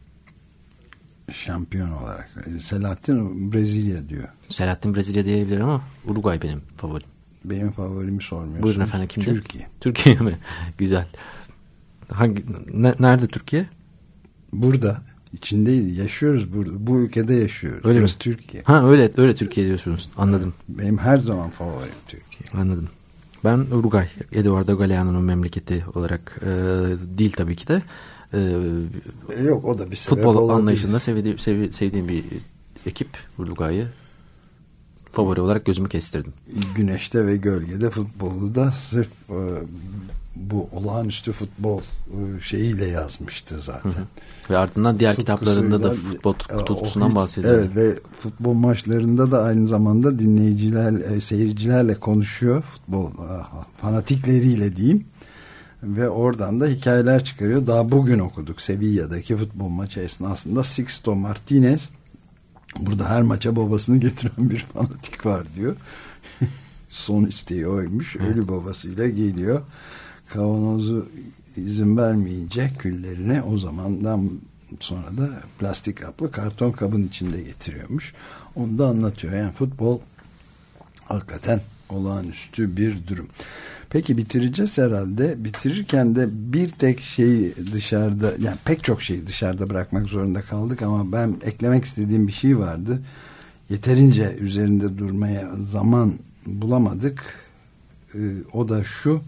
Şampiyon olarak. Selahattin Brezilya diyor. Selahattin Brezilya diyebilir ama Uruguay benim favorim. Benim favorimi sormuyorsunuz. Buyurun efendim, kimde? Türkiye. Türkiye mi? Güzel. Nerede Türkiye? Burada. İçinde yaşıyoruz burada. Bu ülkede yaşıyoruz. Öyle Burası mi? Türkiye. Ha öyle Türkiye diyorsunuz. Anladım. Benim her zaman favorim Türkiye. Anladım. Ben Uruguay, Eduardo Galeano'nun memleketi olarak değil tabii ki de. Yok, o da bir sebep futbol olabilir. anlayışında sevdiğim bir ekip Uruguay'ı favori olarak gözümü kestirdim. Güneşte ve gölgede futbolu da sırf bu olağanüstü futbol şeyiyle yazmıştı zaten. Hı hı. Ve ardından diğer kitaplarında da futbol tutkusundan bahsediyor. Evet, ve futbol maçlarında da aynı zamanda dinleyiciler, seyircilerle konuşuyor. Futbol fanatikleriyle diyeyim. Ve oradan da hikayeler çıkarıyor. Daha bugün okuduk Sevilla'daki futbol maçı esnasında Sixto Martinez, burada her maça babasını getiren bir fanatik var diyor. Son isteği oymuş. Evet. Ölü babasıyla geliyor. Kavanozu izin vermeyince küllerine, o zamandan sonra da plastik kaplı karton kabın içinde getiriyormuş. Onu da anlatıyor. Yani futbol hakikaten olağanüstü bir durum. Peki bitireceğiz herhalde. Bitirirken de bir tek şeyi dışarıda, yani pek çok şeyi dışarıda bırakmak zorunda kaldık ama ben eklemek istediğim bir şey vardı. Yeterince üzerinde durmaya zaman bulamadık. O da şu: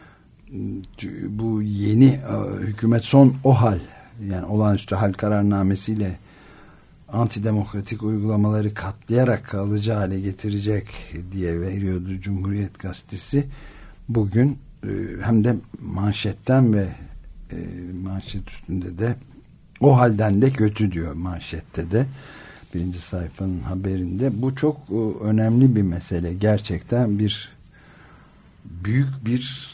bu yeni hükümet son OHAL, yani olağanüstü hal kararnamesiyle antidemokratik uygulamaları katlayarak kalıcı hale getirecek diye veriyordu Cumhuriyet Gazetesi. Bugün hem de manşetten ve manşet üstünde de o halden de kötü diyor manşette de, birinci sayfanın haberinde. Bu çok önemli bir mesele. Gerçekten büyük bir,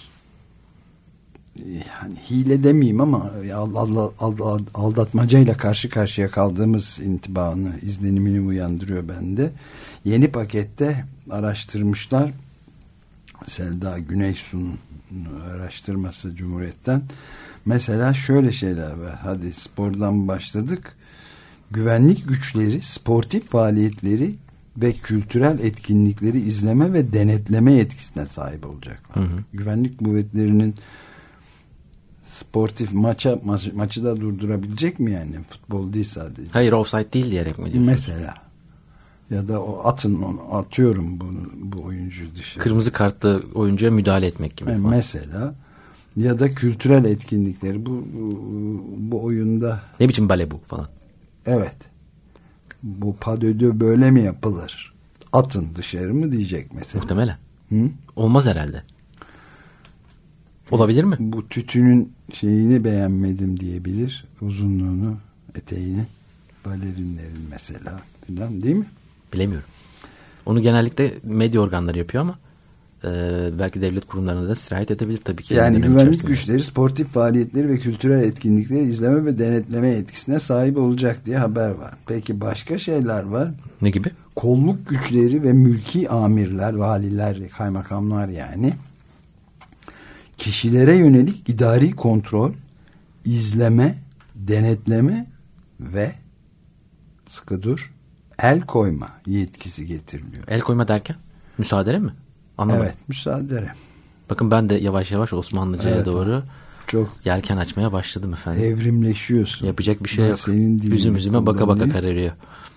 yani hile demeyeyim ama aldatmacayla karşı karşıya kaldığımız intibaını, izlenimini uyandırıyor bende. Yeni pakette araştırmışlar. Selda Güneysu'nun araştırması Cumhuriyet'ten. Mesela şöyle şeyler var. Hadi spordan başladık. Güvenlik güçleri sportif faaliyetleri ve kültürel etkinlikleri izleme ve denetleme yetkisine sahip olacaklar. Hı hı. Güvenlik kuvvetlerinin sportif maçı da durdurabilecek mi yani? Futbol değil sadece. Hayır, offside değil diyerek mi diyorsun? Mesela. Ya da atıyorum bu oyuncu dışarı. Kırmızı kartlı oyuncuya müdahale etmek gibi. Yani mesela, ya da kültürel etkinlikleri bu oyunda. Ne biçim bale bu falan. Evet. Bu padödö böyle mi yapılır? Atın dışarı mı diyecek mesela. Muhtemelen. Hı? Olmaz herhalde. Olabilir mi? Bu tütünün şeyini beğenmedim diyebilir. Uzunluğunu, eteğini. Balerinlerin mesela falan, değil mi? Bilemiyorum. Onu genellikle medya organları yapıyor ama belki devlet kurumlarına da sirayet edebilir tabii ki. Yani güvenlik güçleri sportif faaliyetleri ve kültürel etkinlikleri izleme ve denetleme yetkisine sahip olacak diye haber var. Peki başka şeyler var. Ne gibi? Kolluk güçleri ve mülki amirler, valiler, kaymakamlar yani kişilere yönelik idari kontrol, izleme, denetleme ve sıkı dur, el koyma yetkisi getiriliyor. El koyma derken? Müsaade mi? Anlamadım. Evet, müsaade. Bakın ben de yavaş yavaş Osmanlıca'ya doğru çok yelken açmaya başladım efendim. Evrimleşiyorsun. Yapacak bir şey yok. Üzüm üzüme baka baka kararıyor.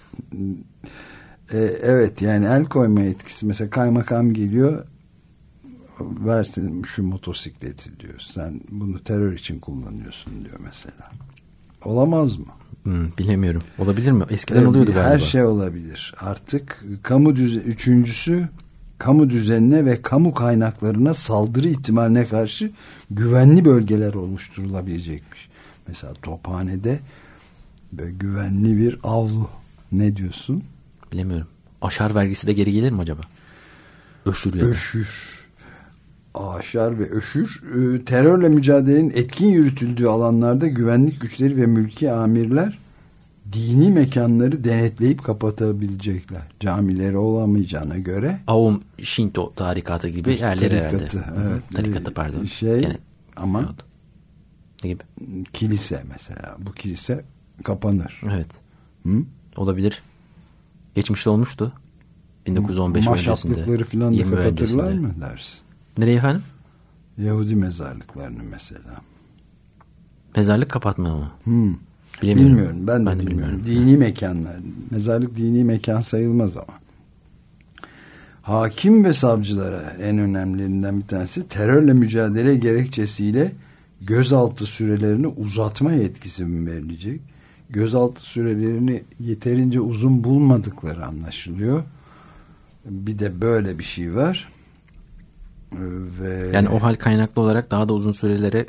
Evet, yani el koyma yetkisi. Mesela kaymakam geliyor, versin şu motosikleti diyor. Sen bunu terör için kullanıyorsun diyor mesela. Olamaz mı? Bilemiyorum. Olabilir mi? Eskiden oluyordu galiba. Her şey olabilir. Artık üçüncüsü, kamu düzenine ve kamu kaynaklarına saldırı ihtimaline karşı güvenli bölgeler oluşturulabilecekmiş. Mesela Tophane'de böyle güvenli bir avlu. Ne diyorsun? Bilemiyorum. Aşar vergisi de geri gelir mi acaba? Öşür ya. Öşür. Aşar ve öşür. Terörle mücadelenin etkin yürütüldüğü alanlarda güvenlik güçleri ve mülki amirler dini mekanları denetleyip kapatabilecekler. Camileri olamayacağına göre. Aum Shinto tarikatı gibi yerleri herhalde. Evet. Tarikatı pardon. Ama ne gibi? Kilise mesela. Bu kilise kapanır. Evet. Hı? Olabilir. Geçmişte olmuştu. 1915 maşatlıkları falan da kapatırlar mı dersin? Nereye efendim? Yahudi mezarlıklarını mesela. Mezarlık kapatmıyor mu? Bilmiyorum. Ben de bilmiyorum. Dini mekanlar. Mezarlık dini mekan sayılmaz ama. Hakim ve savcılara en önemlilerinden bir tanesi terörle mücadele gerekçesiyle gözaltı sürelerini uzatma yetkisi mi verilecek? Gözaltı sürelerini yeterince uzun bulmadıkları anlaşılıyor. Bir de böyle bir şey var. Ve yani o hal kaynaklı olarak daha da uzun sürelere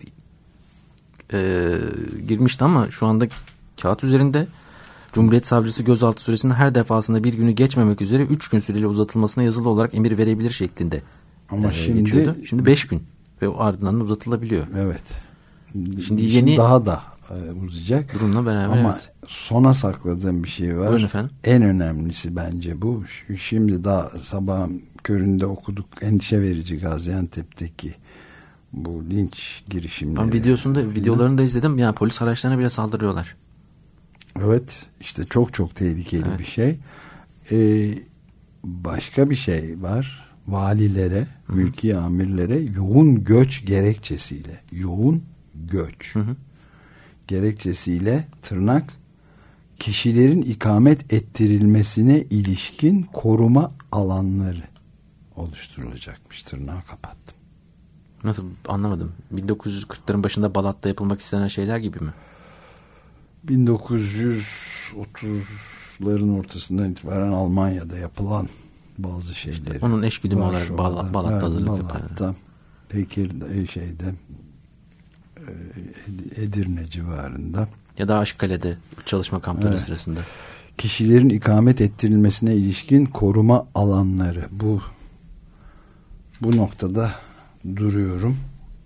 girmişti ama şu anda kağıt üzerinde Cumhuriyet Savcısı gözaltı süresinin her defasında bir günü geçmemek üzere 3 gün süreyle uzatılmasına yazılı olarak emir verebilir şeklinde. Ama şimdi 5 gün ve ardından uzatılabiliyor. Evet. Şimdi yeni daha da uzayacak. Durumla beraber. Ama sona sakladığım bir şey var. Buyurun efendim. En önemlisi bence bu. Şimdi daha sabahın köründe okuduk. Endişe verici Gaziantep'teki bu linç girişimleri. Ben videolarını da izledim. Yani polis araçlarına bile saldırıyorlar. Evet. İşte çok çok tehlikeli bir şey. Başka bir şey var. Valilere, mülki amirlere yoğun göç gerekçesiyle. Yoğun göç. Gerekçesiyle tırnak kişilerin ikamet ettirilmesine ilişkin koruma alanları oluşturulacakmış. Tırnağı kapattım. Nasıl, anlamadım. 1940'ların başında Balat'ta yapılmak istenen şeyler gibi mi? 1930'ların ortasından itibaren Almanya'da yapılan bazı şeyleri. Onun eşgüdümü olarak Balat'ta hazırlık yaparlar. Şeyde Edirne civarında. Ya da Aşkale'de çalışma kampları sırasında. Kişilerin ikamet ettirilmesine ilişkin koruma alanları. Bu noktada duruyorum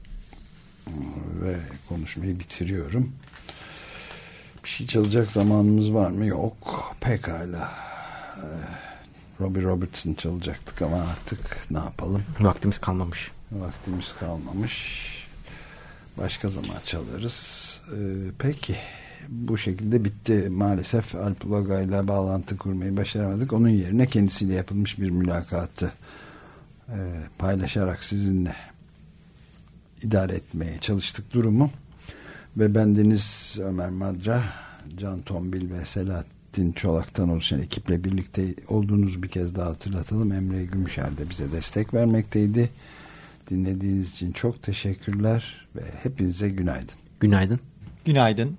ve konuşmayı bitiriyorum. Bir şey çalacak zamanımız var mı? Yok. Pekala. Robbie Robertson çalacaktık ama artık ne yapalım? Vaktimiz kalmamış. Başka zaman çalarız. Peki. Bu şekilde bitti. Maalesef Alp Ulagay ile bağlantı kurmayı başaramadık. Onun yerine kendisiyle yapılmış bir mülakatı paylaşarak sizinle idare etmeye çalıştık durumu. Ve bendeniz Ömer Madra, Can Tombil ve Selahattin Çolak'tan oluşan ekiple birlikte olduğunuzu bir kez daha hatırlatalım. Emre Gümüşer de bize destek vermekteydi. Dinlediğiniz için çok teşekkürler ve hepinize günaydın. Günaydın. Günaydın.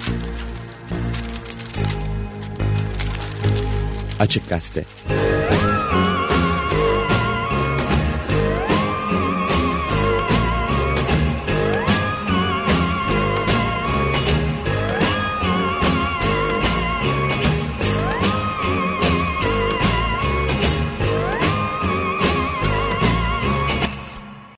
Açık Gazete.